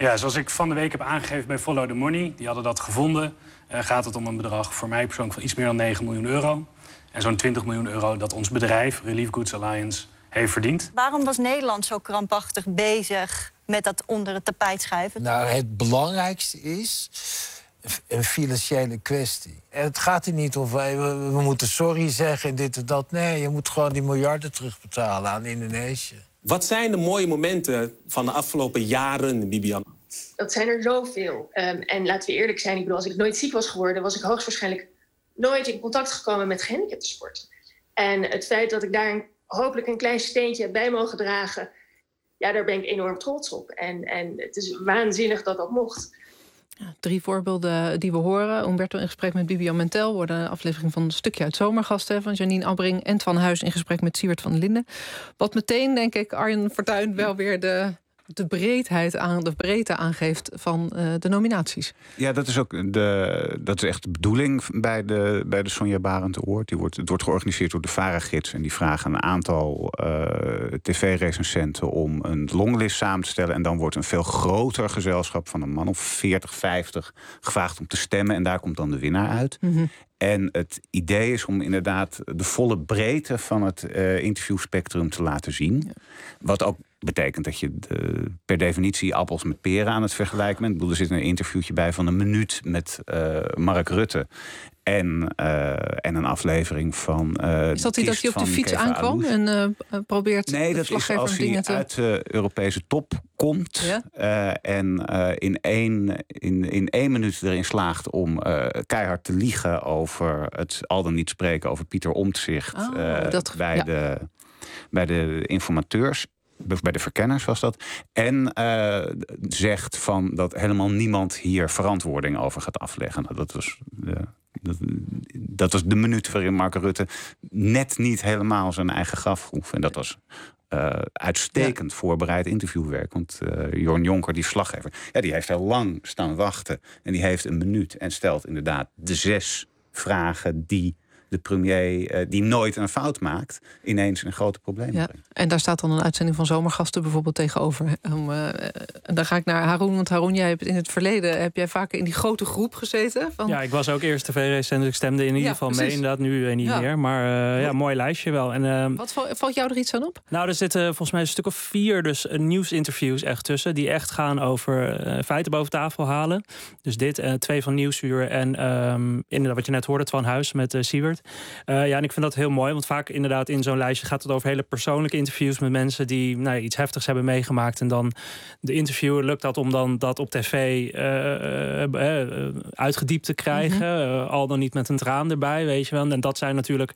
Ja, zoals ik van de week heb aangegeven bij Follow the Money... die hadden dat gevonden, gaat het om een bedrag voor mij persoonlijk... van iets meer dan 9 miljoen euro. En zo'n 20 miljoen euro dat ons bedrijf, Relief Goods Alliance, heeft verdiend. Waarom was Nederland zo krampachtig bezig met dat onder het tapijt schuiven? Nou, het belangrijkste is een financiële kwestie. En het gaat er niet om, we moeten sorry zeggen en dit en dat. Nee, je moet gewoon die miljarden terugbetalen aan Indonesië. Wat zijn de mooie momenten van de afgelopen jaren, Bibian? Dat zijn er zoveel. En laten we eerlijk zijn, ik bedoel, als ik nooit ziek was geworden... was ik hoogstwaarschijnlijk nooit in contact gekomen met gehandicaptensport. En het feit dat ik daar hopelijk een klein steentje heb bij mogen dragen... ja, daar ben ik enorm trots op. En het is waanzinnig dat dat mocht. Ja, 3 voorbeelden die we horen. Humberto in gesprek met Bibian Mentel... worden een aflevering van een stukje uit Zomergasten... van Janine Abbring en Twan Huis in gesprek met Siewert van Linden. Wat meteen, denk ik, Arjen Fortuyn wel weer de breedte aangeeft van de nominaties. Ja, dat is ook dat is echt de bedoeling bij de Sonja Barend Award. Het wordt georganiseerd door de VARA-gids... en die vragen een aantal tv-recensenten om een longlist samen te stellen... en dan wordt een veel groter gezelschap van een man of 40, 50 gevraagd om te stemmen... en daar komt dan de winnaar uit. Mm-hmm. En het idee is om inderdaad de volle breedte van het interviewspectrum te laten zien. Ja. Wat ook betekent dat je per definitie appels met peren aan het vergelijken bent. Ik bedoel, er zit een interviewtje bij van 1 minuut met Mark Rutte. En een aflevering van... is dat hij dat hij op de fiets aankwam en probeert... Nee, dat is als hij uit de Europese top komt... Ja? En in 1 minuut erin slaagt om keihard te liegen... over het al dan niet spreken over Pieter Omtzigt... bij de informateurs... bij de verkenners was dat. En zegt van dat helemaal niemand hier verantwoording over gaat afleggen. Nou, dat was de minuut waarin Mark Rutte net niet helemaal zijn eigen graf groef. En dat was uitstekend voorbereid interviewwerk. Want Jorn Jonker, die verslaggever, die heeft heel lang staan wachten. En die heeft 1 minuut en stelt inderdaad de 6 vragen die de premier, die nooit een fout maakt, ineens een grote probleem brengt. En daar staat dan een uitzending van Zomergasten bijvoorbeeld tegenover. En dan ga ik naar Haroon. Want Haroon, jij hebt in het verleden vaker in die grote groep gezeten. Ja, ik was ook eerst tv-recensent. Ik stemde in ieder geval mee, inderdaad, nu niet meer. Maar mooi lijstje wel. En, wat valt jou er iets aan op? Nou, er zitten volgens mij een stuk of 4 dus nieuwsinterviews echt tussen. Die echt gaan over feiten boven tafel halen. Dus dit, 2 van Nieuwsuur. En inderdaad, wat je net hoorde, Twan Huis met Siewert. En ik vind dat heel mooi, want vaak inderdaad in zo'n lijstje gaat het over hele persoonlijke interviews met mensen die iets heftigs hebben meegemaakt. En dan de interviewer lukt dat om dan dat op tv uitgediept te krijgen. Al dan niet met een traan erbij, weet je wel. En dat zijn natuurlijk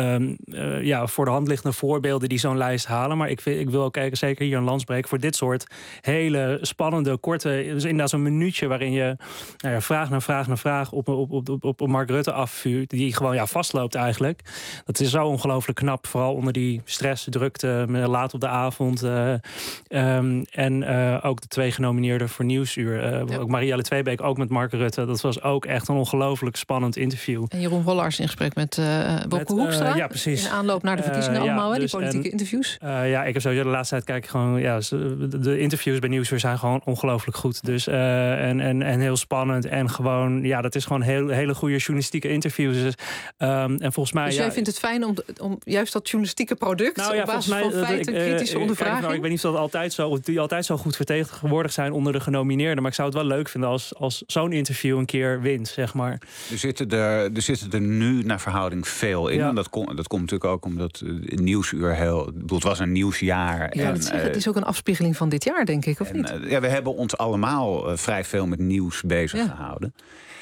voor de hand liggende voorbeelden die zo'n lijst halen. Maar ik wil ook kijken, zeker hier een lans breken voor dit soort hele spannende, korte, dus inderdaad zo'n minuutje waarin je vraag na vraag na vraag op Mark Rutte afvuurt, die gewoon vastloopt eigenlijk. Dat is zo ongelooflijk knap, vooral onder die stress, drukte, laat op de avond. En ook de 2 genomineerden voor Nieuwsuur. Ook Marielle Tweebeek, ook met Mark Rutte. Dat was ook echt een ongelooflijk spannend interview. En Jeroen Wollars in gesprek met Wopke Hoekstra. Ja, precies. In aanloop naar de verkiezingen allemaal, dus, die politieke interviews. Ik heb sowieso de laatste tijd de interviews bij Nieuwsuur zijn gewoon ongelooflijk goed. Dus, en heel spannend. En gewoon, dat is gewoon hele goede journalistieke interviews. Dus, en volgens mij, dus jij vindt het fijn om juist dat journalistieke product op basis van feiten, kritische ondervraging? Ik weet niet of die altijd zo goed vertegenwoordigd zijn onder de genomineerden. Maar ik zou het wel leuk vinden als zo'n interview een keer wint, zeg maar. Er zitten er nu naar verhouding veel in. En dat komt natuurlijk ook omdat Nieuwsuur het was een nieuwsjaar. Ja, het is ook een afspiegeling van dit jaar, denk ik, of niet? We hebben ons allemaal vrij veel met nieuws bezig gehouden.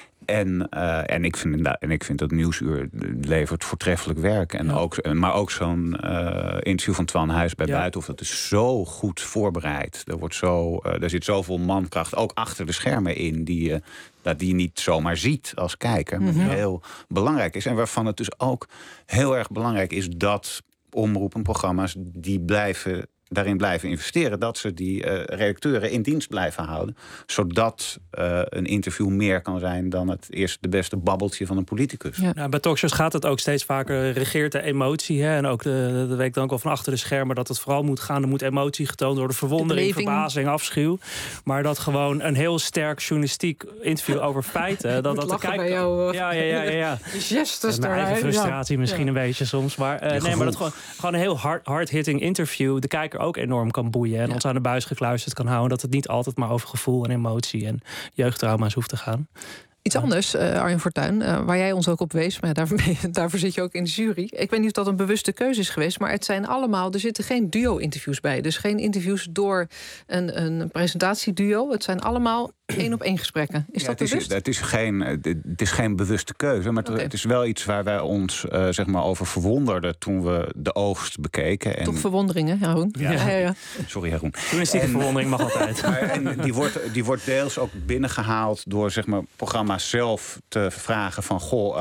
En ik vind dat Nieuwsuur levert voortreffelijk werk. Maar ook zo'n interview van Twan Huis bij Buitenhof, dat is zo goed voorbereid. Er zit zoveel mankracht, ook achter de schermen in, die je niet zomaar ziet als kijker. Maar die heel belangrijk is. En waarvan het dus ook heel erg belangrijk is dat omroepen, programma's, die blijven daarin blijven investeren, dat ze die redacteuren in dienst blijven houden. Zodat een interview meer kan zijn dan het eerste de beste babbeltje van een politicus. Ja. Nou, bij talkshows gaat het ook steeds vaker, regeert de emotie. Hè? En ook dat weet ik dan ook al van achter de schermen, dat het vooral moet gaan. Er moet emotie getoond worden, verwondering, verbazing, afschuw. Maar dat gewoon een heel sterk journalistiek interview over feiten. Dat de kijker. Bij jou, ja. Gestes mijn eigen frustratie misschien een beetje soms. Maar maar dat gewoon een heel hard-hitting interview de kijker ook enorm kan boeien. En ons aan de buis gekluisterd kan houden. Dat het niet altijd maar over gevoel en emotie en jeugdtrauma's hoeft te gaan. Iets anders, Arjen Fortuyn, waar jij ons ook op wees, maar daarvoor zit je ook in de jury. Ik weet niet of dat een bewuste keuze is geweest, maar het zijn allemaal, er zitten geen duo-interviews bij. Dus geen interviews door een presentatieduo. Het zijn allemaal 1-op-1 gesprekken. Is dat bewust? Het is geen bewuste keuze, maar het is wel iets waar wij ons over verwonderden toen we de oogst bekeken. Toch verwonderingen, Haroon? Ja. Sorry, Haroon. Journalistieke verwondering mag altijd. En die wordt deels ook binnengehaald door programma's zelf te vragen van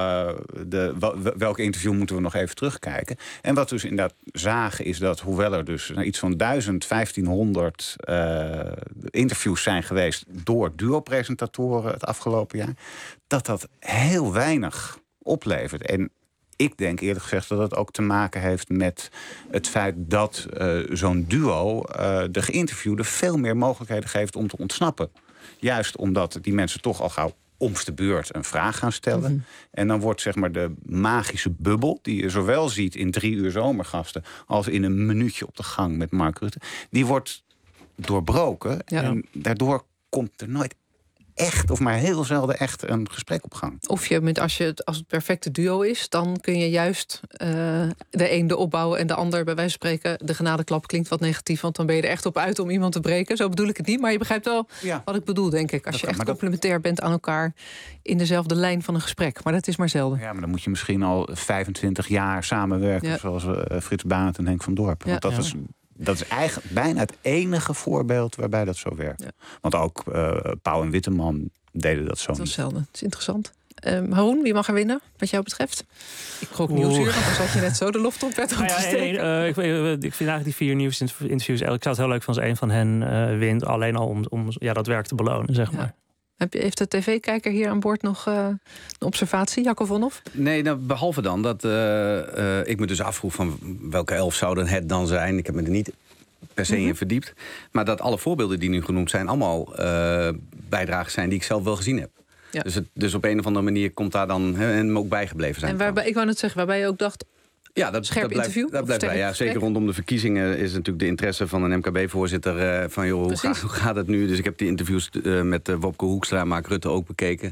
welk interview moeten we nog even terugkijken. En wat we dus inderdaad zagen is dat, hoewel er dus iets van 1500 interviews zijn geweest door duo-presentatoren het afgelopen jaar, dat heel weinig oplevert. En ik denk eerlijk gezegd dat het ook te maken heeft met het feit dat zo'n duo de geïnterviewde veel meer mogelijkheden geeft om te ontsnappen. Juist omdat die mensen toch al gauw om's de beurt een vraag gaan stellen. Mm-hmm. En dan wordt de magische bubbel, die je zowel ziet in 3 uur zomergasten als in een minuutje op de gang met Mark Rutte, die wordt doorbroken. Ja. En daardoor komt er nooit echt, of maar heel zelden echt, een gesprek op gang. Of als het perfecte duo is, dan kun je juist de een de opbouw en de ander, bij wijze van spreken, de genadeklap klinkt wat negatief, want dan ben je er echt op uit om iemand te breken. Zo bedoel ik het niet, maar je begrijpt wel wat ik bedoel, denk ik. Als je echt complementair bent aan elkaar in dezelfde lijn van een gesprek. Maar dat is maar zelden. Ja, maar dan moet je misschien al 25 jaar samenwerken, zoals Frits Barend en Henk van Dorp. Want dat is eigenlijk bijna het enige voorbeeld waarbij dat zo werkt. Ja. Want ook Pauw en Witteman deden dat zo. Dat is zelden. Dat is interessant. Haroon, wie mag er winnen, wat jou betreft? Ik gok Nieuwsuur, want dan zat je net zo de lofttrompet op te steken. Ik vind eigenlijk die 4 nieuwsinterviews, ik zou het heel leuk van als een van hen wint. Alleen al om dat werk te belonen, zeg maar. Heeft de tv-kijker hier aan boord nog een observatie, Jacco Vonhoff? Nee, behalve dan dat ik me dus afvroeg van welke 11 zouden het dan zijn. Ik heb me er niet per se in verdiept. Maar dat alle voorbeelden die nu genoemd zijn allemaal bijdragen zijn die ik zelf wel gezien heb. Ja. Dus op een of andere manier komt daar dan en ook bijgebleven zijn. En ik wou net zeggen, waarbij je ook dacht, ja, dat blijft bij. Ja, zeker rondom de verkiezingen is natuurlijk de interesse van een MKB-voorzitter van hoe gaat het nu? Dus ik heb die interviews met Wopke Hoekstra en Mark Rutte ook bekeken.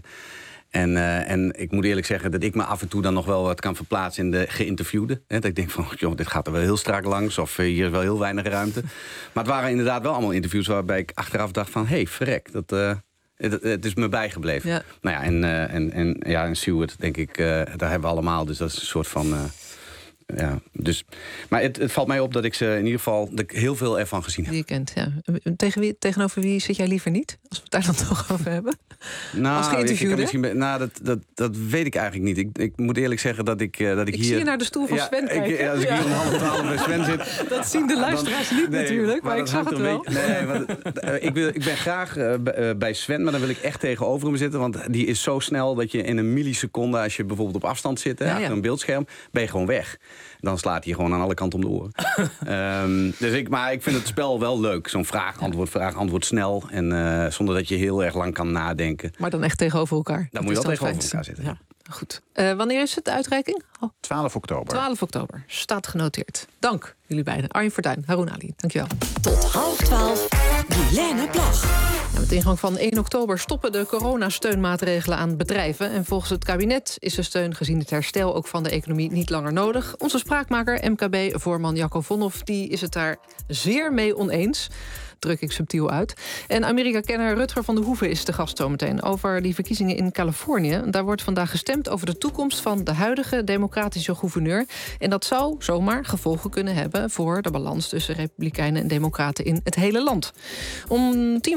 En ik moet eerlijk zeggen dat ik me af en toe dan nog wel wat kan verplaatsen in de geïnterviewde. Dat ik denk van, dit gaat er wel heel strak langs of hier is wel heel weinig ruimte. Maar het waren inderdaad wel allemaal interviews waarbij ik achteraf dacht van, verrek, het is me bijgebleven. Ja. Nou ja, en Stuart, denk ik, daar hebben we allemaal. Dus dat is een soort van maar het valt mij op dat ik ze in ieder geval heel veel ervan gezien heb. Die je kent, ja. Tegenover wie zit jij liever niet? Als we het daar dan toch over hebben. Als geïnterviewde? Dat weet ik eigenlijk niet. Ik moet eerlijk zeggen dat ik hier... Ik zie je naar de stoel van Sven kijken. Als ik hier om 11:30 bij Sven zit... Dat zien de luisteraars niet natuurlijk, maar ik zag het wel. Ik ben graag bij Sven, maar dan wil ik echt tegenover hem zitten. Want die is zo snel dat je in een milliseconde, als je bijvoorbeeld op afstand zit, achter een beeldscherm, ben je gewoon weg. Dan slaat hij gewoon aan alle kanten om de oren. Maar ik vind het spel wel leuk. Zo'n vraag, antwoord snel. En zonder dat je heel erg lang kan nadenken. Maar dan echt tegenover elkaar. Dan moet je wel tegenover elkaar zitten. Ja. Goed. Wanneer is het, de uitreiking? 12 oktober. 12 oktober. Staat genoteerd. Dank jullie beiden. Arjen Fortuyn, Haroon Ali. Dankjewel. Tot 11:30. Guilaine Plag. Met ingang van 1 oktober stoppen de coronasteunmaatregelen aan bedrijven. En volgens het kabinet is de steun gezien het herstel ook van de economie niet langer nodig. Onze spraakmaker, MKB-voorman Jacco Vonhoff, die is het daar zeer mee oneens. Druk ik subtiel uit. En Amerika-kenner Rutger van der Hoeven is de gast zometeen over die verkiezingen in Californië. Daar wordt vandaag gestemd over de toekomst van de huidige democratische gouverneur. En dat zou zomaar gevolgen kunnen hebben voor de balans tussen republikeinen en democraten in het hele land. Om 11:10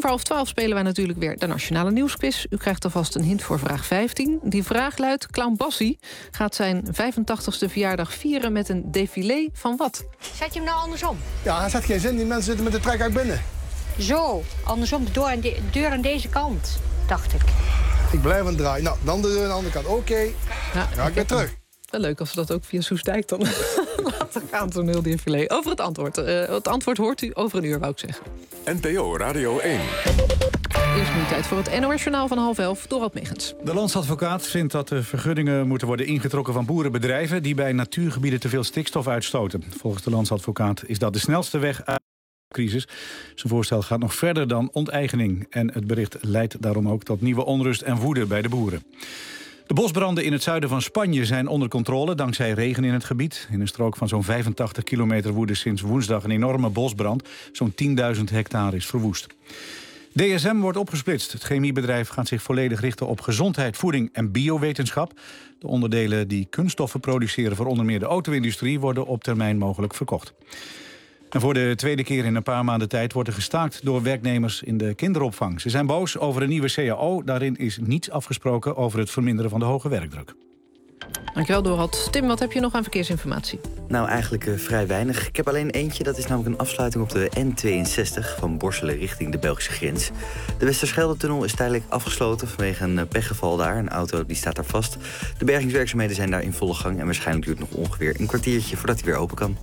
12 spelen wij natuurlijk weer de Nationale Nieuwsquiz. U krijgt alvast een hint voor vraag 15. Die vraag luidt: Clown Bassie gaat zijn 85ste verjaardag vieren met een défilé van wat? Zet je hem nou andersom? Ja, hij zet geen zin. Die mensen zitten met de trek uit binnen. Zo, andersom, de deur aan deze kant, dacht ik. Ik blijf aan het draaien. Nou, dan de deur aan de andere kant. Oké. Ja, ik ben terug. Wel leuk als we dat ook via Soestdijk dan laten gaan, zo'n heel défilé. Over het antwoord. Het antwoord hoort u over een uur, wou ik zeggen. NPO Radio 1. Eerst nu tijd voor het NOS-journaal van 10:30, Dorot Megens. De landsadvocaat vindt dat de vergunningen moeten worden ingetrokken van boerenbedrijven die bij natuurgebieden te veel stikstof uitstoten. Volgens de landsadvocaat is dat de snelste weg uit de crisis. Zijn voorstel gaat nog verder dan onteigening. En het bericht leidt daarom ook tot nieuwe onrust en woede bij de boeren. De bosbranden in het zuiden van Spanje zijn onder controle dankzij regen in het gebied. In een strook van zo'n 85 kilometer woedde sinds woensdag een enorme bosbrand. Zo'n 10.000 hectare is verwoest. DSM wordt opgesplitst. Het chemiebedrijf gaat zich volledig richten op gezondheid, voeding en biowetenschap. De onderdelen die kunststoffen produceren voor onder meer de auto-industrie worden op termijn mogelijk verkocht. En voor de tweede keer in een paar maanden tijd wordt er gestaakt door werknemers in de kinderopvang. Ze zijn boos over een nieuwe CAO. Daarin is niets afgesproken over het verminderen van de hoge werkdruk. Dankjewel, Dorot. Tim, wat heb je nog aan verkeersinformatie? Nou, eigenlijk vrij weinig. Ik heb alleen eentje, dat is namelijk een afsluiting op de N62... van Borselen richting de Belgische grens. De Westerschelde-tunnel is tijdelijk afgesloten vanwege een pechgeval daar. Een auto die staat daar vast. De bergingswerkzaamheden zijn daar in volle gang... en waarschijnlijk duurt het nog ongeveer een kwartiertje voordat hij weer open kan.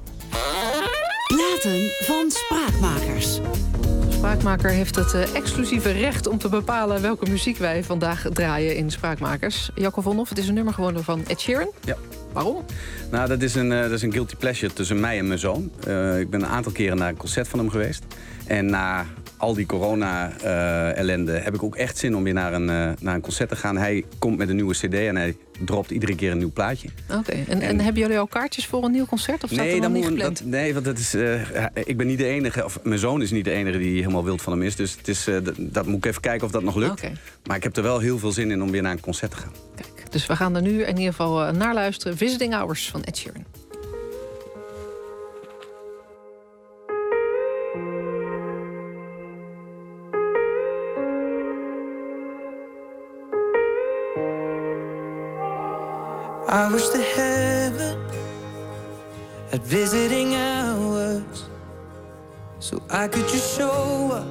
Platen van Spraakmakers. De Spraakmaker heeft het exclusieve recht om te bepalen welke muziek wij vandaag draaien in Spraakmakers. Jacco Vonhoff, het is een nummer gewonnen van Ed Sheeran. Ja. Waarom? Nou, dat is een guilty pleasure tussen mij en mijn zoon. Ik ben een aantal keren naar een concert van hem geweest. En na al die corona-ellende heb ik ook echt zin om weer naar een concert te gaan. Hij komt met een nieuwe cd en hij dropt iedere keer een nieuw plaatje. Oké. En hebben jullie al kaartjes voor een nieuw concert? Of staat er nog niet gepland? Nee, want dat is, ik ben niet de enige, of mijn zoon is niet de enige die helemaal wild van hem is. Dus het is, dat moet ik even kijken of dat nog lukt. Okay. Maar ik heb er wel heel veel zin in om weer naar een concert te gaan. Kijk, dus we gaan er nu in ieder geval naar luisteren. Visiting Hours van Ed Sheeran. I wish to heaven had visiting hours, so I could just show up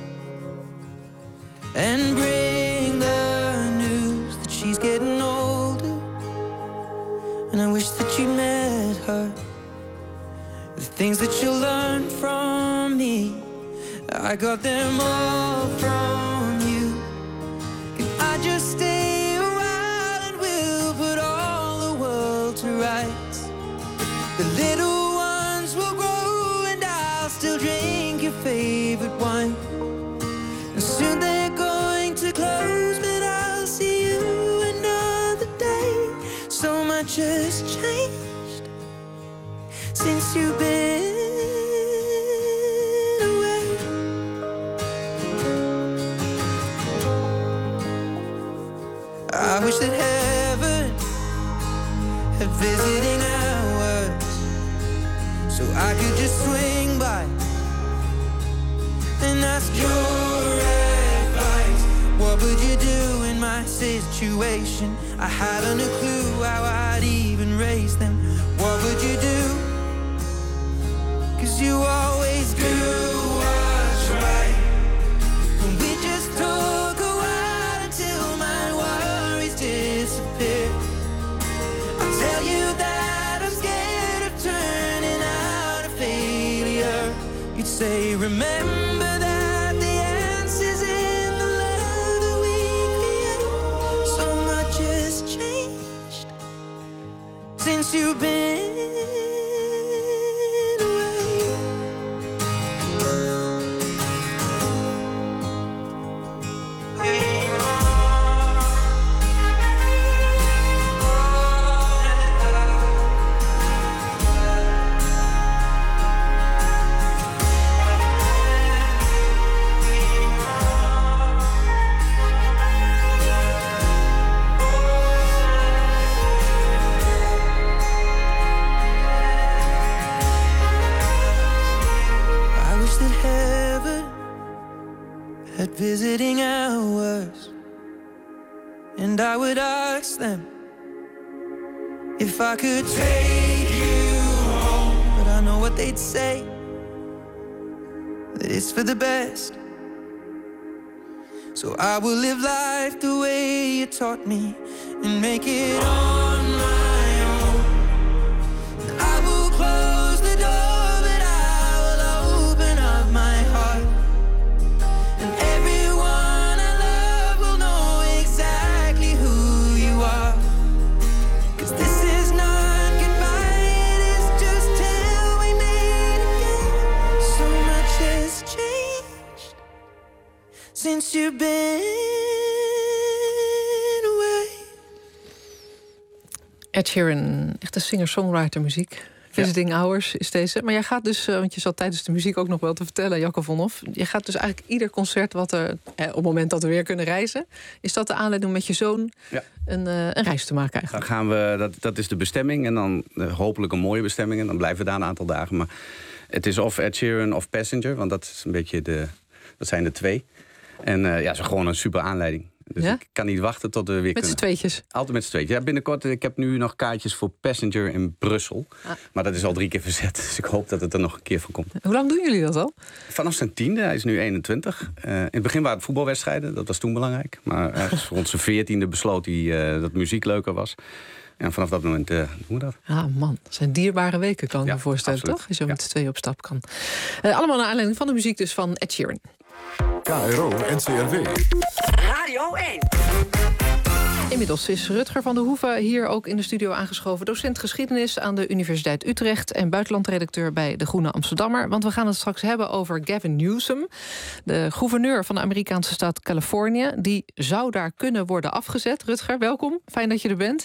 and bring the news that she's getting older. And I wish that you met her, the things that you learned from me, I got them all from you. Can I just stay a while and we'll put all the world to rights? The little ones will grow and I'll still drink your favorite wine. And soon they're going to close, but I'll see you another day. So much has changed since you've been away. I wish that heaven had visiting hours, so I could just swing by and ask your advice. What would you do in my situation? I haven't a clue how I'd even raise them. What would you do? 'Cause you always do what's right. And we just talk a while until my worries disappear. I'll tell you that I'm scared of turning out a failure. You'd say, remember that the answer's in the love that we create. So much has changed since you've been visiting hours. And I would ask them if I could take you home. But I know what they'd say, that it's for the best. So I will live life the way you taught me and make it on my own. I will close the door, but I will open up my heart. And everyone I love will know exactly who you are. 'Cause this is not goodbye, it is just till we meet again. So much has changed since you've been away. Ed Sheeran, echte singer-songwriter muziek. Visiting Hours is deze. Maar jij gaat dus, want je zat tijdens de muziek ook nog wel te vertellen, Jacco Vonhoff. Je gaat dus eigenlijk ieder concert wat er, op het moment dat we weer kunnen reizen. Is dat de aanleiding om met je zoon een reis te maken eigenlijk? Dan gaan we, dat is de bestemming. En dan hopelijk een mooie bestemming. En dan blijven we daar een aantal dagen. Maar het is of Ed Sheeran of Passenger. Want dat is een beetje dat zijn de twee. En het is gewoon een super aanleiding. Dus ik kan niet wachten tot we weer met z'n tweetjes? Altijd met z'n tweetjes. Ja, binnenkort. Ik heb nu nog kaartjes voor Passenger in Brussel. Maar dat is al 3 keer verzet. Dus ik hoop dat het er nog een keer van komt. Hoe lang doen jullie dat al? Vanaf zijn 10e. Hij is nu 21. In het begin waren het voetbalwedstrijden. Dat was toen belangrijk. Maar rond zijn 14e besloot hij dat muziek leuker was. En vanaf dat moment doen we dat. Ah man, dat zijn dierbare weken, kan ik me voorstellen, absoluut. Toch? Als je zo met z'n tweeën op stap kan. Allemaal naar aanleiding van de muziek dus van Ed Sheeran. KRO NCRW. Radio 1. Inmiddels is Rutger van der Hoeven hier ook in de studio aangeschoven. Docent geschiedenis aan de Universiteit Utrecht en buitenlandredacteur bij De Groene Amsterdammer. Want we gaan het straks hebben over Gavin Newsom, de gouverneur van de Amerikaanse staat Californië. Die zou daar kunnen worden afgezet. Rutger, welkom. Fijn dat je er bent.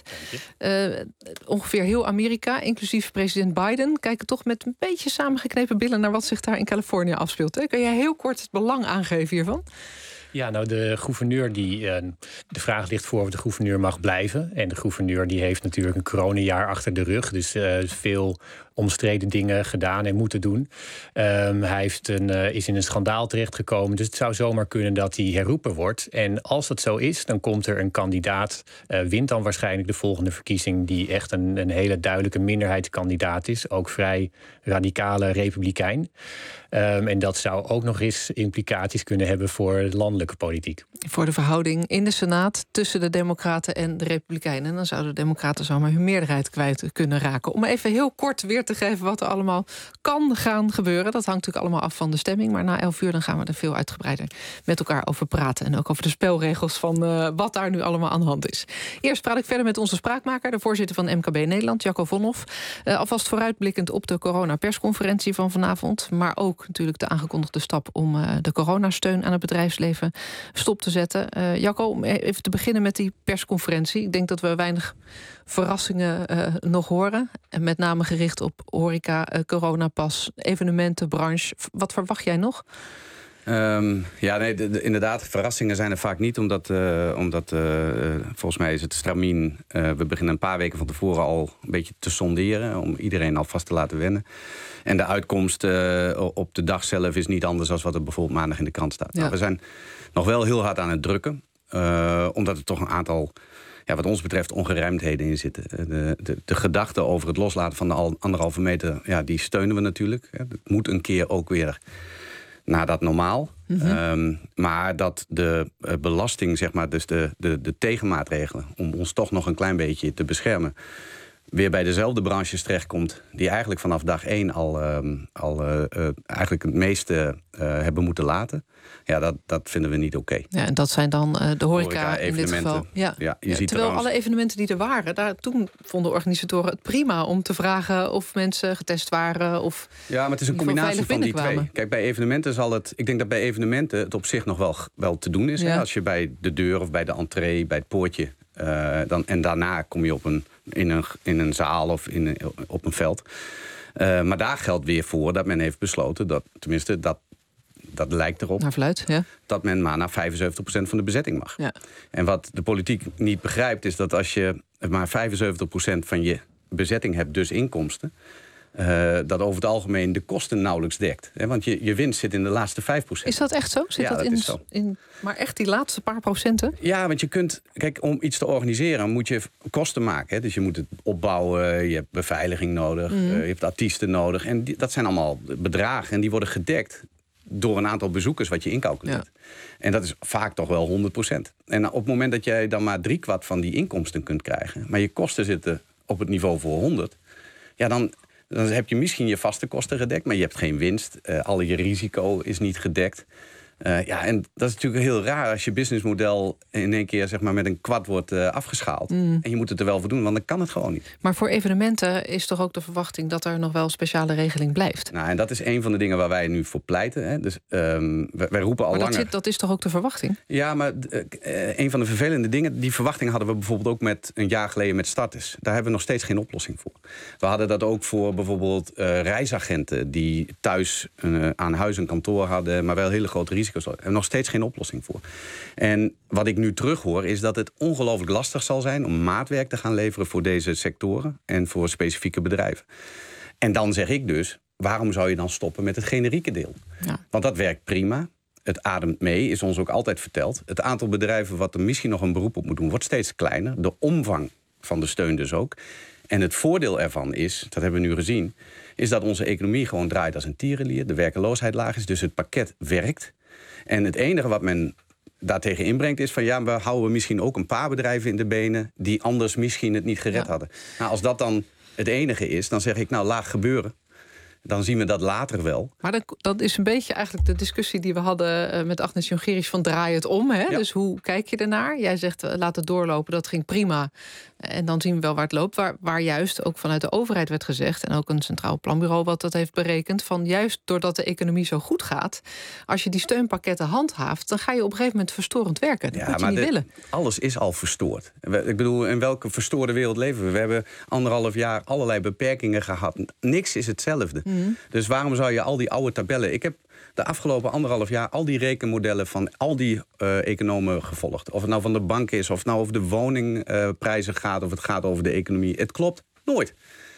Ongeveer heel Amerika, inclusief president Biden, kijken toch met een beetje samengeknepen billen naar wat zich daar in Californië afspeelt. Hè? Kun jij heel kort het belang aangeven hiervan? Ja, nou, de gouverneur de vraag ligt voor of de gouverneur mag blijven. En de gouverneur die heeft natuurlijk een coronajaar achter de rug. Dus veel omstreden dingen gedaan en moeten doen. Hij is in een schandaal terechtgekomen. Dus het zou zomaar kunnen dat hij herroepen wordt. En als dat zo is, dan komt er een kandidaat, wint dan waarschijnlijk de volgende verkiezing, die echt een hele duidelijke minderheidskandidaat is. Ook vrij radicale republikein. En dat zou ook nog eens implicaties kunnen hebben voor de landelijke politiek. Voor de verhouding in de Senaat tussen de Democraten en de Republikeinen. En dan zouden de Democraten zomaar hun meerderheid kwijt kunnen raken. Om even heel kort weer te geven wat er allemaal kan gaan gebeuren. Dat hangt natuurlijk allemaal af van de stemming. Maar na 11 uur dan gaan we er veel uitgebreider met elkaar over praten. En ook over de spelregels van wat daar nu allemaal aan de hand is. Eerst praat ik verder met onze spraakmaker, de voorzitter van MKB Nederland, Jacco Vonhoff. Alvast vooruitblikkend op de coronapersconferentie van vanavond. Maar ook natuurlijk de aangekondigde stap om de coronasteun aan het bedrijfsleven stop te zetten. Jacco, om even te beginnen met die persconferentie. Ik denk dat we weinig verrassingen nog horen. En met name gericht op horeca, coronapas, evenementenbranche. Wat verwacht jij nog? Inderdaad, verrassingen zijn er vaak niet. Omdat volgens mij is het stramien. We beginnen een paar weken van tevoren al een beetje te sonderen. Om iedereen alvast te laten wennen. En de uitkomst op de dag zelf is niet anders dan wat er bijvoorbeeld maandag in de krant staat. Ja. Nou, we zijn nog wel heel hard aan het drukken. Omdat er toch een aantal, wat ons betreft, ongerijmdheden in zitten. De gedachte over het loslaten van de 1,5 meter, die steunen we natuurlijk. Het moet een keer ook weer naar dat normaal. Mm-hmm. Maar dat de belasting, zeg maar, dus de tegenmaatregelen om ons toch nog een klein beetje te beschermen, weer bij dezelfde branches terechtkomt die eigenlijk vanaf dag 1 eigenlijk het meeste hebben moeten laten. Ja, dat vinden we niet oké. Ja, en dat zijn dan de horeca in dit geval. Terwijl alle evenementen die er waren, toen vonden organisatoren het prima om te vragen of mensen getest waren. Of maar het is een combinatie van die twee. Kijk, bij evenementen ik denk dat bij evenementen het op zich nog wel te doen is. Ja. Hè? Als je bij de deur of bij de entree, bij het poortje, en daarna kom je in een zaal of op een veld. Maar daar geldt weer voor dat men heeft besloten dat, tenminste, dat lijkt erop, naar fluit, dat men maar naar 75% van de bezetting mag. Ja. En wat de politiek niet begrijpt is dat als je maar 75% van je bezetting hebt, dus inkomsten, dat over het algemeen de kosten nauwelijks dekt. Want je winst zit in de laatste 5%. Is dat echt zo? Zit dat is zo. Maar echt die laatste paar procenten? Ja, want je kunt... Kijk, om iets te organiseren moet je kosten maken. Hè? Dus je moet het opbouwen, je hebt beveiliging nodig, je hebt artiesten nodig. En dat zijn allemaal bedragen en die worden gedekt door een aantal bezoekers wat je incalculeert. Ja. En dat is vaak toch wel 100%. En op het moment dat jij dan maar 3/4 van die inkomsten kunt krijgen, maar je kosten zitten op het niveau voor 100... ja, dan heb je misschien je vaste kosten gedekt, maar je hebt geen winst. Al je risico is niet gedekt. En dat is natuurlijk heel raar als je businessmodel in één keer zeg maar, met een kwart wordt afgeschaald. En je moet het er wel voor doen, want dan kan het gewoon niet. Maar voor evenementen is toch ook de verwachting dat er nog wel een speciale regeling blijft? Nou, en dat is een van de dingen waar wij nu voor pleiten. Hè. Dus wij roepen al langer... Dat is toch ook de verwachting? Ja, maar een van de vervelende dingen, die verwachting hadden we bijvoorbeeld ook een jaar geleden met Starters. Daar hebben we nog steeds geen oplossing voor. We hadden dat ook voor bijvoorbeeld reisagenten die thuis aan huis een kantoor hadden, maar wel hele grote risico's. Daar hebben we nog steeds geen oplossing voor. En wat ik nu terughoor is dat het ongelooflijk lastig zal zijn om maatwerk te gaan leveren voor deze sectoren en voor specifieke bedrijven. En dan zeg ik dus, waarom zou je dan stoppen met het generieke deel? Ja. Want dat werkt prima. Het ademt mee, is ons ook altijd verteld. Het aantal bedrijven wat er misschien nog een beroep op moet doen, wordt steeds kleiner. De omvang van de steun dus ook. En het voordeel ervan is, dat hebben we nu gezien, is dat onze economie gewoon draait als een tierenlier. De werkeloosheid laag is, dus het pakket werkt. En het enige wat men daartegen inbrengt is van ja, we houden misschien ook een paar bedrijven in de benen die anders misschien het niet gered hadden. Nou, als dat dan het enige is, dan zeg ik nou laat gebeuren. Dan zien we dat later wel. Maar dat is een beetje eigenlijk de discussie die we hadden met Agnes Jongerius van draai het om. Hè? Ja. Dus hoe kijk je ernaar? Jij zegt laat het doorlopen, dat ging prima. En dan zien we wel waar het loopt. Waar juist ook vanuit de overheid werd gezegd, en ook een centraal planbureau wat dat heeft berekend, van juist doordat de economie zo goed gaat, als je die steunpakketten handhaaft, dan ga je op een gegeven moment verstorend werken. Dat moet je niet willen. Alles is al verstoord. Ik bedoel, in welke verstoorde wereld leven we? We hebben 1,5 jaar allerlei beperkingen gehad. Niks is hetzelfde. Dus waarom zou je al die oude tabellen... Ik heb de afgelopen 1,5 jaar al die rekenmodellen van al die economen gevolgd. Of het nou van de bank is, of het nou over de woningprijzen gaat, of het gaat over de economie. Het klopt nooit.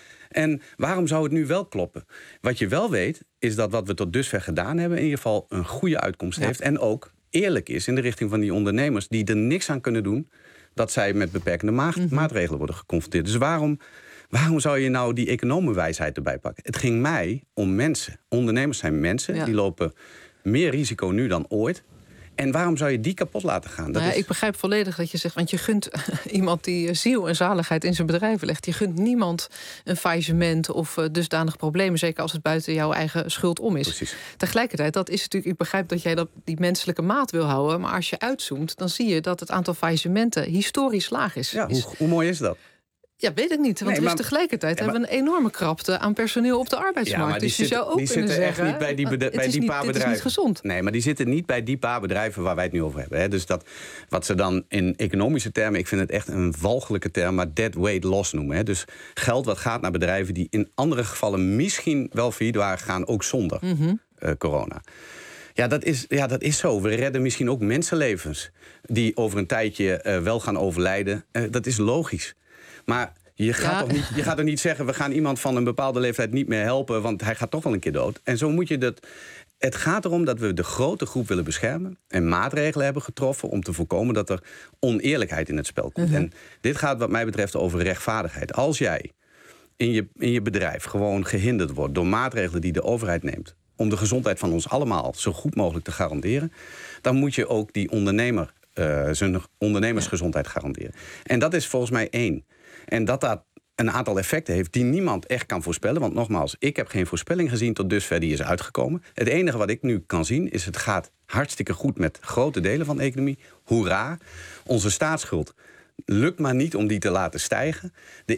En waarom zou het nu wel kloppen? Wat je wel weet, is dat wat we tot dusver gedaan hebben in ieder geval een goede uitkomst heeft. En ook eerlijk is in de richting van die ondernemers die er niks aan kunnen doen dat zij met beperkende maatregelen worden geconfronteerd. Dus waarom zou je nou die economenwijsheid erbij pakken? Het ging mij om mensen. Ondernemers zijn mensen. Die lopen meer risico nu dan ooit. En waarom zou je die kapot laten gaan? Ik begrijp volledig dat je zegt, want je gunt iemand die ziel en zaligheid in zijn bedrijven legt. Je gunt niemand een faillissement of dusdanig problemen, zeker als het buiten jouw eigen schuld om is. Precies. Tegelijkertijd, dat is natuurlijk, ik begrijp dat jij die menselijke maat wil houden, maar als je uitzoomt, dan zie je dat het aantal faillissementen historisch laag is. Ja, hoe mooi is dat? Ja, weet ik niet. Want tegelijkertijd hebben we een enorme krapte aan personeel op de arbeidsmarkt. Ja, dus je zou ook kunnen zeggen, echt niet bij die paar bedrijven. Dit is niet gezond. Nee, maar die zitten niet bij die paar bedrijven waar wij het nu over hebben. Hè. Dus dat, wat ze dan in economische termen, ik vind het echt een walgelijke term, maar dead weight loss noemen. Hè. Dus geld wat gaat naar bedrijven die in andere gevallen misschien wel failliet waren gegaan, ook zonder corona. Ja, dat is zo. We redden misschien ook mensenlevens die over een tijdje wel gaan overlijden. Dat is logisch. Maar je gaat toch niet zeggen, we gaan iemand van een bepaalde leeftijd niet meer helpen, want hij gaat toch wel een keer dood. En zo moet je dat. Het gaat erom dat we de grote groep willen beschermen en maatregelen hebben getroffen om te voorkomen dat er oneerlijkheid in het spel komt. En dit gaat wat mij betreft over rechtvaardigheid. Als jij in je bedrijf gewoon gehinderd wordt door maatregelen die de overheid neemt om de gezondheid van ons allemaal zo goed mogelijk te garanderen, dan moet je ook die zijn ondernemersgezondheid garanderen. En dat is volgens mij 1. En dat een aantal effecten heeft die niemand echt kan voorspellen. Want nogmaals, ik heb geen voorspelling gezien tot dusver die is uitgekomen. Het enige wat ik nu kan zien is het gaat hartstikke goed met grote delen van de economie. Hoera. Onze staatsschuld lukt maar niet om die te laten stijgen.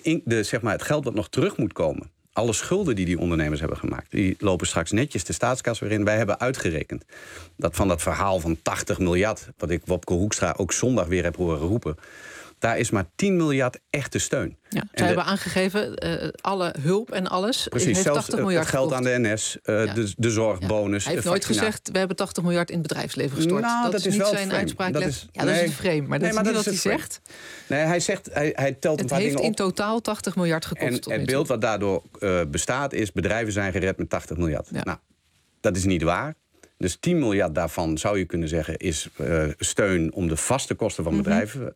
Het geld wat nog terug moet komen, alle schulden die ondernemers hebben gemaakt, die lopen straks netjes de staatskas weer in. Wij hebben uitgerekend dat van dat verhaal van 80 miljard... wat ik Wopke Hoekstra ook zondag weer heb horen roepen, Daar is maar 10 miljard echte steun. Ja, zij hebben aangegeven, alle hulp en alles. Precies, heeft zelfs 80 miljard het geld gekost. aan de NS, de zorgbonus. Hij heeft nooit gezegd, we hebben 80 miljard in het bedrijfsleven gestort. Nou, dat is niet wel zijn frame. uitspraak. Dat is een frame, maar dat is niet wat hij zegt. Nee, hij zegt, hij telt een paar dingen op. Het heeft in totaal 80 miljard gekost. En het beeld wat daardoor bestaat is, bedrijven zijn gered met 80 miljard. Ja. Nou, dat is niet waar. Dus 10 miljard daarvan, zou je kunnen zeggen, is steun om de vaste kosten van bedrijven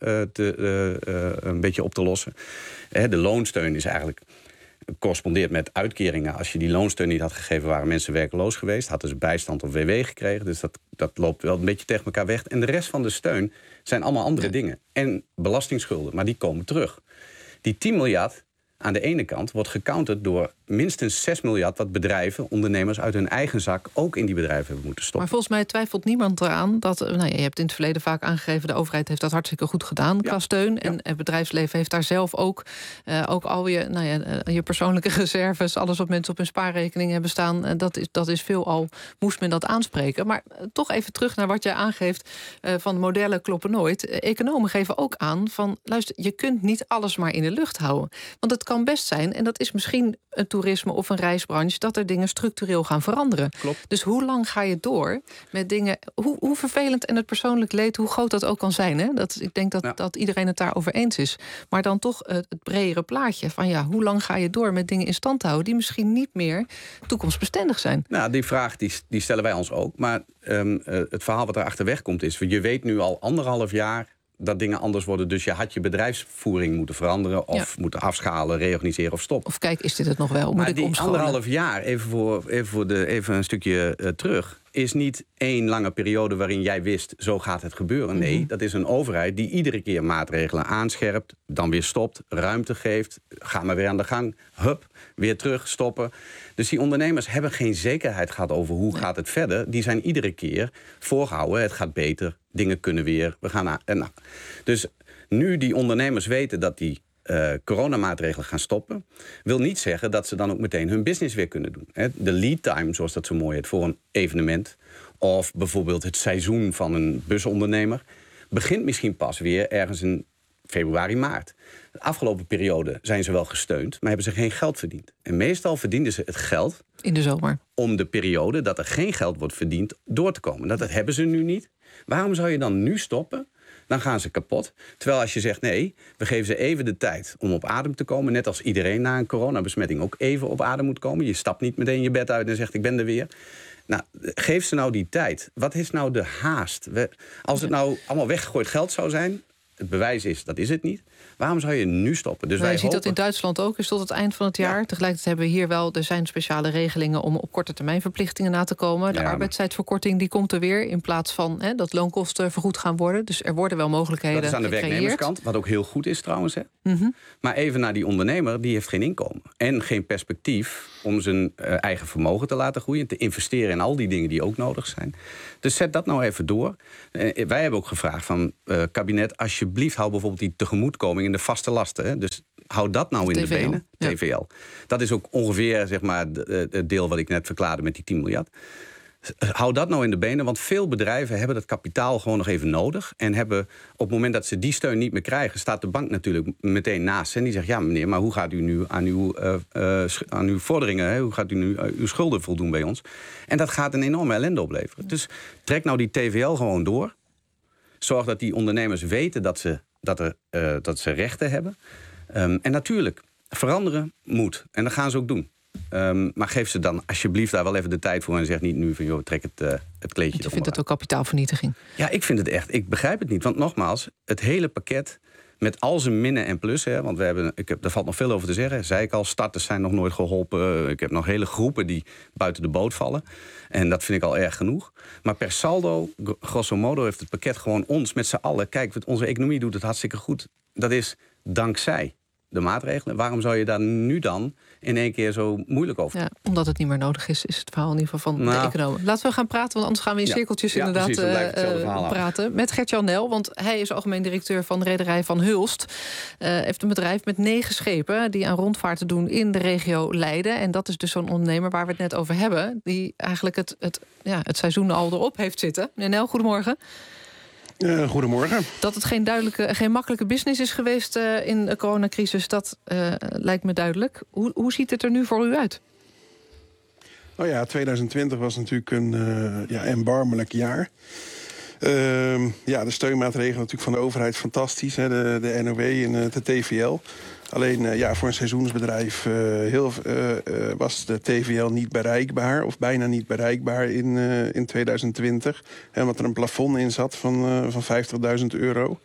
een beetje op te lossen. De loonsteun is eigenlijk correspondeert met uitkeringen. Als je die loonsteun niet had gegeven, waren mensen werkloos geweest. Hadden ze bijstand of WW gekregen. Dus dat loopt wel een beetje tegen elkaar weg. En de rest van de steun zijn allemaal andere dingen. En belastingsschulden, maar die komen terug. Die 10 miljard aan de ene kant wordt gecounterd door minstens 6 miljard... wat bedrijven, ondernemers uit hun eigen zak ook in die bedrijven hebben moeten stoppen. Maar volgens mij twijfelt niemand eraan dat... je hebt in het verleden vaak aangegeven, de overheid heeft dat hartstikke goed gedaan qua steun. En het bedrijfsleven heeft daar zelf ook al je persoonlijke reserves... alles wat mensen op hun spaarrekening hebben staan... dat is veelal, moest men dat aanspreken. Maar toch even terug naar wat jij aangeeft van modellen kloppen nooit. Economen geven ook aan van, luister, je kunt niet alles maar in de lucht houden. Want het kan best zijn, en dat is misschien een toerisme of een reisbranche... dat er dingen structureel gaan veranderen. Klopt. Dus hoe lang ga je door met dingen... Hoe vervelend en het persoonlijk leed, hoe groot dat ook kan zijn. Hè? Ik denk dat iedereen het daarover eens is. Maar dan toch het bredere plaatje van hoe lang ga je door met dingen in stand houden... die misschien niet meer toekomstbestendig zijn. Nou, die vraag die stellen wij ons ook. Maar het verhaal wat er achterweg komt is... je weet nu al 1,5 jaar... dat dingen anders worden. Dus je had je bedrijfsvoering moeten veranderen... of moeten afschalen, reorganiseren of stoppen. Of kijk, is dit het nog wel? Moet maar ik omscholen? die 1,5 jaar, even een stukje terug... is niet één lange periode waarin jij wist... zo gaat het gebeuren. Nee, dat is een overheid die iedere keer maatregelen aanscherpt... dan weer stopt, ruimte geeft... ga maar weer aan de gang, hup, weer terug, stoppen. Dus die ondernemers hebben geen zekerheid gehad over hoe gaat het verder. Die zijn iedere keer voorgehouden, het gaat beter... dingen kunnen weer, we gaan Dus nu die ondernemers weten dat die coronamaatregelen gaan stoppen... wil niet zeggen dat ze dan ook meteen hun business weer kunnen doen. De lead time, zoals dat zo mooi heet, voor een evenement... of bijvoorbeeld het seizoen van een busondernemer... begint misschien pas weer ergens in februari, maart. De afgelopen periode zijn ze wel gesteund... maar hebben ze geen geld verdiend. En meestal verdienen ze het geld... in de zomer. Om de periode dat er geen geld wordt verdiend door te komen. Dat hebben ze nu niet. Waarom zou je dan nu stoppen? Dan gaan ze kapot. Terwijl als je zegt, nee, we geven ze even de tijd om op adem te komen... net als iedereen na een coronabesmetting ook even op adem moet komen. Je stapt niet meteen je bed uit en zegt, ik ben er weer. Nou, geef ze nou die tijd. Wat is nou de haast? Als het nou allemaal weggegooid geld zou zijn... het bewijs is, dat is het niet... waarom zou je nu stoppen? Dus je ziet dat in Duitsland ook, is tot het eind van het jaar. Ja. Tegelijkertijd hebben we hier wel, er zijn speciale regelingen... om op korte termijn verplichtingen na te komen. De arbeidstijdverkorting die komt er weer... in plaats van dat loonkosten vergoed gaan worden. Dus er worden wel mogelijkheden Dat is aan de werknemerskant, wat ook heel goed is trouwens. Maar even naar die ondernemer, die heeft geen inkomen. En geen perspectief om zijn eigen vermogen te laten groeien... te investeren in al die dingen die ook nodig zijn. Dus zet dat nou even door. Wij hebben ook gevraagd van kabinet... alsjeblieft hou bijvoorbeeld die tegemoetkoming... in de vaste lasten. Hè? Dus hou dat nou in de benen. TVL. Dat is ook ongeveer zeg maar, het deel wat ik net verklaarde met die 10 miljard. Hou dat nou in de benen, want veel bedrijven hebben dat kapitaal gewoon nog even nodig. En hebben op het moment dat ze die steun niet meer krijgen... staat de bank natuurlijk meteen naast. En die zegt, ja meneer, maar hoe gaat u nu aan uw vorderingen... Hè? Hoe gaat u nu uw schulden voldoen bij ons? En dat gaat een enorme ellende opleveren. Dus trek nou die TVL gewoon door. Zorg dat die ondernemers weten dat ze rechten hebben. En natuurlijk, veranderen moet. En dat gaan ze ook doen. Maar geef ze dan alsjeblieft daar wel even de tijd voor... en zeg niet nu van, joh, trek het kleedje. Je vindt het ook kapitaalvernietiging? Ja, ik vind het echt. Ik begrijp het niet. Want nogmaals, het hele pakket... met al zijn minnen en plussen. Want daar valt nog veel over te zeggen. Zei ik al, starters zijn nog nooit geholpen. Ik heb nog hele groepen die buiten de boot vallen. En dat vind ik al erg genoeg. Maar per saldo, grosso modo, heeft het pakket gewoon ons met z'n allen... kijk, onze economie doet het hartstikke goed. Dat is dankzij de maatregelen. Waarom zou je daar nu dan in één keer zo moeilijk over? Ja, omdat het niet meer nodig is het verhaal in ieder geval van de economen. Laten we gaan praten, want anders gaan we in cirkeltjes inderdaad praten. Met Gert-Jan Nel, want hij is algemeen directeur van de rederij Van Hulst. Heeft een bedrijf met 9 schepen die aan rondvaarten doen in de regio Leiden. En dat is dus zo'n ondernemer waar we het net over hebben, die eigenlijk het seizoen al erop heeft zitten. Meneer Nel, goedemorgen. Goedemorgen. Dat het geen makkelijke business is geweest in de coronacrisis, dat lijkt me duidelijk. Hoe ziet het er nu voor u uit? Nou ja, 2020 was natuurlijk een erbarmelijk jaar. De steunmaatregelen natuurlijk van de overheid fantastisch. Hè, de NOW en de TVL. Alleen voor een seizoensbedrijf was de TVL niet bereikbaar. Of bijna niet bereikbaar in 2020. Omdat er een plafond in zat van €50.000.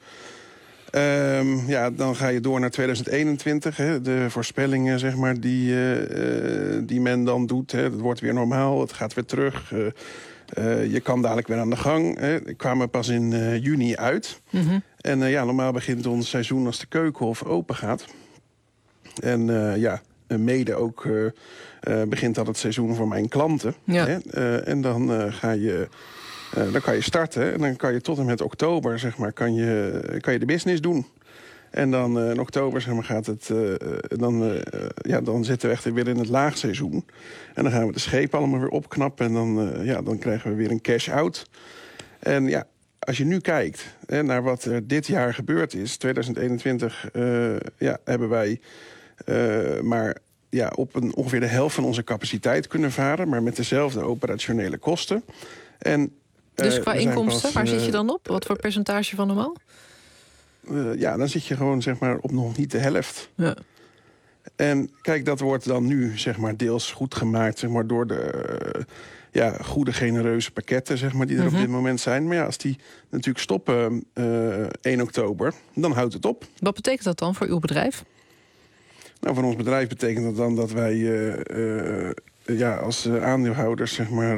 Dan ga je door naar 2021. Hè, de voorspellingen zeg maar, die men dan doet. Hè, het wordt weer normaal, het gaat weer terug. Je kan dadelijk weer aan de gang. We kwamen pas in juni uit. Mm-hmm. En normaal begint ons seizoen als de keukenhof open gaat. En mede ook begint dat het seizoen voor mijn klanten. Ja. Hè? En dan dan kan je starten. En dan kan je tot en met oktober zeg maar, kan je de business doen. En dan in oktober zeg maar, gaat het. Dan zitten we echt weer in het laagseizoen. En dan gaan we de schepen allemaal weer opknappen. En dan krijgen we weer een cash-out. En als je nu kijkt naar wat er dit jaar gebeurd is, 2021, hebben wij maar op ongeveer de helft van onze capaciteit kunnen varen, maar met dezelfde operationele kosten. En, dus qua inkomsten, waar zit je dan op? Wat voor percentage van normaal? Dan zit je gewoon zeg maar, op nog niet de helft. Ja. En kijk, dat wordt dan nu zeg maar, deels goed gemaakt zeg maar, door de goede, genereuze pakketten zeg maar, die er op dit moment zijn. Maar als die natuurlijk stoppen 1 oktober, dan houdt het op. Wat betekent dat dan voor uw bedrijf? Nou, voor ons bedrijf betekent dat dan dat wij als aandeelhouders zeg maar,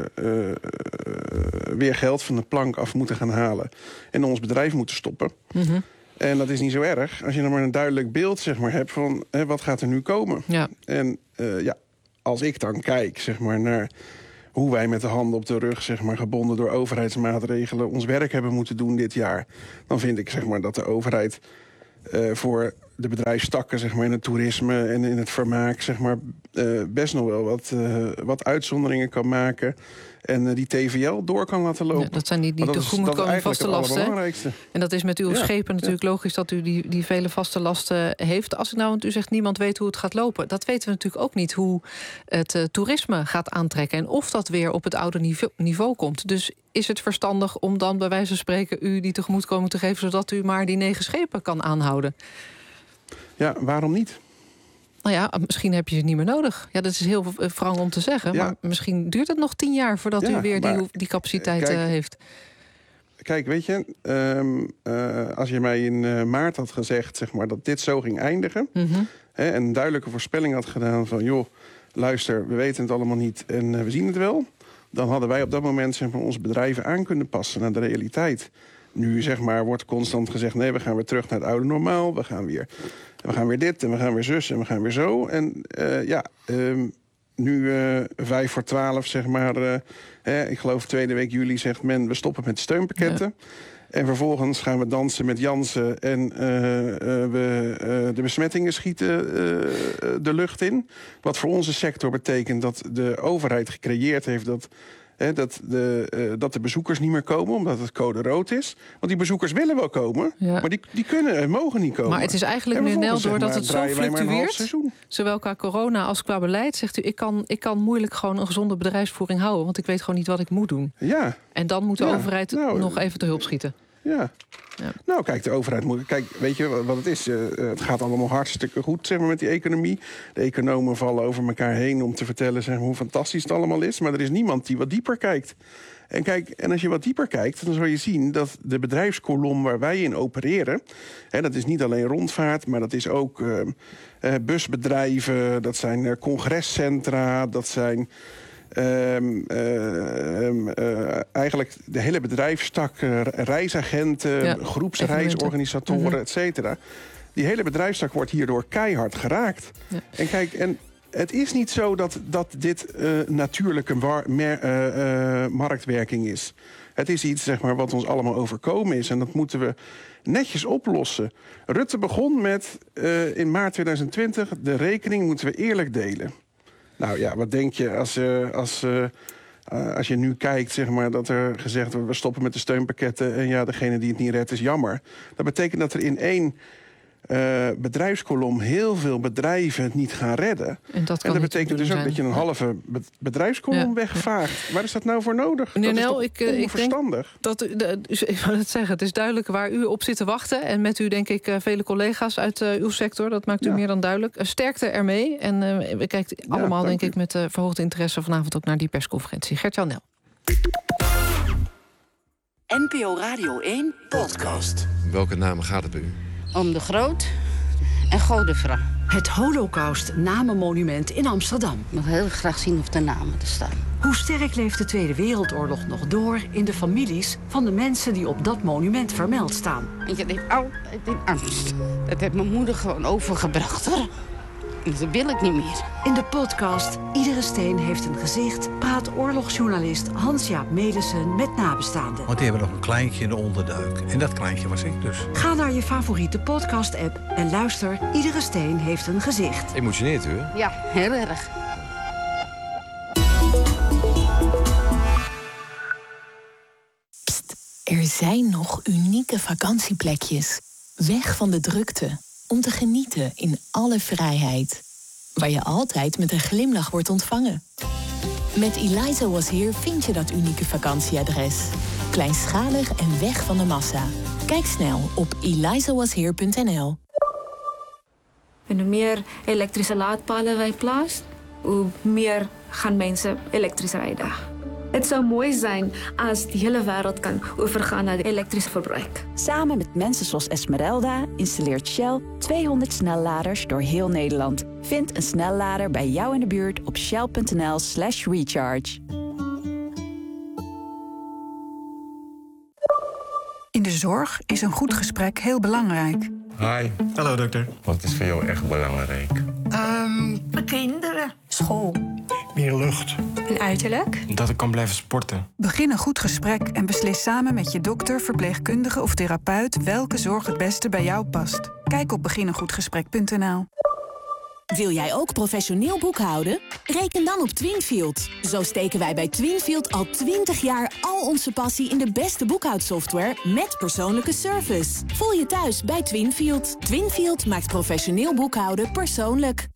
weer geld van de plank af moeten gaan halen en ons bedrijf moeten stoppen. Mm-hmm. En dat is niet zo erg als je nog maar een duidelijk beeld zeg maar, hebt van wat gaat er nu komen. Ja. En als ik dan kijk zeg maar, naar hoe wij met de handen op de rug, zeg maar, gebonden door overheidsmaatregelen, ons werk hebben moeten doen dit jaar, dan vind ik zeg maar, dat de overheid voor de bedrijfstakken zeg maar, in het toerisme en in het vermaak zeg maar, best nog wel wat uitzonderingen kan maken. En die TVL door kan laten lopen. Ja, dat zijn die tegemoetkomende vaste lasten. En dat is met uw schepen natuurlijk logisch dat u die vele vaste lasten heeft. Als ik want u zegt niemand weet hoe het gaat lopen. Dat weten we natuurlijk ook niet hoe het toerisme gaat aantrekken. En of dat weer op het oude niveau komt. Dus is het verstandig om dan bij wijze van spreken u die tegemoetkoming te geven, zodat u maar die 9 schepen kan aanhouden? Ja, waarom niet? Nou ja, misschien heb je het niet meer nodig. Ja, dat is heel wrang om te zeggen. Ja. Maar misschien duurt het nog 10 jaar voordat u weer die capaciteit heeft. Kijk, weet je, als je mij in maart had gezegd zeg maar, dat dit zo ging eindigen, en een duidelijke voorspelling had gedaan van, joh, luister, we weten het allemaal niet en we zien het wel, dan hadden wij op dat moment zeg maar, onze bedrijven aan kunnen passen naar de realiteit. Nu zeg maar, wordt constant gezegd, nee, we gaan weer terug naar het oude normaal. We gaan weer dit en we gaan weer zus en we gaan weer zo. En nu 11:55 zeg maar, ik geloof tweede week juli zegt men, we stoppen met steunpakketten. Ja. En vervolgens gaan we dansen met Jansen en de besmettingen schieten de lucht in. Wat voor onze sector betekent dat de overheid gecreëerd heeft dat de bezoekers niet meer komen, omdat het code rood is. Want die bezoekers willen wel komen, maar die kunnen en mogen niet komen. Maar het is eigenlijk, meneer Nel, doordat het zo fluctueert, zowel qua corona als qua beleid, zegt u, ik kan moeilijk gewoon een gezonde bedrijfsvoering houden, want ik weet gewoon niet wat ik moet doen. Ja. En dan moet de overheid nog even te hulp schieten. Ja. Nou, kijk, de overheid moet. Kijk, weet je wat het is? Het gaat allemaal hartstikke goed zeg maar, met die economie. De economen vallen over elkaar heen om te vertellen zeg maar, hoe fantastisch het allemaal is. Maar er is niemand die wat dieper kijkt. En kijk, en als je wat dieper kijkt, dan zul je zien dat de bedrijfskolom waar wij in opereren, dat is niet alleen rondvaart, maar dat is ook busbedrijven, dat zijn congrescentra, dat zijn eigenlijk de hele bedrijfstak, reisagenten, groepsreisorganisatoren, et cetera. Die hele bedrijfstak wordt hierdoor keihard geraakt. Ja. En kijk, het is niet zo dat dit natuurlijke marktwerking is. Het is iets zeg maar, wat ons allemaal overkomen is. En dat moeten we netjes oplossen. Rutte begon met in maart 2020... de rekening moeten we eerlijk delen. Nou ja, wat denk je Als je nu kijkt, zeg maar, dat er gezegd wordt, we stoppen met de steunpakketten en ja, degene die het niet redt is jammer. Dat betekent dat er in één bedrijfskolom heel veel bedrijven het niet gaan redden. En dat betekent dus ook dat je een halve bedrijfskolom wegvaagt. Waar is dat nou voor nodig? Meneer dat Nel, is toch onverstandig? Ik wou het zeggen, het is duidelijk waar u op zit te wachten. En met u denk ik vele collega's uit uw sector. Dat maakt u meer dan duidelijk. Sterkte ermee. En we kijken allemaal denk ik met verhoogd interesse vanavond ook naar die persconferentie. Gert-Jan Nel. NPO Radio 1 podcast. Welke namen gaat het bij u? Om de Groot en Godefra. Het Holocaust-namenmonument in Amsterdam. Ik wil heel graag zien of de namen er staan. Hoe sterk leeft de Tweede Wereldoorlog nog door in de families van de mensen die op dat monument vermeld staan? En je leeft altijd in angst. Dat heeft mijn moeder gewoon overgebracht, hoor. En dat wil ik niet meer. In de podcast Iedere Steen heeft een gezicht praat oorlogsjournalist Hans-Jaap Melissen met nabestaanden. Want die hebben nog een kleintje in de onderduik. En dat kleintje was ik dus. Ga naar je favoriete podcast-app en luister Iedere Steen heeft een gezicht. Emotioneert u, hè? Ja, heel erg. Pst, er zijn nog unieke vakantieplekjes. Weg van de drukte. Om te genieten in alle vrijheid. Waar je altijd met een glimlach wordt ontvangen. Met Eliza Was Here vind je dat unieke vakantieadres. Kleinschalig en weg van de massa. Kijk snel op elizawashere.nl. En hoe meer elektrische laadpalen wij plaatsen, hoe meer gaan mensen elektrisch rijden. Het zou mooi zijn als de hele wereld kan overgaan naar elektrisch verbruik. Samen met mensen zoals Esmeralda installeert Shell 200 snelladers door heel Nederland. Vind een snellader bij jou in de buurt op shell.nl/recharge. In de zorg is een goed gesprek heel belangrijk. Hi. Hallo dokter. Wat is voor jou echt belangrijk? Mijn kinderen. School. Meer lucht. En uiterlijk? Dat ik kan blijven sporten. Begin een goed gesprek en beslis samen met je dokter, verpleegkundige of therapeut welke zorg het beste bij jou past. Kijk op begineengoedgesprek.nl. Wil jij ook professioneel boekhouden? Reken dan op Twinfield. Zo steken wij bij Twinfield al 20 jaar al onze passie in de beste boekhoudsoftware met persoonlijke service. Voel je thuis bij Twinfield. Twinfield maakt professioneel boekhouden persoonlijk.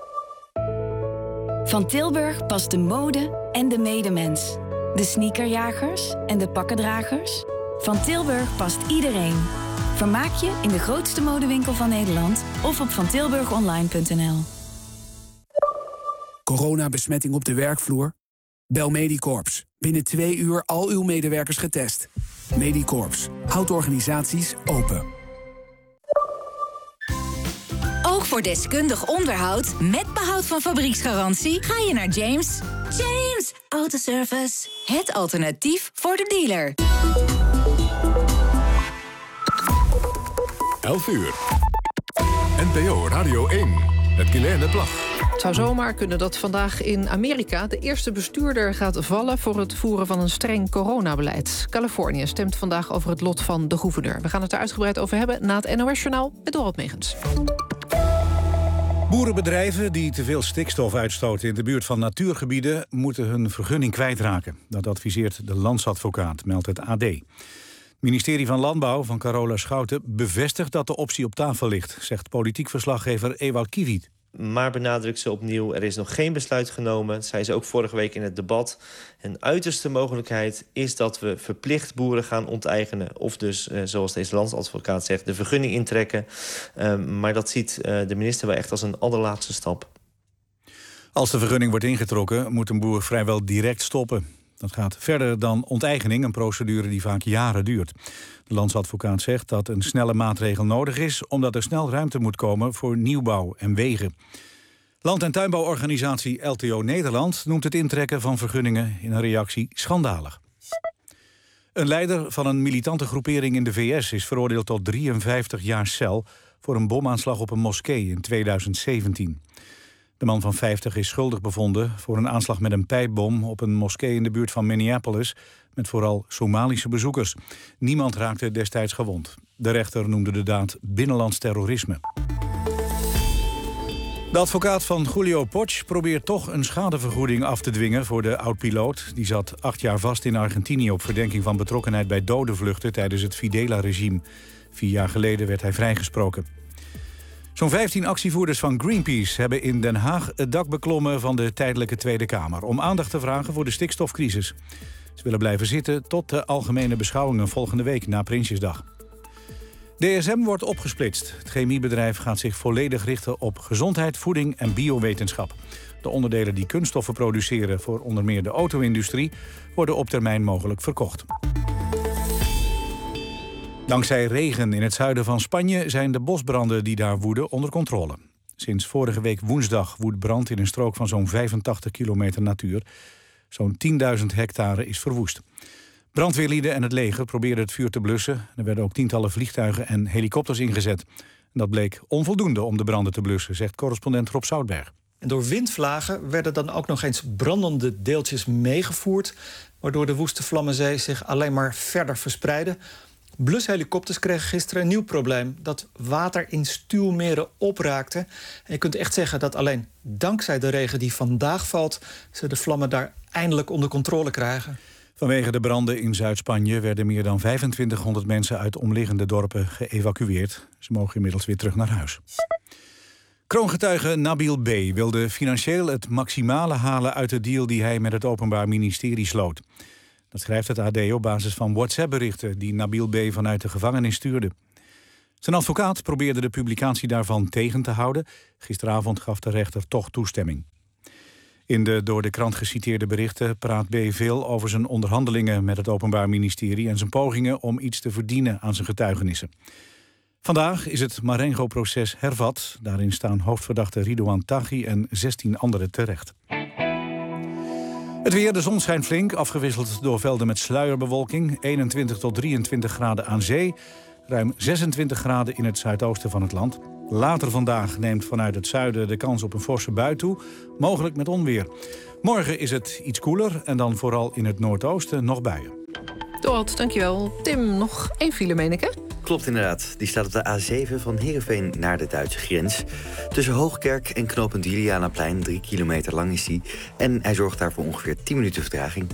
Van Tilburg past de mode en de medemens. De sneakerjagers en de pakkendragers. Van Tilburg past iedereen. Vermaak je in de grootste modewinkel van Nederland of op vantilburgonline.nl. Coronabesmetting op de werkvloer? Bel Medicorps. Binnen 2 uur al uw medewerkers getest. Medicorps. Houdt organisaties open. Ook voor deskundig onderhoud met behoud van fabrieksgarantie ga je naar James. James Autoservice. Het alternatief voor de dealer. 11 uur. NPO Radio 1. Met Guilaine Plag. Het zou zomaar kunnen dat vandaag in Amerika de eerste bestuurder gaat vallen voor het voeren van een streng coronabeleid. Californië stemt vandaag over het lot van de gouverneur. We gaan het er uitgebreid over hebben na het NOS-journaal met Dorot Megens. Boerenbedrijven die te veel stikstof uitstoten in de buurt van natuurgebieden moeten hun vergunning kwijtraken. Dat adviseert de landsadvocaat, meldt het AD. Het ministerie van Landbouw van Carola Schouten bevestigt dat de optie op tafel ligt, zegt politiek verslaggever Ewout Kiewiet. Maar benadrukt ze opnieuw, er is nog geen besluit genomen. Dat zei ze ook vorige week in het debat. Een uiterste mogelijkheid is dat we verplicht boeren gaan onteigenen. Of dus, zoals deze landsadvocaat zegt, de vergunning intrekken. Maar dat ziet de minister wel echt als een allerlaatste stap. Als de vergunning wordt ingetrokken, moet een boer vrijwel direct stoppen. Dat gaat verder dan onteigening, een procedure die vaak jaren duurt. De landsadvocaat zegt dat een snelle maatregel nodig is, omdat er snel ruimte moet komen voor nieuwbouw en wegen. Land- en tuinbouworganisatie LTO Nederland noemt het intrekken van vergunningen in een reactie schandalig. Een leider van een militante groepering in de VS is veroordeeld tot 53 jaar cel voor een bomaanslag op een moskee in 2017. De man van 50 is schuldig bevonden voor een aanslag met een pijpbom op een moskee in de buurt van Minneapolis, met vooral Somalische bezoekers. Niemand raakte destijds gewond. De rechter noemde de daad binnenlands terrorisme. De advocaat van Julio Poch probeert toch een schadevergoeding af te dwingen voor de oud-piloot. Die zat 8 jaar vast in Argentinië op verdenking van betrokkenheid bij dodenvluchten tijdens het Fidela-regime. 4 jaar geleden werd hij vrijgesproken. Zo'n 15 actievoerders van Greenpeace hebben in Den Haag het dak beklommen van de tijdelijke Tweede Kamer om aandacht te vragen voor de stikstofcrisis. Ze willen blijven zitten tot de algemene beschouwingen volgende week na Prinsjesdag. DSM wordt opgesplitst. Het chemiebedrijf gaat zich volledig richten op gezondheid, voeding en biowetenschap. De onderdelen die kunststoffen produceren voor onder meer de auto-industrie worden op termijn mogelijk verkocht. Dankzij regen in het zuiden van Spanje zijn de bosbranden die daar woeden onder controle. Sinds vorige week woensdag woedt brand in een strook van zo'n 85 kilometer natuur. Zo'n 10.000 hectare is verwoest. Brandweerlieden en het leger probeerden het vuur te blussen. Er werden ook tientallen vliegtuigen en helikopters ingezet. En dat bleek onvoldoende om de branden te blussen, zegt correspondent Rob Zoutberg. En door windvlagen werden dan ook nog eens brandende deeltjes meegevoerd, waardoor de woeste Vlammenzee zich alleen maar verder verspreidde. Blushelikopters kregen gisteren een nieuw probleem: dat water in stuwmeren opraakte. En je kunt echt zeggen dat alleen dankzij de regen die vandaag valt, ze de vlammen daar eindelijk onder controle krijgen. Vanwege de branden in Zuid-Spanje werden meer dan 2500 mensen uit omliggende dorpen geëvacueerd. Ze mogen inmiddels weer terug naar huis. Kroongetuige Nabil B. wilde financieel het maximale halen uit de deal die hij met het Openbaar Ministerie sloot. Dat schrijft het AD op basis van WhatsApp-berichten die Nabil B. vanuit de gevangenis stuurde. Zijn advocaat probeerde de publicatie daarvan tegen te houden. Gisteravond gaf de rechter toch toestemming. In de door de krant geciteerde berichten praat B. veel over zijn onderhandelingen met het Openbaar Ministerie en zijn pogingen om iets te verdienen aan zijn getuigenissen. Vandaag is het Marengo-proces hervat. Daarin staan hoofdverdachte Ridouan Taghi en 16 anderen terecht. Het weer, de zon schijnt flink, afgewisseld door velden met sluierbewolking. 21 tot 23 graden aan zee, ruim 26 graden in het zuidoosten van het land. Later vandaag neemt vanuit het zuiden de kans op een forse bui toe, mogelijk met onweer. Morgen is het iets koeler en dan vooral in het noordoosten nog buien. Dorot, dankjewel. Tim, nog 1 file, meen ik, hè? Klopt inderdaad. Die staat op de A7 van Heerenveen naar de Duitse grens. Tussen Hoogkerk en knooppunt Julianaplein, 3 kilometer lang is die. En hij zorgt daar voor ongeveer 10 minuten vertraging.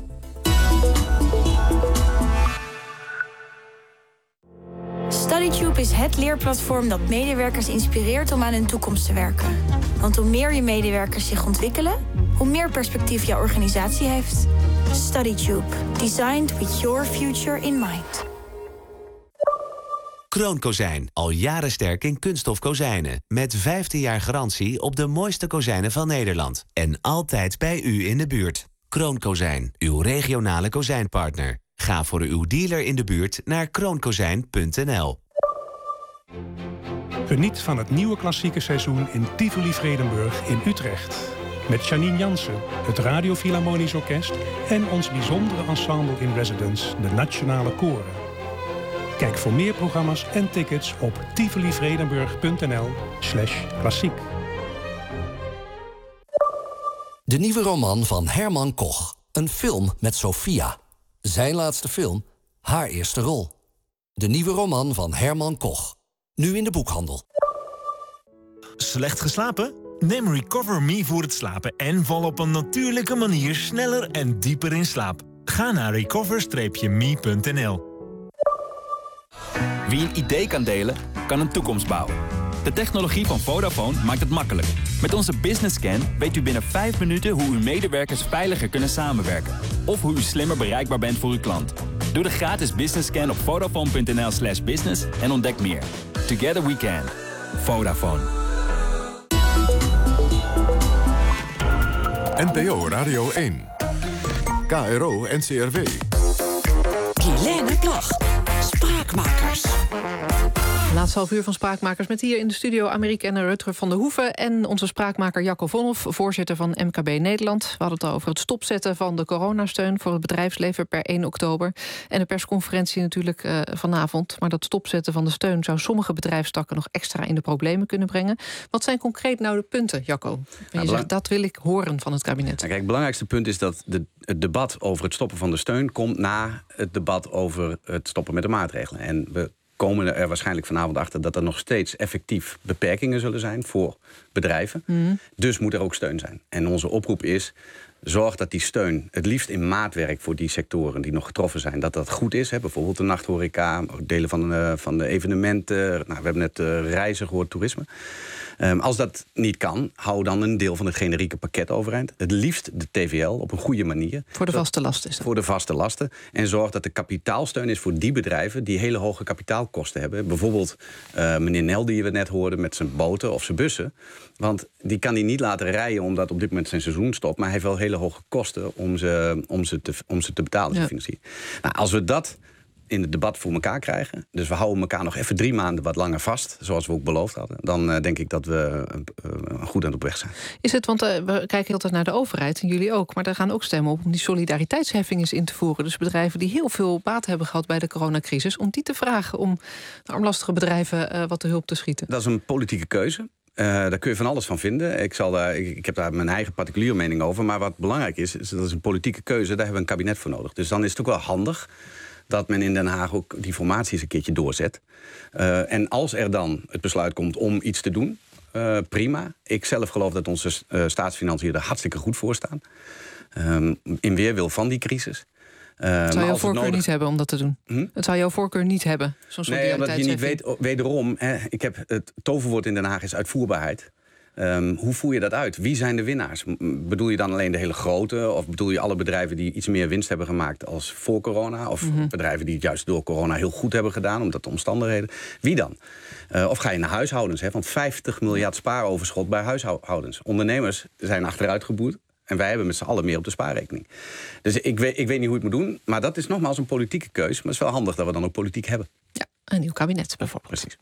StudyTube is het leerplatform dat medewerkers inspireert om aan hun toekomst te werken. Want hoe meer je medewerkers zich ontwikkelen, hoe meer perspectief jouw organisatie heeft. StudyTube. Designed with your future in mind. Kroonkozijn. Al jaren sterk in kunststof kozijnen. Met 15 jaar garantie op de mooiste kozijnen van Nederland. En altijd bij u in de buurt. Kroonkozijn. Uw regionale kozijnpartner. Ga voor uw dealer in de buurt naar kroonkozijn.nl. Geniet van het nieuwe klassieke seizoen in Tivoli Vredenburg in Utrecht. Met Janine Jansen, het Radio Philharmonisch Orkest en ons bijzondere ensemble in residence, de Nationale Koren. Kijk voor meer programma's en tickets op tivolivredenburg.nl/klassiek. De nieuwe roman van Herman Koch. Een film met Sophia. Zijn laatste film, haar eerste rol. De nieuwe roman van Herman Koch. Nu in de boekhandel. Slecht geslapen? Neem Recover Me voor het slapen en val op een natuurlijke manier sneller en dieper in slaap. Ga naar recover-me.nl. Wie een idee kan delen, kan een toekomst bouwen. De technologie van Vodafone maakt het makkelijk. Met onze Business Scan weet u binnen 5 minuten hoe uw medewerkers veiliger kunnen samenwerken. Of hoe u slimmer bereikbaar bent voor uw klant. Doe de gratis Business Scan op vodafone.nl/business en ontdek meer. Together we can. Vodafone. NPO Radio 1. KRO NCRW. Guilaine Plag. Spraakmakers. Laatste half uur van Spraakmakers met hier in de studio Amerika en Rutger van der Hoeven en onze spraakmaker Jacco Vonhoff, voorzitter van MKB Nederland. We hadden het over het stopzetten van de coronasteun voor het bedrijfsleven per 1 oktober. En de persconferentie natuurlijk vanavond. Maar dat stopzetten van de steun zou sommige bedrijfstakken nog extra in de problemen kunnen brengen. Wat zijn concreet nou de punten, Jacco? En je zegt, dat wil ik horen van het kabinet. Nou, kijk, het belangrijkste punt is dat het debat over het stoppen van de steun komt na het debat over het stoppen met de maatregelen. En we komen er waarschijnlijk vanavond achter dat er nog steeds effectief beperkingen zullen zijn voor bedrijven. Dus moet er ook steun zijn. En onze oproep is: zorg dat die steun, het liefst in maatwerk voor die sectoren die nog getroffen zijn, dat dat goed is. Hè? Bijvoorbeeld de nachthoreca, delen van de evenementen. Nou, we hebben net reizen gehoord, toerisme. Als dat niet kan, hou dan een deel van het generieke pakket overeind. Het liefst de TVL op een goede manier. Voor de vaste lasten is dat. Voor de vaste lasten. En zorg dat er kapitaalsteun is voor die bedrijven die hele hoge kapitaalkosten hebben. Bijvoorbeeld meneer Nel, die we net hoorden, met zijn boten of zijn bussen. Want die kan hij niet laten rijden omdat op dit moment zijn seizoen stopt. Maar hij heeft wel hele hoge kosten om ze te betalen, zijn financiën. Nou, als we dat in het debat voor elkaar krijgen, dus we houden elkaar nog even 3 maanden wat langer vast, zoals we ook beloofd hadden, dan denk ik dat we goed aan op weg zijn. Is het, want we kijken altijd naar de overheid, en jullie ook, maar daar gaan ook stemmen op om die solidariteitsheffing eens in te voeren. Dus bedrijven die heel veel baat hebben gehad bij de coronacrisis, om die te vragen om de armlastige bedrijven wat te hulp te schieten. Dat is een politieke keuze. Daar kun je van alles van vinden. Ik heb daar mijn eigen particuliere mening over. Maar wat belangrijk is dat is een politieke keuze. Daar hebben we een kabinet voor nodig. Dus dan is het ook wel handig dat men in Den Haag ook die formatie eens een keertje doorzet. En als er dan het besluit komt om iets te doen, prima. Ik zelf geloof dat onze staatsfinanciën er hartstikke goed voor staan. In weerwil van die crisis. Het zou jouw voorkeur niet hebben om dat te doen? Het zou jouw voorkeur niet hebben? Nee, omdat je niet weet, wederom, ik heb het toverwoord in Den Haag is uitvoerbaarheid. Hoe voer je dat uit? Wie zijn de winnaars? Bedoel je dan alleen de hele grote? Of bedoel je alle bedrijven die iets meer winst hebben gemaakt als voor corona? Of bedrijven die het juist door corona heel goed hebben gedaan, omdat de omstandigheden? Wie dan? Of ga je naar huishoudens? Want 50 miljard spaaroverschot bij huishoudens. Ondernemers zijn achteruit geboet. En wij hebben met z'n allen meer op de spaarrekening. Dus ik weet niet hoe je het moet doen. Maar dat is nogmaals een politieke keus. Maar het is wel handig dat we dan ook politiek hebben. Ja, een nieuw kabinet bijvoorbeeld. Precies.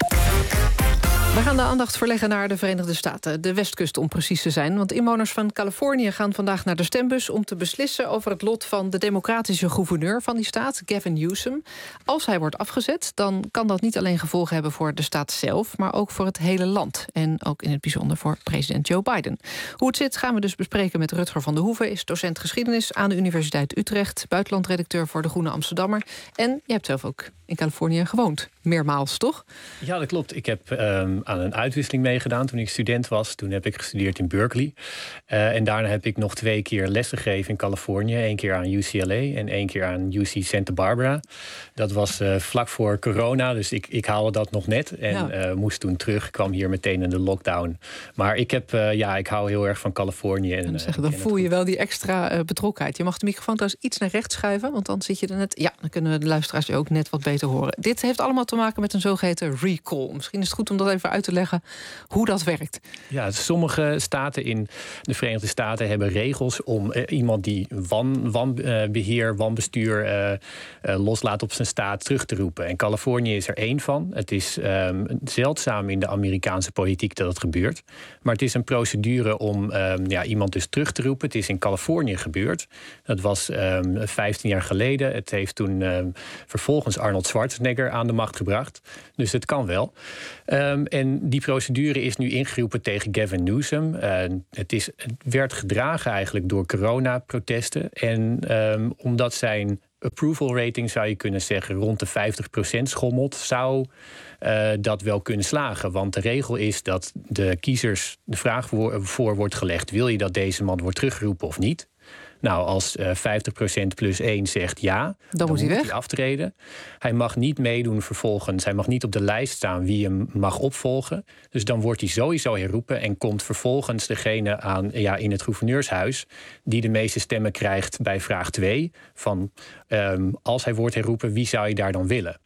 We gaan de aandacht verleggen naar de Verenigde Staten. De westkust om precies te zijn. Want inwoners van Californië gaan vandaag naar de stembus om te beslissen over het lot van de democratische gouverneur van die staat, Gavin Newsom. Als hij wordt afgezet, dan kan dat niet alleen gevolgen hebben voor de staat zelf, maar ook voor het hele land. En ook in het bijzonder voor president Joe Biden. Hoe het zit gaan we dus bespreken met Rutger van der Hoeven, is docent geschiedenis aan de Universiteit Utrecht, buitenlandredacteur voor De Groene Amsterdammer. En je hebt zelf ook in Californië gewoond. Meermaals, toch? Ja, dat klopt. Ik heb aan een uitwisseling meegedaan toen ik student was. Toen heb ik gestudeerd in Berkeley. En daarna heb ik nog 2 keer lessen gegeven in Californië. 1 keer aan UCLA en 1 keer aan UC Santa Barbara. Dat was vlak voor corona, dus ik haalde dat nog net. En moest toen terug, kwam hier meteen in de lockdown. Maar ik hou heel erg van Californië. En, dan voel je wel die extra betrokkenheid. Je mag de microfoon trouwens iets naar rechts schuiven, want dan zit je er net. Ja, dan kunnen we de luisteraars je ook net wat beter horen. Dit heeft allemaal te maken met een zogeheten recall. Misschien is het goed om dat even uit te leggen hoe dat werkt. Ja, sommige staten in de Verenigde Staten hebben regels om iemand die wanbestuur loslaat op zijn staat terug te roepen. En Californië is er 1 van. Het is zeldzaam in de Amerikaanse politiek dat het gebeurt. Maar het is een procedure om iemand dus terug te roepen. Het is in Californië gebeurd. Dat was 15 jaar geleden. Het heeft toen vervolgens Arnold Schwarzenegger aan de macht gebracht. Dus het kan wel. En die procedure is nu ingeroepen tegen Gavin Newsom. Het werd gedragen eigenlijk door coronaprotesten. En omdat zijn approval rating, zou je kunnen zeggen, rond de 50% schommelt, zou dat wel kunnen slagen. Want de regel is dat de kiezers de vraag voor wordt gelegd: wil je dat deze man wordt teruggeroepen of niet? Nou, als 50% plus 1 zegt ja, dan moet hij aftreden. Hij mag niet meedoen vervolgens. Hij mag niet op de lijst staan wie hem mag opvolgen. Dus dan wordt hij sowieso herroepen en komt vervolgens degene aan in het gouverneurshuis die de meeste stemmen krijgt bij vraag 2 van als hij wordt herroepen, wie zou je daar dan willen?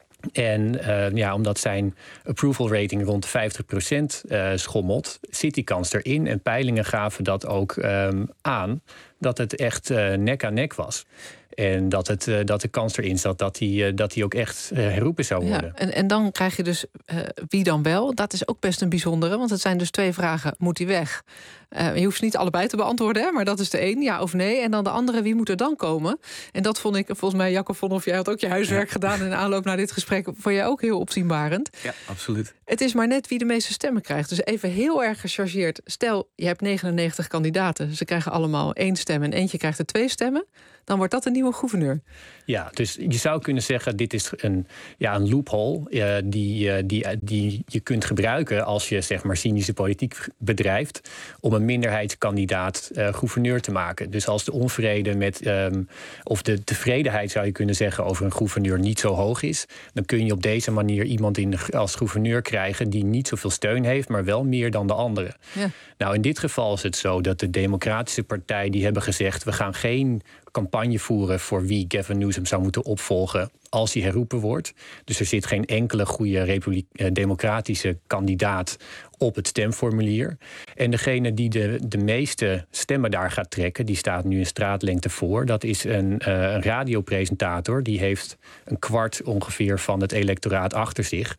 En omdat zijn approval rating rond 50% schommelt, zit die kans erin. En peilingen gaven dat ook aan, dat het echt nek aan nek was. En dat de kans erin zat dat hij ook echt herroepen zou worden. Ja, en dan krijg je dus wie dan wel. Dat is ook best een bijzondere, want het zijn dus 2 vragen. Moet hij weg? Je hoeft ze niet allebei te beantwoorden, hè, maar dat is de 1, ja of nee. En dan de andere, wie moet er dan komen? En dat vond ik, volgens mij, Jacob Vonhoff, jij had ook je huiswerk gedaan in aanloop naar dit gesprek. Vond jij ook heel opzienbarend. Ja, absoluut. Het is maar net wie de meeste stemmen krijgt. Dus even heel erg gechargeerd. Stel, je hebt 99 kandidaten. Ze krijgen allemaal 1 stem en eentje krijgt er 2 stemmen. Dan wordt dat een nieuwe nieuwe gouverneur. Ja, dus je zou kunnen zeggen, dit is een loophole die je kunt gebruiken als je zeg maar cynische politiek bedrijft om een minderheidskandidaat gouverneur te maken. Dus als de onvrede of de tevredenheid, zou je kunnen zeggen, over een gouverneur niet zo hoog is, dan kun je op deze manier iemand als gouverneur krijgen die niet zoveel steun heeft, maar wel meer dan de anderen. Ja. Nou, in dit geval is het zo dat de Democratische Partij, die hebben gezegd, we gaan geen campagne voeren voor wie Gavin Newsom zou moeten opvolgen als hij herroepen wordt. Dus er zit geen enkele goede democratische kandidaat op het stemformulier. En degene die de meeste stemmen daar gaat trekken, die staat nu in straatlengte voor. Dat is een radiopresentator. Die heeft een kwart ongeveer van het electoraat achter zich.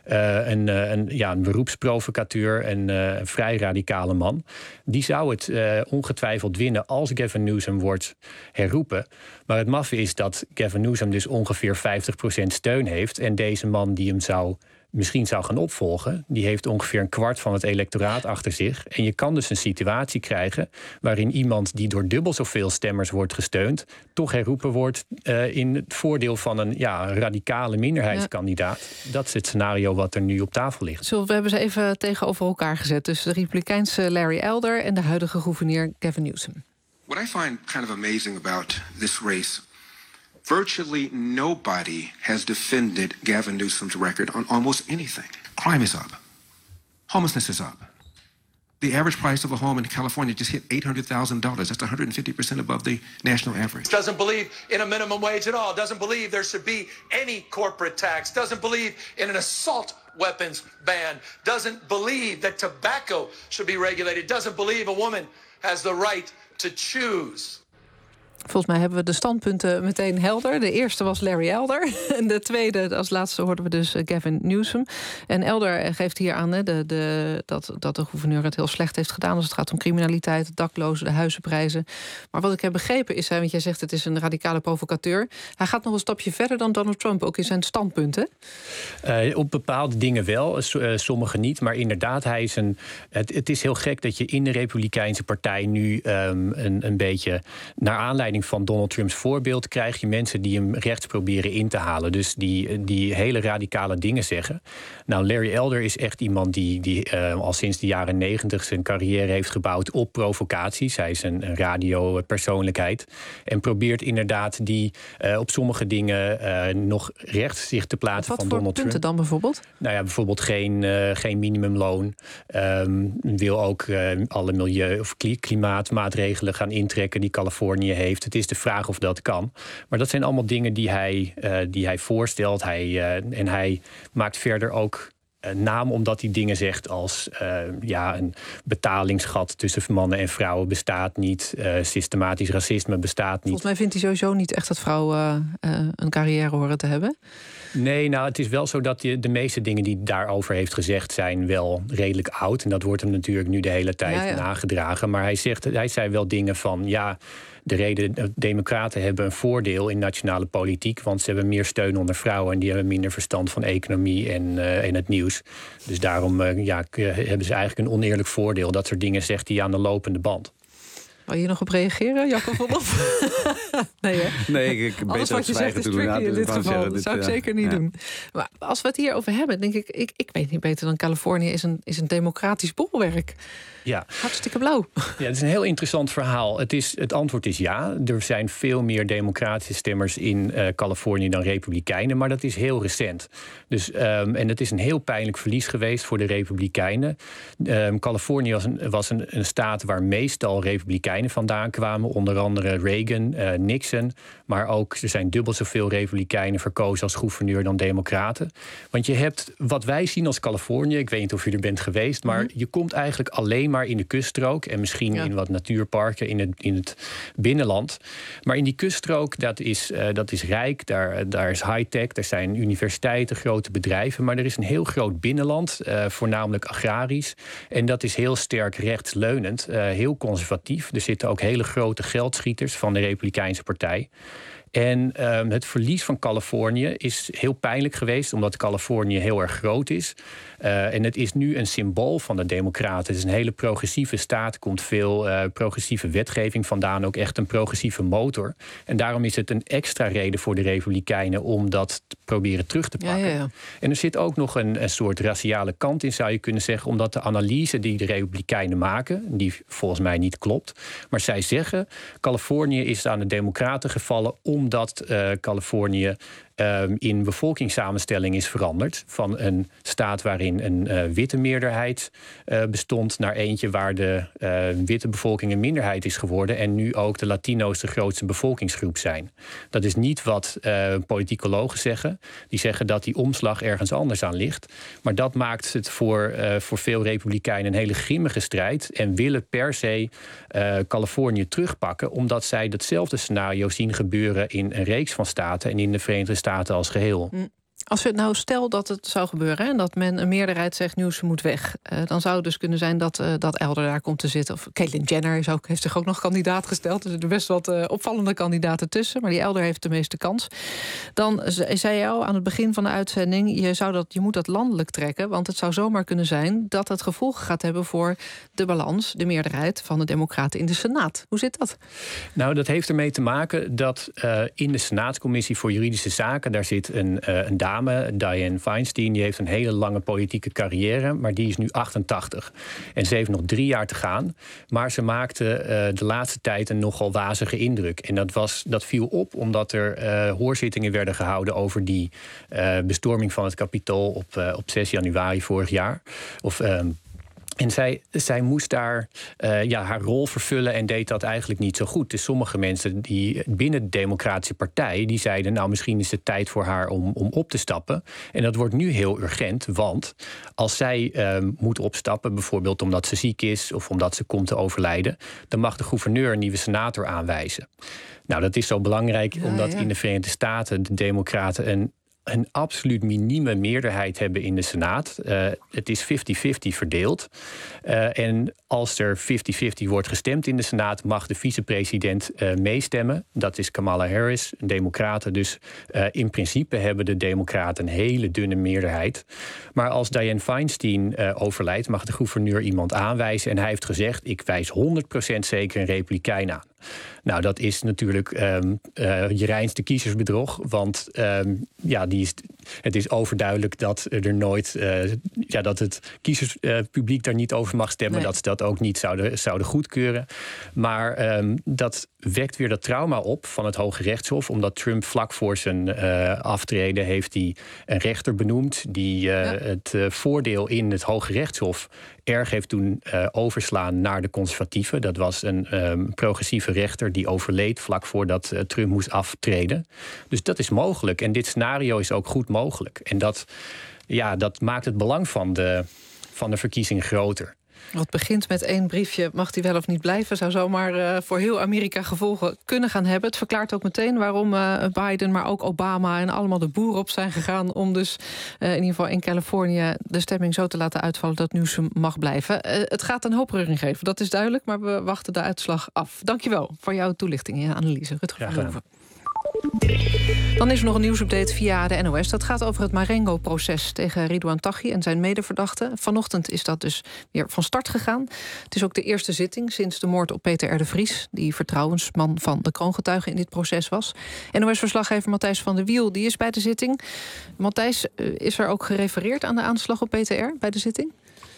Een beroepsprovocateur, een vrij radicale man. Die zou het ongetwijfeld winnen als Gavin Newsom wordt herroepen. Maar het maffe is dat Gavin Newsom dus ongeveer 50% steun heeft. En deze man die hem misschien zou gaan opvolgen, die heeft ongeveer een kwart van het electoraat achter zich. En je kan dus een situatie krijgen waarin iemand die door dubbel zoveel stemmers wordt gesteund, toch herroepen wordt in het voordeel van een radicale minderheidskandidaat. Ja. Dat is het scenario wat er nu op tafel ligt. We hebben ze even tegenover elkaar gezet. Dus de Republikeinse Larry Elder en de huidige gouverneur Gavin Newsom. What I find kind of amazing about this race, virtually nobody has defended Gavin Newsom's record on almost anything. Crime is up. Homelessness is up. The average price of a home in California just hit $800,000. That's 150% above the national average. Doesn't believe in a minimum wage at all. Doesn't believe there should be any corporate tax. Doesn't believe in an assault weapons ban. Doesn't believe that tobacco should be regulated. Doesn't believe a woman has the right to choose. Volgens mij hebben we de standpunten meteen helder. De eerste was Larry Elder. En de tweede, als laatste hoorden we dus Gavin Newsom. En Elder geeft hier aan dat de gouverneur het heel slecht heeft gedaan als het gaat om criminaliteit, daklozen, de huizenprijzen. Maar wat ik heb begrepen is, want jij zegt het is een radicale provocateur. Hij gaat nog een stapje verder dan Donald Trump, ook in zijn standpunten. Op bepaalde dingen wel, sommige niet. Maar inderdaad, het is heel gek dat je in de Republikeinse Partij nu een beetje naar aanleiding van Donald Trumps voorbeeld krijg je mensen die hem rechts proberen in te halen. Dus die hele radicale dingen zeggen. Nou, Larry Elder is echt iemand die al sinds de jaren 90 zijn carrière heeft gebouwd op provocaties. Hij is een radiopersoonlijkheid. En probeert inderdaad op sommige dingen nog rechts zich te plaatsen van Donald Trump. Wat voor punten dan bijvoorbeeld? Nou ja, bijvoorbeeld geen minimumloon. Wil ook alle milieu- of klimaatmaatregelen gaan intrekken die Californië heeft. Het is de vraag of dat kan. Maar dat zijn allemaal dingen die hij voorstelt. En hij maakt verder ook naam omdat hij dingen zegt als een betalingsgat tussen mannen en vrouwen bestaat niet. Systematisch racisme bestaat niet. Volgens mij vindt hij sowieso niet echt dat vrouwen een carrière horen te hebben. Nee, nou, het is wel zo dat de meeste dingen die hij daarover heeft gezegd zijn wel redelijk oud. En dat wordt hem natuurlijk nu de hele tijd nagedragen. Maar hij zei wel dingen van de Democraten hebben een voordeel in nationale politiek, want ze hebben meer steun onder vrouwen en die hebben minder verstand van economie en het nieuws. Dus daarom hebben ze eigenlijk een oneerlijk voordeel. Dat soort dingen zegt hij aan de lopende band. Wil je hier nog op reageren, Jacob Vonhoff? Nee, hè? Nee, ik alles wat je zegt is tricky in dit geval. Dat zou ik zeker niet doen. Maar als we het hier over hebben, denk ik weet niet beter dan Californië is een democratisch bolwerk. Ja. Hartstikke blauw. Ja, het is een heel interessant verhaal. Het antwoord is ja. Er zijn veel meer democratische stemmers in Californië dan republikeinen, maar dat is heel recent. Dus, en het is een heel pijnlijk verlies geweest voor de republikeinen. Californië was een staat waar meestal republikeinen vandaan kwamen. Onder andere Reagan, Nixon. Maar ook er zijn dubbel zoveel republikeinen verkozen als gouverneur dan democraten. Want je hebt wat wij zien als Californië, ik weet niet of je er bent geweest, maar je komt eigenlijk alleen maar in de kuststrook en misschien in wat natuurparken in het binnenland. Maar in die kuststrook, dat is rijk, daar is high-tech, er zijn universiteiten, grote bedrijven, maar er is een heel groot binnenland, voornamelijk agrarisch. En dat is heel sterk rechtsleunend, heel conservatief. Er zitten ook hele grote geldschieters van de Republikeinse Partij. En het verlies van Californië is heel pijnlijk geweest, omdat Californië heel erg groot is. En het is nu een symbool van de Democraten. Het is een hele progressieve staat, komt veel progressieve wetgeving vandaan, ook echt een progressieve motor. En daarom is het een extra reden voor de Republikeinen om dat te proberen terug te pakken. Ja. En er zit ook nog een soort raciale kant in, zou je kunnen zeggen, omdat de analyse die de Republikeinen maken, die volgens mij niet klopt, maar zij zeggen, Californië is aan de Democraten gevallen omdat Californië in bevolkingssamenstelling is veranderd. Van een staat waarin een witte meerderheid bestond naar eentje waar de witte bevolking een minderheid is geworden en nu ook de Latino's de grootste bevolkingsgroep zijn. Dat is niet wat politicologen zeggen. Die zeggen dat die omslag ergens anders aan ligt. Maar dat maakt het voor veel Republikeinen een hele grimmige strijd en willen per se Californië terugpakken, omdat zij datzelfde scenario zien gebeuren in een reeks van staten en in de Verenigde Staten als geheel. Als het nou stel dat het zou gebeuren, en dat men een meerderheid zegt Newsom moet weg, dan zou het dus kunnen zijn dat Elder daar komt te zitten. Of Caitlyn Jenner heeft zich ook nog kandidaat gesteld. Er zitten best wat opvallende kandidaten tussen, maar die Elder heeft de meeste kans. Dan zei je al aan het begin van de uitzending, je moet dat landelijk trekken, want het zou zomaar kunnen zijn dat het gevolgen gaat hebben voor de balans, de meerderheid van de Democraten in de Senaat. Hoe zit dat? Nou, dat heeft ermee te maken dat in de Senaatscommissie voor Juridische Zaken, daar zit een dame, Dianne Feinstein, die heeft een hele lange politieke carrière, maar die is nu 88. En ze heeft nog 3 jaar te gaan. Maar ze maakte de laatste tijd een nogal wazige indruk. En dat viel op omdat er hoorzittingen werden gehouden over die bestorming van het Capitool op 6 januari vorig jaar. En zij moest daar haar rol vervullen en deed dat eigenlijk niet zo goed. Dus sommige mensen die binnen de Democratische Partij, die zeiden, nou, misschien is het tijd voor haar om op te stappen. En dat wordt nu heel urgent, want als zij moet opstappen, bijvoorbeeld omdat ze ziek is of omdat ze komt te overlijden, dan mag de gouverneur een nieuwe senator aanwijzen. Nou, dat is zo belangrijk omdat in de Verenigde Staten de Democraten een absoluut minieme meerderheid hebben in de Senaat. Het is 50-50 verdeeld. En als er 50-50 wordt gestemd in de Senaat, mag de vicepresident meestemmen. Dat is Kamala Harris, een democrate. Dus in principe hebben de democraten een hele dunne meerderheid. Maar als Dianne Feinstein overlijdt, mag de gouverneur iemand aanwijzen. En hij heeft gezegd, ik wijs 100% zeker een republikein aan. Nou, dat is natuurlijk je reinste kiezersbedrog. Want het is overduidelijk dat er nooit dat het kiezerspubliek daar niet over mag stemmen. Nee. Dat ze dat ook niet zouden goedkeuren. Maar dat wekt weer dat trauma op van het Hoge Rechtshof. Omdat Trump vlak voor zijn aftreden heeft hij een rechter benoemd die het voordeel in het Hoge Rechtshof erg heeft doen overslaan naar de conservatieven. Dat was een progressieve rechter die overleed vlak voordat Trump moest aftreden. Dus dat is mogelijk. En dit scenario is ook goed mogelijk. En dat maakt het belang van de verkiezing groter. Wat begint met 1 briefje, mag die wel of niet blijven, zou zomaar voor heel Amerika gevolgen kunnen gaan hebben. Het verklaart ook meteen waarom Biden, maar ook Obama en allemaal de boer op zijn gegaan om dus in ieder geval in Californië de stemming zo te laten uitvallen dat Newsom mag blijven. Het gaat een hoop reuring geven, dat is duidelijk, maar we wachten de uitslag af. Dankjewel voor jouw toelichting en analyse, Rutger van Hoeven. Dan is er nog een nieuwsupdate via de NOS. Dat gaat over het Marengo-proces tegen Ridouan Taghi en zijn medeverdachten. Vanochtend is dat dus weer van start gegaan. Het is ook de eerste zitting sinds de moord op Peter R. de Vries, die vertrouwensman van de kroongetuige in dit proces was. NOS-verslaggever Matthijs van der Wiel, die is bij de zitting. Matthijs, is er ook gerefereerd aan de aanslag op Peter R. bij de zitting?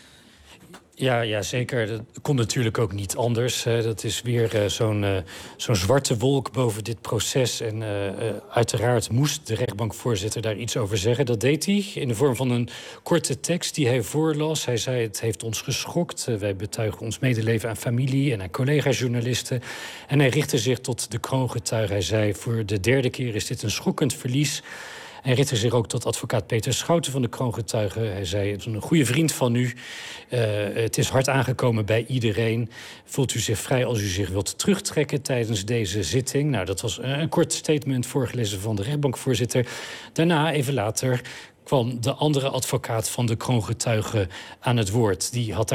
Ja, zeker. Dat kon natuurlijk ook niet anders. Dat is weer zo'n zwarte wolk boven dit proces. En uiteraard moest de rechtbankvoorzitter daar iets over zeggen. Dat deed hij in de vorm van een korte tekst die hij voorlas. Hij zei, het heeft ons geschokt. Wij betuigen ons medeleven aan familie en aan collega-journalisten. En hij richtte zich tot de kroongetuige. Hij zei, voor de 3e keer is dit een schokkend verlies. Hij richtte zich ook tot advocaat Peter Schouten van de kroongetuige. Hij zei, het is een goede vriend van u. Het is hard aangekomen bij iedereen. Voelt u zich vrij als u zich wilt terugtrekken tijdens deze zitting? Nou, dat was een kort statement voorgelezen van de rechtbankvoorzitter. Daarna, even later, kwam de andere advocaat van de kroongetuige aan het woord. Die had daarom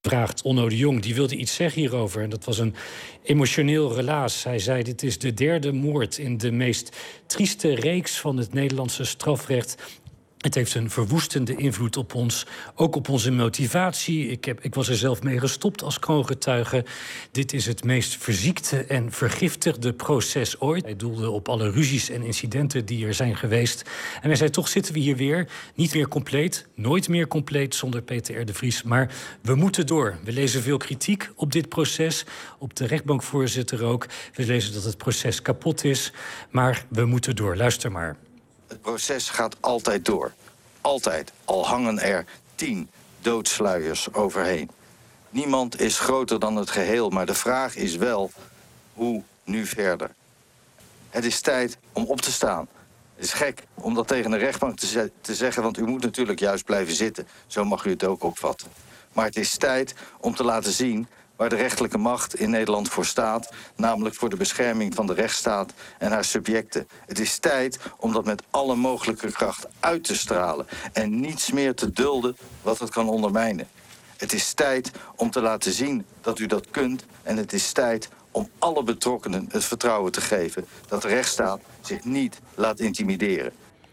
Vraagt Onno de Jong, die wilde iets zeggen hierover. En dat was een emotioneel relaas. Hij zei, dit is de derde moord in de meest trieste reeks van het Nederlandse strafrecht. Het heeft een verwoestende invloed op ons, ook op onze motivatie. Ik was er zelf mee gestopt als kroongetuige. Dit is het meest verziekte en vergiftigde proces ooit. Hij doelde op alle ruzies en incidenten die er zijn geweest. En hij zei, toch zitten we hier weer, niet meer compleet, nooit meer compleet zonder Peter R. de Vries. Maar we moeten door. We lezen veel kritiek op dit proces, op de rechtbankvoorzitter ook. We lezen dat het proces kapot is, maar we moeten door. Luister maar. Het proces gaat altijd door. Altijd. Al hangen er 10 doodsluiers overheen. Niemand is groter dan het geheel, maar de vraag is wel, hoe nu verder? Het is tijd om op te staan. Het is gek om dat tegen de rechtbank te zeggen, want u moet natuurlijk juist blijven zitten. Zo mag u het ook opvatten. Maar het is tijd om te laten zien waar de rechterlijke macht in Nederland voor staat, namelijk voor de bescherming van de rechtsstaat en haar subjecten. Het is tijd om dat met alle mogelijke kracht uit te stralen en niets meer te dulden wat het kan ondermijnen. Het is tijd om te laten zien dat u dat kunt en het is tijd om alle betrokkenen het vertrouwen te geven dat de rechtsstaat zich niet laat intimideren.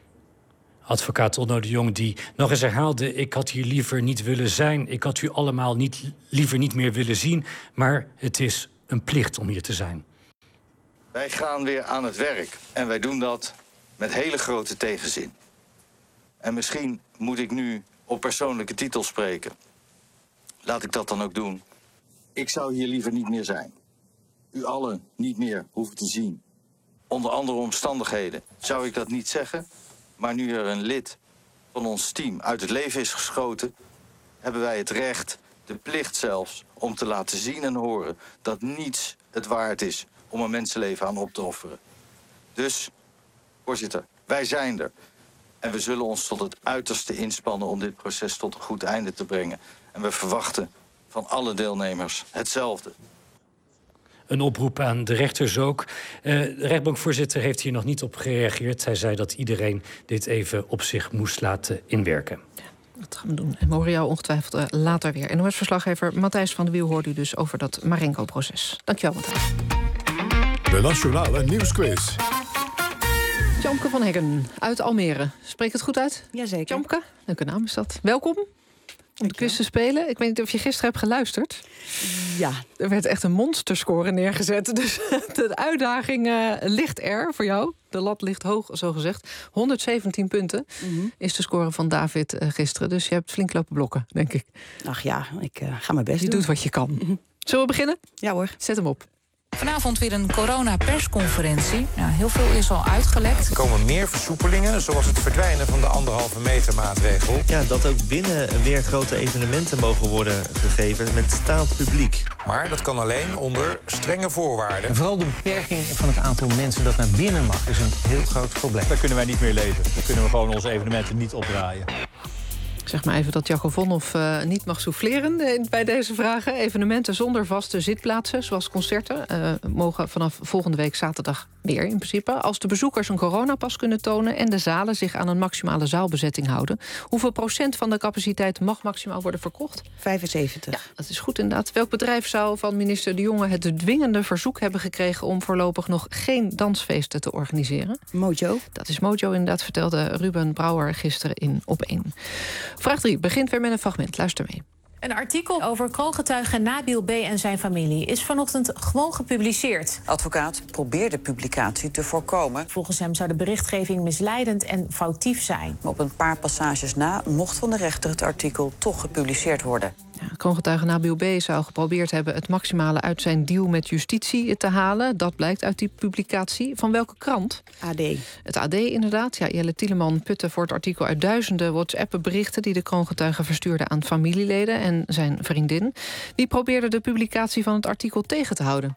Advocaat Onno de Jong die nog eens herhaalde, ik had hier liever niet willen zijn. Ik had u allemaal liever niet meer willen zien. Maar het is een plicht om hier te zijn. Wij gaan weer aan het werk. En wij doen dat met hele grote tegenzin. En misschien moet ik nu op persoonlijke titel spreken. Laat ik dat dan ook doen. Ik zou hier liever niet meer zijn. U allen niet meer hoeven te zien. Onder andere omstandigheden zou ik dat niet zeggen. Maar nu er een lid van ons team uit het leven is geschoten, hebben wij het recht, de plicht zelfs, om te laten zien en horen dat niets het waard is om een mensenleven aan op te offeren. Dus, voorzitter, wij zijn er. En we zullen ons tot het uiterste inspannen om dit proces tot een goed einde te brengen. En we verwachten van alle deelnemers hetzelfde. Een oproep aan de rechters ook. De rechtbankvoorzitter heeft hier nog niet op gereageerd. Zij zei dat iedereen dit even op zich moest laten inwerken. Ja, dat gaan we doen. En we horen jou ongetwijfeld later weer. NOS-verslaggever Matthijs van de Wiel hoorde u dus over dat Marengo-proces. Dankjewel, Matthijs. De Nationale Nieuwsquiz. Tjamke van Heggen uit Almere. Spreek het goed uit? Jazeker. Tjamke, leuke naam is dat. Welkom om de quiz te spelen. Ik weet niet of je gisteren hebt geluisterd. Ja. Er werd echt een monsterscore neergezet. Dus de uitdaging ligt er voor jou. De lat ligt hoog, zo gezegd. 117 punten is de score van David gisteren. Dus je hebt flink lopen blokken, denk ik. Ach ja, ik ga mijn best doen. Je doet wat je kan. Zullen we beginnen? Ja hoor. Zet hem op. Vanavond weer een corona-persconferentie. Nou, heel veel is al uitgelekt. Er komen meer versoepelingen, zoals het verdwijnen van de 1,5 meter maatregel. Ja, dat ook binnen weer grote evenementen mogen worden gegeven met staand publiek. Maar dat kan alleen onder strenge voorwaarden. En vooral de beperking van het aantal mensen dat naar binnen mag is een heel groot probleem. Daar kunnen wij niet meer leven. Dan kunnen we gewoon onze evenementen niet opdraaien. Zeg maar even dat Jacco Vonhoff niet mag souffleren bij deze vragen. Evenementen zonder vaste zitplaatsen, zoals concerten, mogen vanaf volgende week zaterdag weer in principe. Als de bezoekers een coronapas kunnen tonen en de zalen zich aan een maximale zaalbezetting houden. Hoeveel procent van de capaciteit mag maximaal worden verkocht? 75. Ja, dat is goed inderdaad. Welk bedrijf zou van minister De Jonge het dwingende verzoek hebben gekregen om voorlopig nog geen dansfeesten te organiseren? Mojo. Dat is Mojo inderdaad, vertelde Ruben Brouwer gisteren in Op1. Vraag 3 begint weer met een fragment. Luister mee. Een artikel over kroongetuige Nabil B. en zijn familie is vanochtend gewoon gepubliceerd. Advocaat probeerde publicatie te voorkomen. Volgens hem zou de berichtgeving misleidend en foutief zijn. Op een paar passages na mocht van de rechter het artikel toch gepubliceerd worden. Ja, kroongetuige Nabil B. zou geprobeerd hebben het maximale uit zijn deal met justitie te halen. Dat blijkt uit die publicatie. Van welke krant? AD. Het AD inderdaad. Ja, Jelle Tieleman putte voor het artikel uit duizenden WhatsApp-berichten die de kroongetuige verstuurde aan familieleden en zijn vriendin. Wie probeerde de publicatie van het artikel tegen te houden?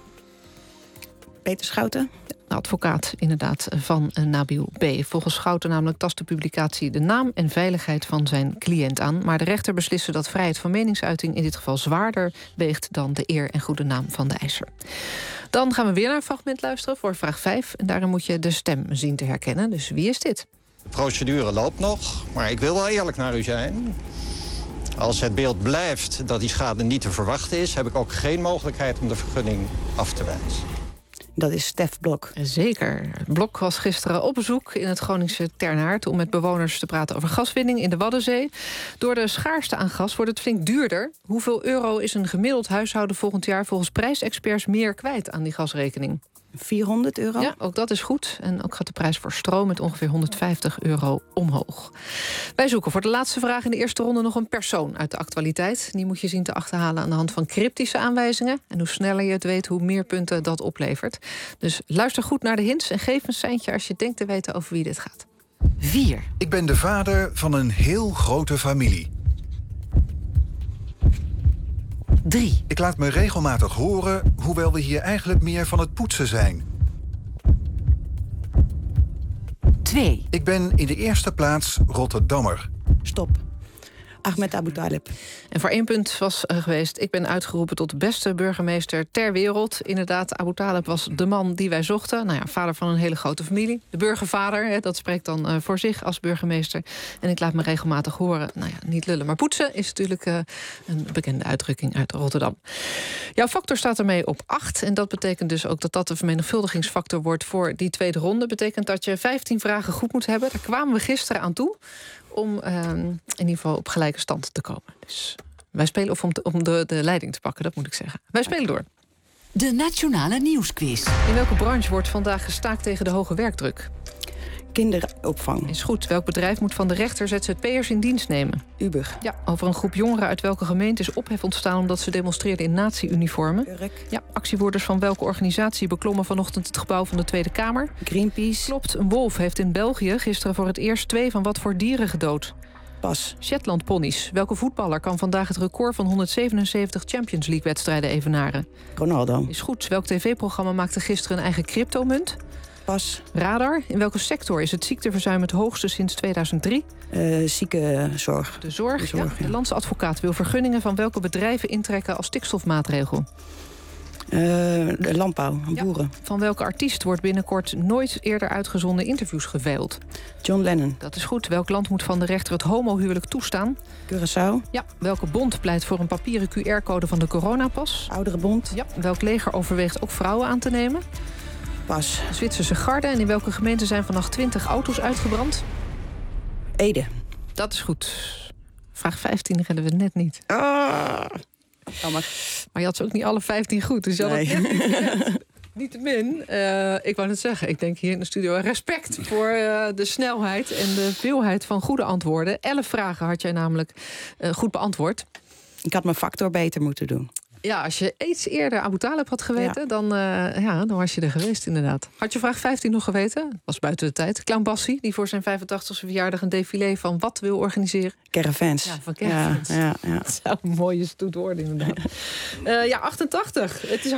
Peter Schouten. De advocaat inderdaad van Nabil B. Volgens Schouten namelijk tast de publicatie de naam en veiligheid van zijn cliënt aan. Maar de rechter besliste dat vrijheid van meningsuiting in dit geval zwaarder weegt dan de eer en goede naam van de eiser. Dan gaan we weer naar een fragment luisteren voor vraag 5. En daarin moet je de stem zien te herkennen. Dus wie is dit? De procedure loopt nog, maar ik wil wel eerlijk naar u zijn. Als het beeld blijft dat die schade niet te verwachten is, heb ik ook geen mogelijkheid om de vergunning af te wijzen. Dat is Stef Blok. Zeker. Blok was gisteren op bezoek in het Groningse Ternhaert om met bewoners te praten over gaswinning in de Waddenzee. Door de schaarste aan gas wordt het flink duurder. Hoeveel euro is een gemiddeld huishouden volgend jaar volgens prijsexperts meer kwijt aan die gasrekening? €400? Ja, ook dat is goed. En ook gaat de prijs voor stroom met ongeveer €150 omhoog. Wij zoeken voor de laatste vraag in de eerste ronde nog een persoon uit de actualiteit. Die moet je zien te achterhalen aan de hand van cryptische aanwijzingen. En hoe sneller je het weet, hoe meer punten dat oplevert. Dus luister goed naar de hints en geef een seintje als je denkt te weten over wie dit gaat. 4. Ik ben de vader van een heel grote familie. 3. Ik laat me regelmatig horen, hoewel we hier eigenlijk meer van het poetsen zijn. 2. Ik ben in de eerste plaats Rotterdammer. Stop. Ahmed Abu Talib. En voor 1 punt was geweest: ik ben uitgeroepen tot de beste burgemeester ter wereld. Inderdaad, Abu Talib was de man die wij zochten. Nou ja, vader van een hele grote familie. De burgervader, dat spreekt dan voor zich als burgemeester. En ik laat me regelmatig horen. Nou ja, niet lullen, maar poetsen is natuurlijk een bekende uitdrukking uit Rotterdam. Jouw factor staat ermee op 8. En dat betekent dus ook dat dat de vermenigvuldigingsfactor wordt voor die tweede ronde. Betekent dat je 15 vragen goed moet hebben. Daar kwamen we gisteren aan toe. Om in ieder geval op gelijke stand te komen. Dus wij spelen, of om de leiding te pakken, dat moet ik zeggen. Wij spelen door. De Nationale Nieuwsquiz. In welke branche wordt vandaag gestaakt tegen de hoge werkdruk? Kinderopvang. Is goed. Welk bedrijf moet van de rechter ZZP'ers in dienst nemen? Uber. Ja, over een groep jongeren uit welke gemeente is ophef ontstaan omdat ze demonstreerden in nazi-uniformen? Urk. Ja, actievoerders van welke organisatie beklommen vanochtend het gebouw van de Tweede Kamer? Greenpeace. Klopt, een wolf heeft in België gisteren voor het eerst 2 van wat voor dieren gedood? Pas. Shetland ponies. Welke voetballer kan vandaag het record van 177 Champions League-wedstrijden evenaren? Ronaldo. Is goed. Welk tv-programma maakte gisteren een eigen cryptomunt? Pas. Radar. In welke sector is het ziekteverzuim het hoogste sinds 2003? Ziekenzorg. De zorg. Ja. De landsadvocaat wil vergunningen van welke bedrijven intrekken als stikstofmaatregel? De landbouw, boeren. Ja. Van welke artiest wordt binnenkort nooit eerder uitgezonden interviews geveild? John Lennon. Dat is goed. Welk land moet van de rechter het homohuwelijk toestaan? Curaçao. Ja. Welke bond pleit voor een papieren QR-code van de coronapas? Ouderenbond. Ja. Welk leger overweegt ook vrouwen aan te nemen? Pas. De Zwitserse garde. En in welke gemeente zijn vannacht 20 auto's uitgebrand? Ede. Dat is goed. Vraag 15 redden we net niet. Maar je had ze ook niet alle 15 goed. Dus je had het net niet. Niettemin, ik wou net zeggen, ik denk hier in de studio respect voor de snelheid en de veelheid van goede antwoorden. 11 vragen had jij namelijk goed beantwoord. Ik had mijn factor beter moeten doen. Ja, als je iets eerder Abu Talib had geweten, dan was je er geweest inderdaad. Had je vraag 15 nog geweten? Dat was buiten de tijd. Clown Bassie, die voor zijn 85e verjaardag een défilé van wat wil organiseren? Caravans. Ja, van caravans. Ja. Dat zou een mooie stoet worden inderdaad. 88. Het is